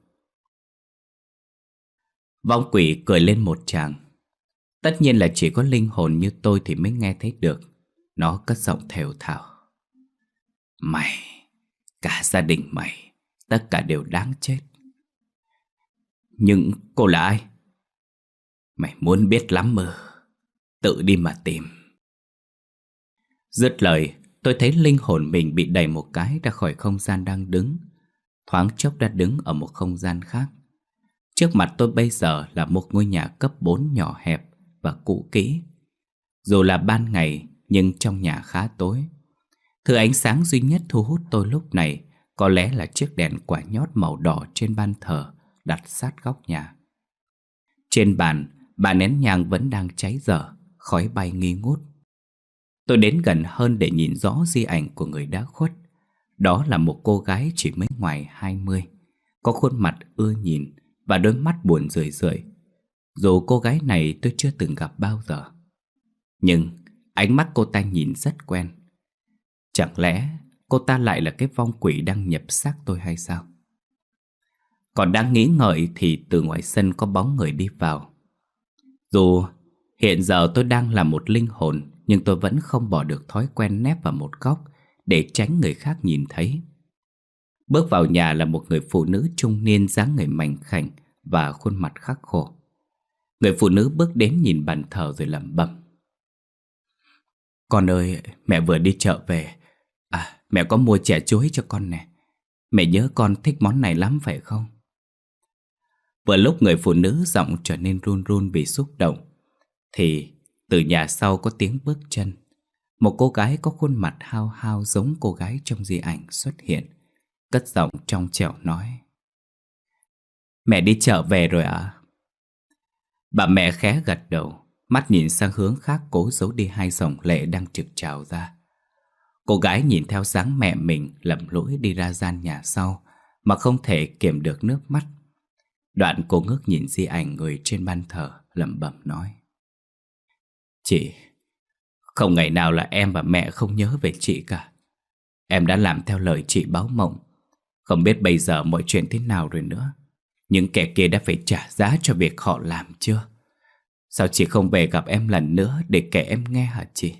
Vong quỷ cười lên một tràng. Tất nhiên là chỉ có linh hồn như tôi thì mới nghe thấy được. Nó cất giọng thều thào: Mày, cả gia đình mày, tất cả đều đáng chết. Nhưng cô là ai? Mày muốn biết lắm mơ, tự đi mà tìm. Dứt lời, tôi thấy linh hồn mình bị đẩy một cái ra khỏi không gian đang đứng. Thoáng chốc đã đứng ở một không gian khác. Trước mặt tôi bây giờ là một ngôi nhà cấp 4 nhỏ hẹp và cũ kỹ. Dù là ban ngày nhưng trong nhà khá tối. Thứ ánh sáng duy nhất thu hút tôi lúc này có lẽ là chiếc đèn quả nhót màu đỏ trên ban thờ đặt sát góc nhà. Trên bàn, ba nén nhang vẫn đang cháy dở, khói bay nghi ngút. Tôi đến gần hơn để nhìn rõ di ảnh của người đã khuất. Đó là một cô gái chỉ mới ngoài 20, có khuôn mặt ưa nhìn và đôi mắt buồn rười rượi. Dù cô gái này tôi chưa từng gặp bao giờ, nhưng ánh mắt cô ta nhìn rất quen. Chẳng lẽ cô ta lại là cái vong quỷ đang nhập xác tôi hay sao? Còn đang nghĩ ngợi thì từ ngoài sân có bóng người đi vào. Dù hiện giờ tôi đang là một linh hồn, nhưng tôi vẫn không bỏ được thói quen nép vào một góc để tránh người khác nhìn thấy. Bước vào nhà là một người phụ nữ trung niên, dáng người mảnh khảnh và khuôn mặt khắc khổ. Người phụ nữ bước đến nhìn bàn thờ rồi lẩm bẩm: "Con ơi, mẹ vừa đi chợ về. Mẹ có mua chè chuối cho con nè. Mẹ nhớ con thích món này lắm phải không?" Vừa lúc người phụ nữ giọng trở nên run run vì xúc động, thì từ nhà sau có tiếng bước chân. Một cô gái có khuôn mặt hao hao giống cô gái trong di ảnh xuất hiện, cất giọng trong trẻo nói: "Mẹ đi chợ về rồi ạ?" Bà mẹ khẽ gật đầu, mắt nhìn sang hướng khác cố giấu đi hai dòng lệ đang trực trào ra. Cô gái nhìn theo dáng mẹ mình lầm lũi đi ra gian nhà sau mà không thể kiềm được nước mắt. Đoạn cô ngước nhìn di ảnh người trên ban thờ, lẩm bẩm nói: "Chị, không ngày nào là em và mẹ không nhớ về chị cả. Em đã làm theo lời chị báo mộng. Không biết bây giờ mọi chuyện thế nào rồi nữa. Những kẻ kia đã phải trả giá cho việc họ làm chưa? Sao chị không về gặp em lần nữa để kể em nghe hả chị?"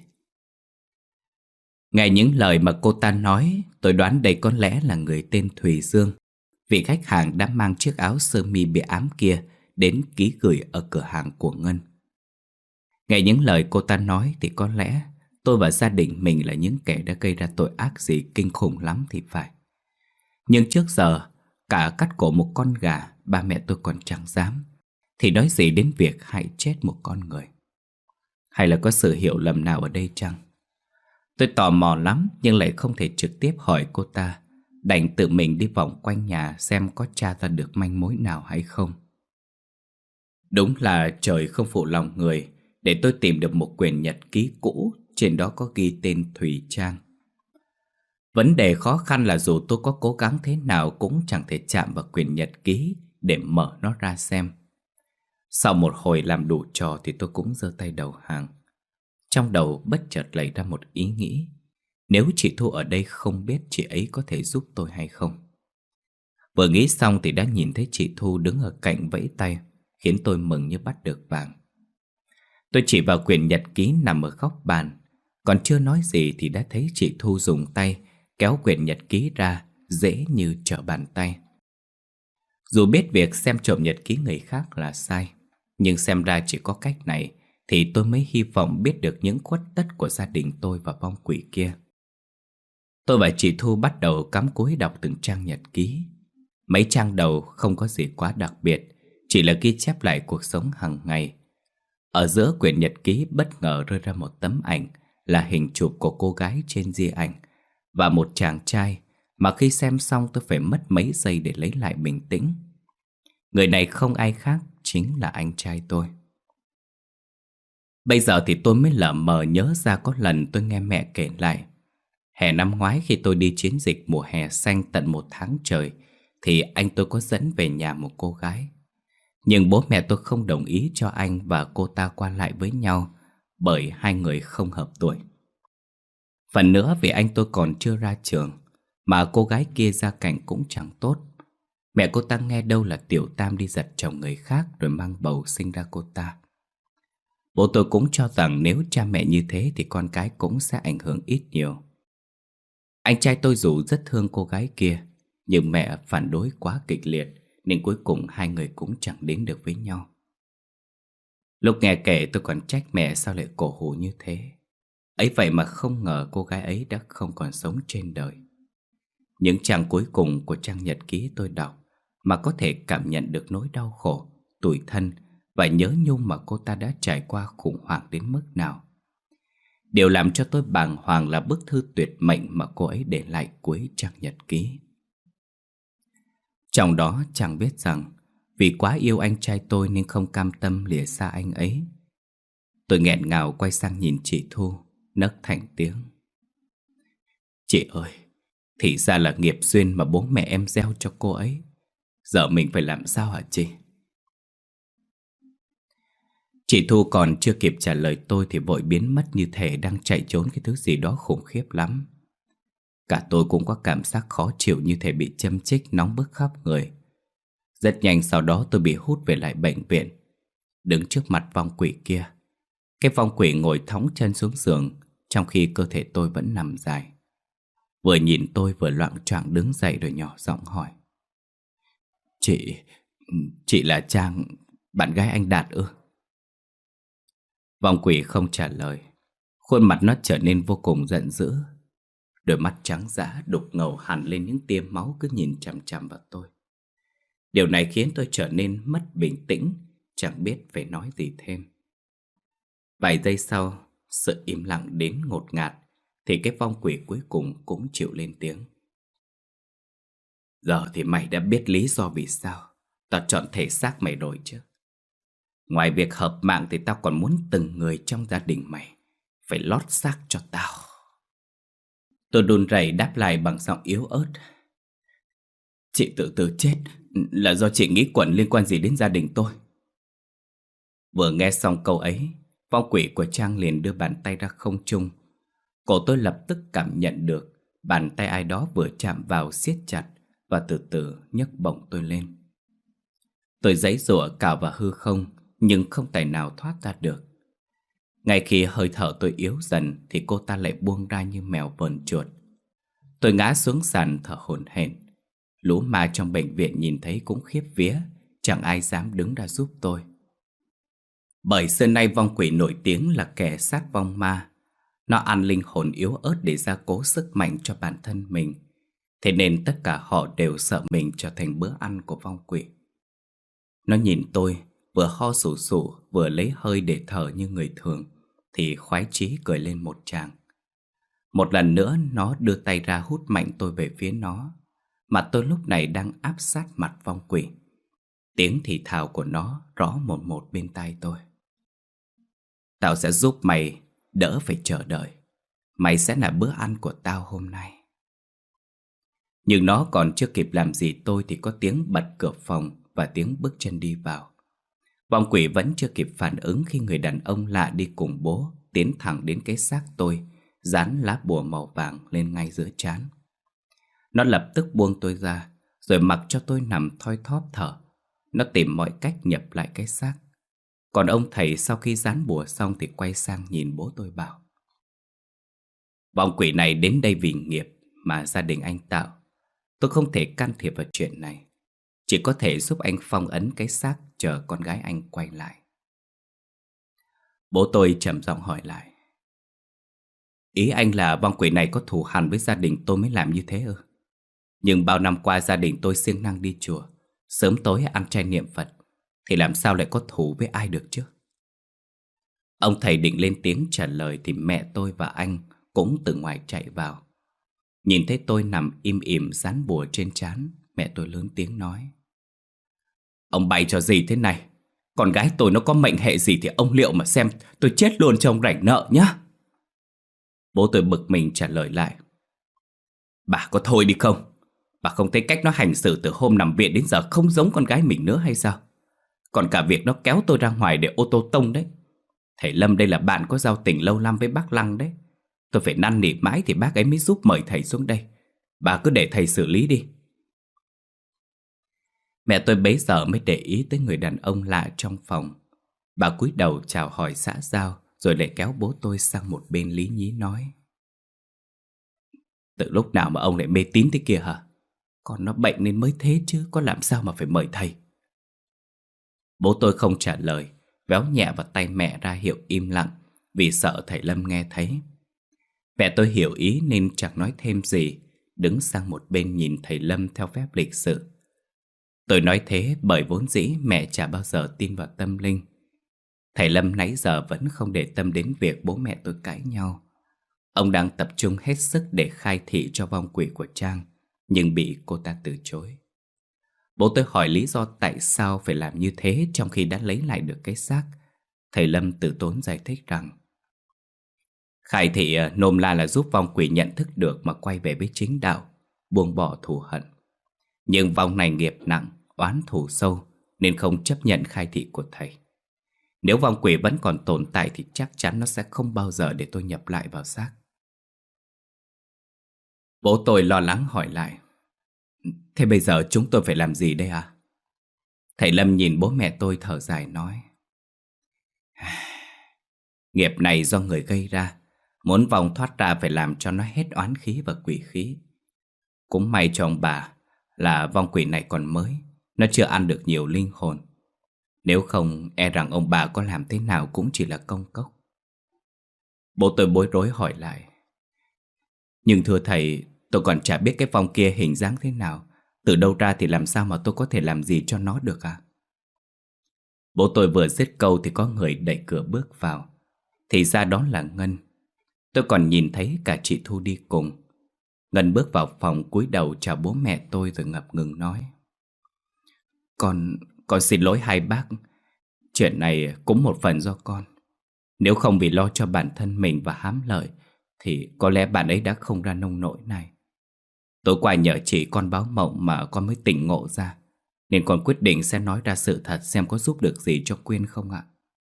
Nghe những lời mà cô ta nói, tôi đoán đây có lẽ là người tên Thùy Dương, vị khách hàng đã mang chiếc áo sơ mi bị ám kia đến ký gửi ở cửa hàng của Ngân. Nghe những lời cô ta nói thì có lẽ tôi và gia đình mình là những kẻ đã gây ra tội ác gì kinh khủng lắm thì phải. Nhưng trước giờ, cả cắt cổ một con gà ba mẹ tôi còn chẳng dám, thì nói gì đến việc hại chết một con người. Hay là có sự hiểu lầm nào ở đây chăng? Tôi tò mò lắm nhưng lại không thể trực tiếp hỏi cô ta, đành tự mình đi vòng quanh nhà xem có tra ra được manh mối nào hay không. Đúng là trời không phụ lòng người, để tôi tìm được một quyển nhật ký cũ, trên đó có ghi tên Thùy Trang. Vấn đề khó khăn là dù tôi có cố gắng thế nào cũng chẳng thể chạm vào quyển nhật ký để mở nó ra xem. Sau một hồi làm đủ trò thì tôi cũng giơ tay đầu hàng. Trong đầu bất chợt lầy ra một ý nghĩ: nếu chị Thu ở đây không biết, chị ấy có thể giúp tôi hay không? Vừa nghĩ xong thì đã nhìn thấy chị Thu đứng ở cạnh vẫy tay, khiến tôi mừng như bắt được vàng. Tôi chỉ vào quyển nhật ký nằm ở góc bàn, còn chưa nói gì thì đã thấy chị Thu dùng tay kéo quyển nhật ký ra, dễ như trở bàn tay. Dù biết việc xem trộm nhật ký người khác là sai, nhưng xem ra chỉ có cách này thì tôi mới hy vọng biết được những khuất tất của gia đình tôi và vong quỷ kia. Tôi và chị Thu bắt đầu cắm cúi đọc từng trang nhật ký. Mấy trang đầu không có gì quá đặc biệt, chỉ là ghi chép lại cuộc sống hàng ngày. Ở giữa quyển nhật ký bất ngờ rơi ra một tấm ảnh, là hình chụp của cô gái trên di ảnh và một chàng trai mà khi xem xong tôi phải mất mấy giây để lấy lại bình tĩnh. Người này không ai khác, chính là anh trai tôi. Bây giờ thì tôi mới lờ mờ nhớ ra có lần tôi nghe mẹ kể lại. Hè năm ngoái khi tôi đi chiến dịch mùa hè xanh tận 1 tháng trời, thì anh tôi có dẫn về nhà một cô gái. Nhưng bố mẹ tôi không đồng ý cho anh và cô ta qua lại với nhau, bởi hai người không hợp tuổi. Phần nữa vì anh tôi còn chưa ra trường, mà cô gái kia gia cảnh cũng chẳng tốt. Mẹ cô ta nghe đâu là Tiểu Tam đi giật chồng người khác rồi mang bầu sinh ra cô ta. Bố tôi cũng cho rằng nếu cha mẹ như thế thì con cái cũng sẽ ảnh hưởng ít nhiều. Anh trai tôi dù rất thương cô gái kia, nhưng mẹ phản đối quá kịch liệt, nên cuối cùng hai người cũng chẳng đến được với nhau. Lúc nghe kể tôi còn trách mẹ sao lại cổ hủ như thế. Ấy vậy mà không ngờ cô gái ấy đã không còn sống trên đời. Những trang cuối cùng của trang nhật ký tôi đọc mà có thể cảm nhận được nỗi đau khổ, tủi thân và nhớ nhung mà cô ta đã trải qua khủng hoảng đến mức nào. Điều làm cho tôi bàng hoàng là bức thư tuyệt mệnh mà cô ấy để lại cuối trang nhật ký. Trong đó chàng viết rằng vì quá yêu anh trai tôi nên không cam tâm lìa xa anh ấy. Tôi nghẹn ngào quay sang nhìn chị Thu, nấc thành tiếng. Chị ơi, thì ra là nghiệp duyên mà bố mẹ em gieo cho cô ấy. Giờ mình phải làm sao hả chị? Chị Thu còn chưa kịp trả lời tôi thì vội biến mất như thể đang chạy trốn cái thứ gì đó khủng khiếp lắm. Cả tôi cũng có cảm giác khó chịu như thể bị châm chích nóng bức khắp người. Rất nhanh sau đó tôi bị hút về lại bệnh viện. Đứng trước mặt vong quỷ kia. Cái vong quỷ ngồi thõng chân xuống giường trong khi cơ thể tôi vẫn nằm dài. Vừa nhìn tôi vừa loạng choạng đứng dậy rồi nhỏ giọng hỏi. Chị là Trang, bạn gái anh Đạt ư? Vong quỷ không trả lời. Khuôn mặt nó trở nên vô cùng giận dữ. Đôi mắt trắng dã đục ngầu hẳn lên những tia máu cứ nhìn chằm chằm vào tôi. Điều này khiến tôi trở nên mất bình tĩnh, chẳng biết phải nói gì thêm. Vài giây sau, sự im lặng đến ngột ngạt, thì cái vong quỷ cuối cùng cũng chịu lên tiếng. Giờ thì mày đã biết lý do vì sao tao chọn thể xác mày rồi chứ. Ngoài việc hợp mạng thì tao còn muốn từng người trong gia đình mày phải lót xác cho tao. Tôi run rẩy đáp lại bằng giọng yếu ớt. Chị tự tử chết là do chị nghĩ quẩn liên quan gì đến gia đình tôi? Vừa nghe xong câu ấy, vong quỷ của Trang liền đưa bàn tay ra không trung. Cổ tôi lập tức cảm nhận được bàn tay ai đó vừa chạm vào siết chặt và từ từ nhấc bổng tôi lên. Tôi giãy giụa cào vào hư không nhưng không tài nào thoát ra được. Ngay khi hơi thở tôi yếu dần thì cô ta lại buông ra như mèo vờn chuột. Tôi ngã xuống sàn thở hổn hển. Lũ ma trong bệnh viện nhìn thấy cũng khiếp vía, chẳng ai dám đứng ra giúp tôi. Bởi xưa nay vong quỷ nổi tiếng là kẻ sát vong ma. Nó ăn linh hồn yếu ớt để gia cố sức mạnh cho bản thân mình. Thế nên tất cả họ đều sợ mình trở thành bữa ăn của vong quỷ. Nó nhìn tôi, vừa ho sù sụ, vừa lấy hơi để thở như người thường, thì khoái chí cười lên một tràng. Một lần nữa nó đưa tay ra hút mạnh tôi về phía nó. Mà tôi lúc này đang áp sát mặt vong quỷ. Tiếng thì thào của nó rõ một một bên tai tôi. Tao sẽ giúp mày đỡ phải chờ đợi. Mày sẽ là bữa ăn của tao hôm nay. Nhưng nó còn chưa kịp làm gì tôi thì có tiếng bật cửa phòng và tiếng bước chân đi vào. Vong quỷ vẫn chưa kịp phản ứng khi người đàn ông lạ đi cùng bố tiến thẳng đến cái xác tôi, dán lá bùa màu vàng lên ngay giữa trán. Nó lập tức buông tôi ra, rồi mặc cho tôi nằm thoi thóp thở. Nó tìm mọi cách nhập lại cái xác. Còn ông thầy sau khi dán bùa xong thì quay sang nhìn bố tôi bảo: Vong quỷ này đến đây vì nghiệp mà gia đình anh tạo. Tôi không thể can thiệp vào chuyện này. Chỉ có thể giúp anh phong ấn cái xác chờ con gái anh quay lại. Bố tôi trầm giọng hỏi lại: Ý anh là vong quỷ này có thù hằn với gia đình tôi mới làm như thế ư? Nhưng bao năm qua gia đình tôi siêng năng đi chùa, sớm tối ăn chay niệm Phật, thì làm sao lại có thù với ai được chứ? Ông thầy định lên tiếng trả lời thì mẹ tôi và anh cũng từ ngoài chạy vào. Nhìn thấy tôi nằm im ỉm dán bùa trên trán, mẹ tôi lớn tiếng nói: Ông bày trò gì thế này? Con gái tôi nó có mệnh hệ gì thì ông liệu mà xem tôi chết luôn cho ông rảnh nợ nhá. Bố tôi bực mình trả lời lại: Bà có thôi đi không? Bà không thấy cách nó hành xử từ hôm nằm viện đến giờ không giống con gái mình nữa hay sao? Còn cả việc nó kéo tôi ra ngoài để ô tô tông đấy. Thầy Lâm đây là bạn có giao tình lâu năm với bác Lăng đấy. Tôi phải năn nỉ mãi thì bác ấy mới giúp mời thầy xuống đây. Bà cứ để thầy xử lý đi. Mẹ tôi bấy giờ mới để ý tới người đàn ông lạ trong phòng. Bà cúi đầu chào hỏi xã giao, rồi lại kéo bố tôi sang một bên lý nhí nói: Từ lúc nào mà ông lại mê tín thế kia hả? Con nó bệnh nên mới thế chứ, có làm sao mà phải mời thầy. Bố tôi không trả lời, véo nhẹ vào tay mẹ ra hiệu im lặng, vì sợ thầy Lâm nghe thấy. Mẹ tôi hiểu ý nên chẳng nói thêm gì, đứng sang một bên nhìn thầy Lâm theo phép lịch sự. Tôi nói thế bởi vốn dĩ mẹ chả bao giờ tin vào tâm linh. Thầy Lâm nãy giờ vẫn không để tâm đến việc bố mẹ tôi cãi nhau. Ông đang tập trung hết sức để khai thị cho vong quỷ của Trang, nhưng bị cô ta từ chối. Bố tôi hỏi lý do tại sao phải làm như thế trong khi đã lấy lại được cái xác. Thầy Lâm từ tốn giải thích rằng khai thị nôm na là giúp vong quỷ nhận thức được mà quay về với chính đạo, buông bỏ thù hận. Nhưng vong này nghiệp nặng, oán thù sâu nên không chấp nhận khai thị của thầy. Nếu vong quỷ vẫn còn tồn tại thì chắc chắn nó sẽ không bao giờ để tôi nhập lại vào xác. Bố tôi lo lắng hỏi lại: thế bây giờ chúng tôi phải làm gì đây à? Thầy Lâm nhìn bố mẹ tôi thở dài nói: nghiệp này do người gây ra, muốn vong thoát ra phải làm cho nó hết oán khí và quỷ khí. Cũng may cho ông bà là vong quỷ này còn mới, nó chưa ăn được nhiều linh hồn. Nếu không e rằng ông bà có làm thế nào cũng chỉ là công cốc. Bố tôi bối rối hỏi lại: nhưng thưa thầy, tôi còn chả biết cái vong kia hình dáng thế nào, từ đâu ra thì làm sao mà tôi có thể làm gì cho nó được à? Bố tôi vừa dứt câu thì có người đẩy cửa bước vào. Thì ra đó là Ngân. Tôi còn nhìn thấy cả chị Thu đi cùng. Ngân bước vào phòng cúi đầu chào bố mẹ tôi rồi ngập ngừng nói: Con xin lỗi hai bác. Chuyện này cũng một phần do con. Nếu không vì lo cho bản thân mình và hám lợi thì có lẽ bạn ấy đã không ra nông nỗi này. Tối qua nhờ chị con báo mộng mà con mới tỉnh ngộ ra, nên con quyết định sẽ nói ra sự thật xem có giúp được gì cho Quyên không ạ.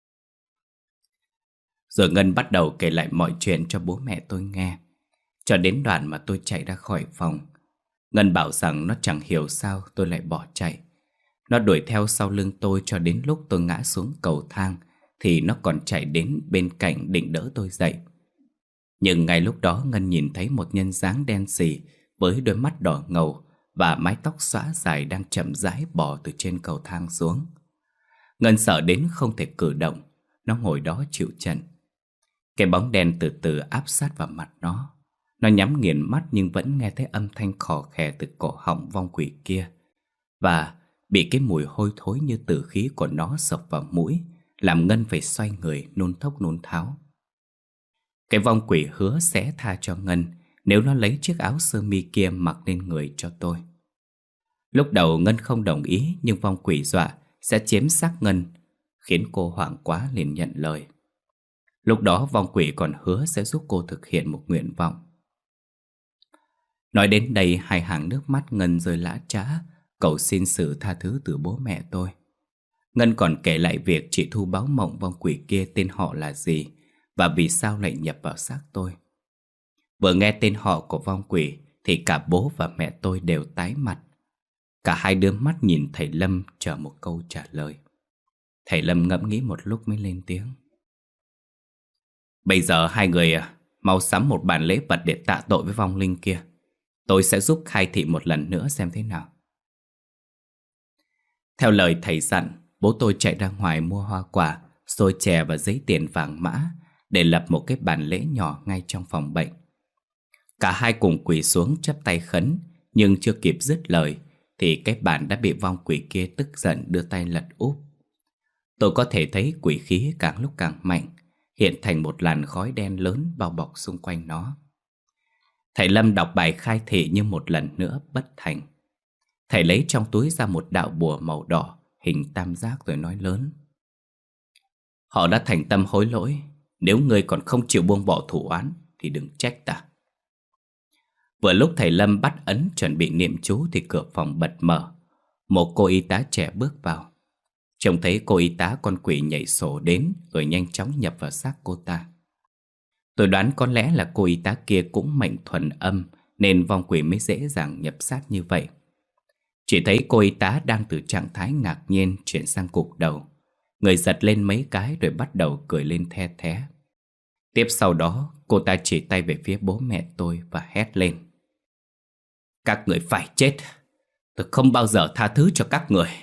Rồi Ngân bắt đầu kể lại mọi chuyện cho bố mẹ tôi nghe, cho đến đoạn mà tôi chạy ra khỏi phòng. Ngân bảo rằng nó chẳng hiểu sao tôi lại bỏ chạy. Nó đuổi theo sau lưng tôi cho đến lúc tôi ngã xuống cầu thang thì nó còn chạy đến bên cạnh định đỡ tôi dậy. Nhưng ngay lúc đó Ngân nhìn thấy một nhân dáng đen sì với đôi mắt đỏ ngầu và mái tóc xõa dài đang chậm rãi bò từ trên cầu thang xuống. Ngân sợ đến không thể cử động, nó ngồi đó chịu trận. Cái bóng đen từ từ áp sát vào mặt nó. Nó nhắm nghiền mắt nhưng vẫn nghe thấy âm thanh khò khè từ cổ họng vong quỷ kia. Và bị cái mùi hôi thối như tử khí của nó sộc vào mũi, làm Ngân phải xoay người nôn thốc nôn tháo. Cái vong quỷ hứa sẽ tha cho Ngân nếu nó lấy chiếc áo sơ mi kia mặc lên người cho tôi. Lúc đầu Ngân không đồng ý, nhưng vong quỷ dọa sẽ chiếm xác Ngân, khiến cô hoảng quá liền nhận lời. Lúc đó vong quỷ còn hứa sẽ giúp cô thực hiện một nguyện vọng. Nói đến đây, hai hàng nước mắt Ngân rơi lã chã, cầu xin sự tha thứ từ bố mẹ tôi. Ngân còn kể lại việc chị Thu báo mộng vong quỷ kia tên họ là gì và vì sao lại nhập vào xác tôi. Vừa nghe tên họ của vong quỷ thì cả bố và mẹ tôi đều tái mặt. Cả hai đứa mắt nhìn thầy Lâm chờ một câu trả lời. Thầy Lâm ngẫm nghĩ một lúc mới lên tiếng: bây giờ hai người mau sắm một bàn lễ vật để tạ tội với vong linh kia. Tôi sẽ giúp khai thị một lần nữa xem thế nào. Theo lời thầy dặn, bố tôi chạy ra ngoài mua hoa quả, xôi chè và giấy tiền vàng mã để lập một cái bàn lễ nhỏ ngay trong phòng bệnh. Cả hai cùng quỳ xuống chắp tay khấn, nhưng chưa kịp dứt lời thì cái bàn đã bị vong quỷ kia tức giận đưa tay lật úp. Tôi có thể thấy quỷ khí càng lúc càng mạnh, hiện thành một làn khói đen lớn bao bọc xung quanh nó. Thầy Lâm đọc bài khai thị nhưng một lần nữa bất thành. Thầy lấy trong túi ra một đạo bùa màu đỏ hình tam giác rồi nói lớn: họ đã thành tâm hối lỗi, nếu ngươi còn không chịu buông bỏ thủ oán thì đừng trách ta. Vừa lúc thầy Lâm bắt ấn chuẩn bị niệm chú thì cửa phòng bật mở. Một cô y tá trẻ bước vào. Trông thấy cô y tá, con quỷ nhảy sổ đến rồi nhanh chóng nhập vào xác cô ta. Tôi đoán có lẽ là cô y tá kia cũng mệnh thuần âm nên vong quỷ mới dễ dàng nhập xác như vậy. Chỉ thấy cô y tá đang từ trạng thái ngạc nhiên chuyển sang cục đầu. Người giật lên mấy cái rồi bắt đầu cười lên the thé. Tiếp sau đó cô ta chỉ tay về phía bố mẹ tôi và hét lên: các người phải chết, tôi không bao giờ tha thứ cho các người.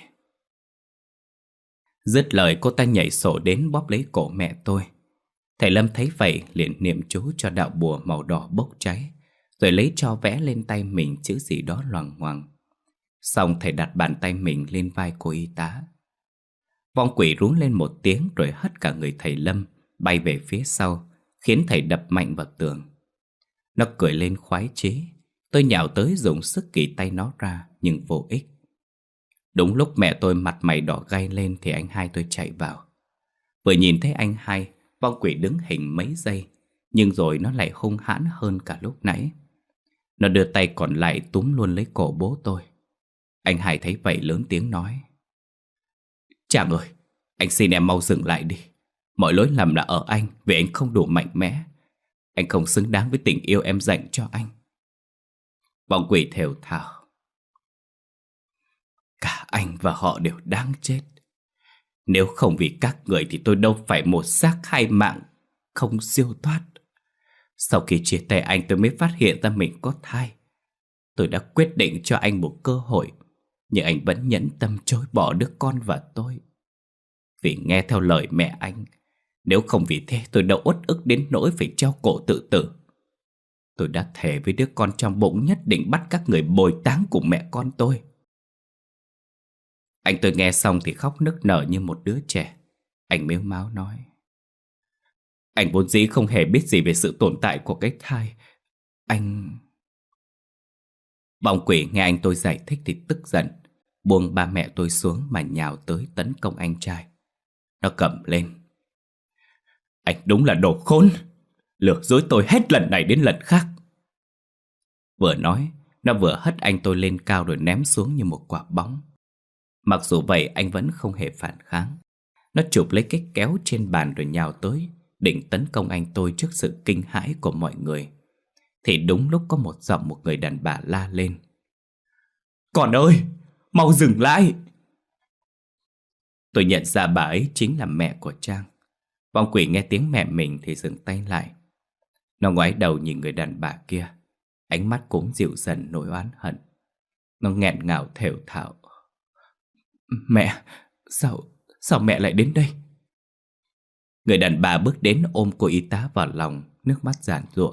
Dứt lời cô ta nhảy sổ đến bóp lấy cổ mẹ tôi. Thầy Lâm thấy vậy liền niệm chú cho đạo bùa màu đỏ bốc cháy, rồi lấy tro vẽ lên tay mình chữ gì đó loằng ngoằng. Xong thầy đặt bàn tay mình lên vai cô y tá. Vong quỷ rú lên một tiếng rồi hất cả người thầy Lâm bay về phía sau, khiến thầy đập mạnh vào tường. Nó cười lên khoái chí. Tôi nhào tới dùng sức kì tay nó ra, nhưng vô ích. Đúng lúc mẹ tôi mặt mày đỏ gay lên thì anh hai tôi chạy vào. Vừa nhìn thấy anh hai, vong quỷ đứng hình mấy giây, nhưng rồi nó lại hung hãn hơn cả lúc nãy. Nó đưa tay còn lại túm luôn lấy cổ bố tôi. Anh hai thấy vậy lớn tiếng nói: Trang ơi, anh xin em mau dừng lại đi. Mọi lỗi lầm là ở anh vì anh không đủ mạnh mẽ. Anh không xứng đáng với tình yêu em dành cho anh. Vong quỷ thều thào: Cả anh và họ đều đáng chết. Nếu không vì các người thì tôi đâu phải một xác hai mạng không siêu thoát. Sau khi chia tay anh tôi mới phát hiện ra mình có thai. Tôi đã quyết định cho anh một cơ hội, nhưng anh vẫn nhẫn tâm chối bỏ đứa con và tôi. Vì nghe theo lời mẹ anh, nếu không vì thế tôi đã uất ức đến nỗi phải treo cổ tự tử. Tôi đã thề với đứa con trong bụng nhất định bắt các người bồi táng cùng mẹ con tôi. Anh tôi nghe xong thì khóc nức nở như một đứa trẻ. Anh mếu máo nói: Anh vốn dĩ không hề biết gì về sự tồn tại của cái thai. Anh... Vong quỷ nghe anh tôi giải thích thì tức giận, buông ba mẹ tôi xuống mà nhào tới tấn công anh trai. Nó cầm lên: Anh đúng là đồ khốn, lừa dối tôi hết lần này đến lần khác. Vừa nói, nó vừa hất anh tôi lên cao rồi ném xuống như một quả bóng. Mặc dù vậy anh vẫn không hề phản kháng. Nó chụp lấy cái kéo trên bàn rồi nhào tới, định tấn công anh tôi trước sự kinh hãi của mọi người. Thì đúng lúc có một giọng một người đàn bà la lên: Con ơi, mau dừng lại! Tôi nhận ra bà ấy chính là mẹ của Trang. Vong quỷ nghe tiếng mẹ mình thì dừng tay lại. Nó ngoái đầu nhìn người đàn bà kia, ánh mắt cũng dịu dần nỗi oán hận. Nó nghẹn ngào thều thào: Mẹ, sao mẹ lại đến đây? Người đàn bà bước đến ôm cô y tá vào lòng, nước mắt giàn giụa: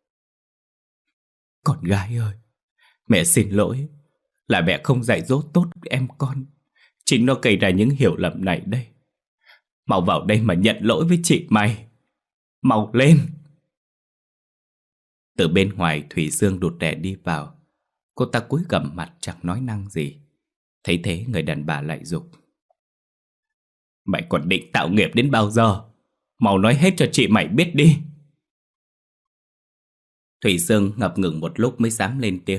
Con gái ơi, mẹ xin lỗi, là mẹ không dạy dỗ tốt em con. Chính nó gây ra những hiểu lầm này đây. Mau vào đây mà nhận lỗi với chị mày. Mau lên! Từ bên ngoài Thủy Dương đụt đè đi vào. Cô ta cúi gằm mặt chẳng nói năng gì. Thấy thế người đàn bà lại giục: Mày còn định tạo nghiệp đến bao giờ? Mau nói hết cho chị mày biết đi. Thủy Dương ngập ngừng một lúc mới dám lên tiếng: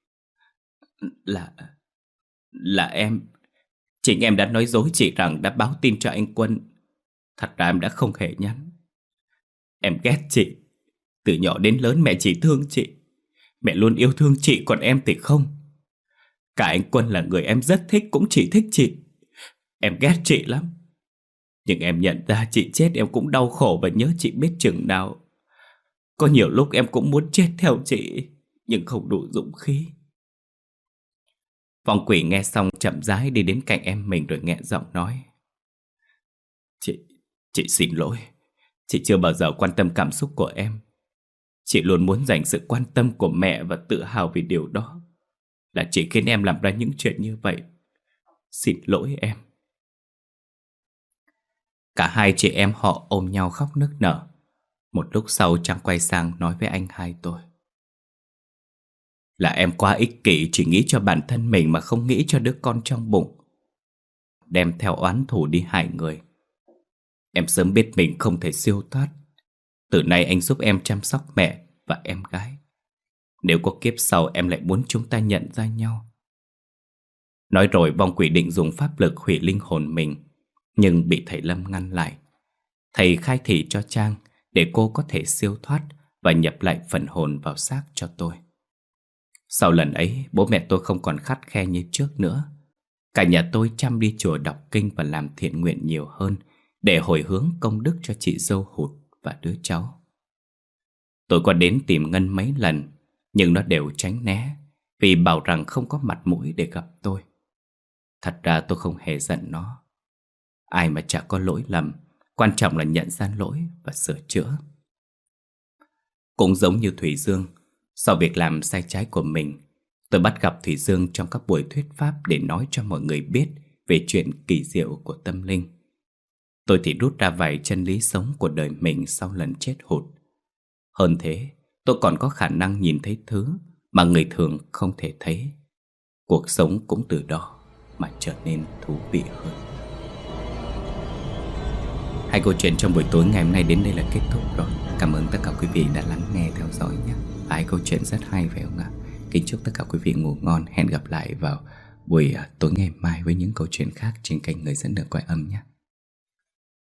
Là em. Chính em đã nói dối chị rằng đã báo tin cho anh Quân. Thật ra em đã không hề nhắn. Em ghét chị. Từ nhỏ đến lớn mẹ chỉ thương chị. Mẹ luôn yêu thương chị, còn em thì không. Cả anh Quân là người em rất thích cũng chỉ thích chị. Em ghét chị lắm. Nhưng em nhận ra chị chết em cũng đau khổ và nhớ chị biết chừng nào. Có nhiều lúc em cũng muốn chết theo chị, nhưng không đủ dũng khí. Vong quỷ nghe xong chậm rãi đi đến cạnh em mình rồi nghẹn giọng nói: Chị xin lỗi. Chị chưa bao giờ quan tâm cảm xúc của em. Chị luôn muốn dành sự quan tâm của mẹ và tự hào vì điều đó. Là chị khiến em làm ra những chuyện như vậy. Xin lỗi em. Cả hai chị em họ ôm nhau khóc nức nở. Một lúc sau Trang quay sang nói với anh hai tôi: Là em quá ích kỷ, chỉ nghĩ cho bản thân mình mà không nghĩ cho đứa con trong bụng. Đem theo oán thù đi hại người. Em sớm biết mình không thể siêu thoát. Từ nay anh giúp em chăm sóc mẹ và em gái. Nếu có kiếp sau em lại muốn chúng ta nhận ra nhau. Nói rồi vong quỷ định dùng pháp lực hủy linh hồn mình, nhưng bị thầy Lâm ngăn lại. Thầy khai thị cho Trang để cô có thể siêu thoát và nhập lại phần hồn vào xác cho tôi. Sau lần ấy, bố mẹ tôi không còn khắt khe như trước nữa. Cả nhà tôi chăm đi chùa đọc kinh và làm thiện nguyện nhiều hơn để hồi hướng công đức cho chị dâu Hụt và đứa cháu. Tôi có đến tìm Ngân mấy lần, nhưng nó đều tránh né vì bảo rằng không có mặt mũi để gặp tôi. Thật ra tôi không hề giận nó. Ai mà chả có lỗi lầm, quan trọng là nhận ra lỗi và sửa chữa. Cũng giống như Thủy Dương, sau việc làm sai trái của mình, tôi bắt gặp Thủy Dương trong các buổi thuyết pháp để nói cho mọi người biết về chuyện kỳ diệu của tâm linh. Tôi thì rút ra vài chân lý sống của đời mình sau lần chết hụt. Hơn thế, tôi còn có khả năng nhìn thấy thứ mà người thường không thể thấy. Cuộc sống cũng từ đó mà trở nên thú vị hơn. Hai câu chuyện trong buổi tối ngày hôm nay đến đây là kết thúc rồi. Cảm ơn tất cả quý vị đã lắng nghe theo dõi nhé. Hai câu chuyện rất hay phải không ạ? Kính chúc tất cả quý vị ngủ ngon. Hẹn gặp lại vào buổi tối ngày mai với những câu chuyện khác trên kênh Người Dẫn Đường Quái Âm nhé.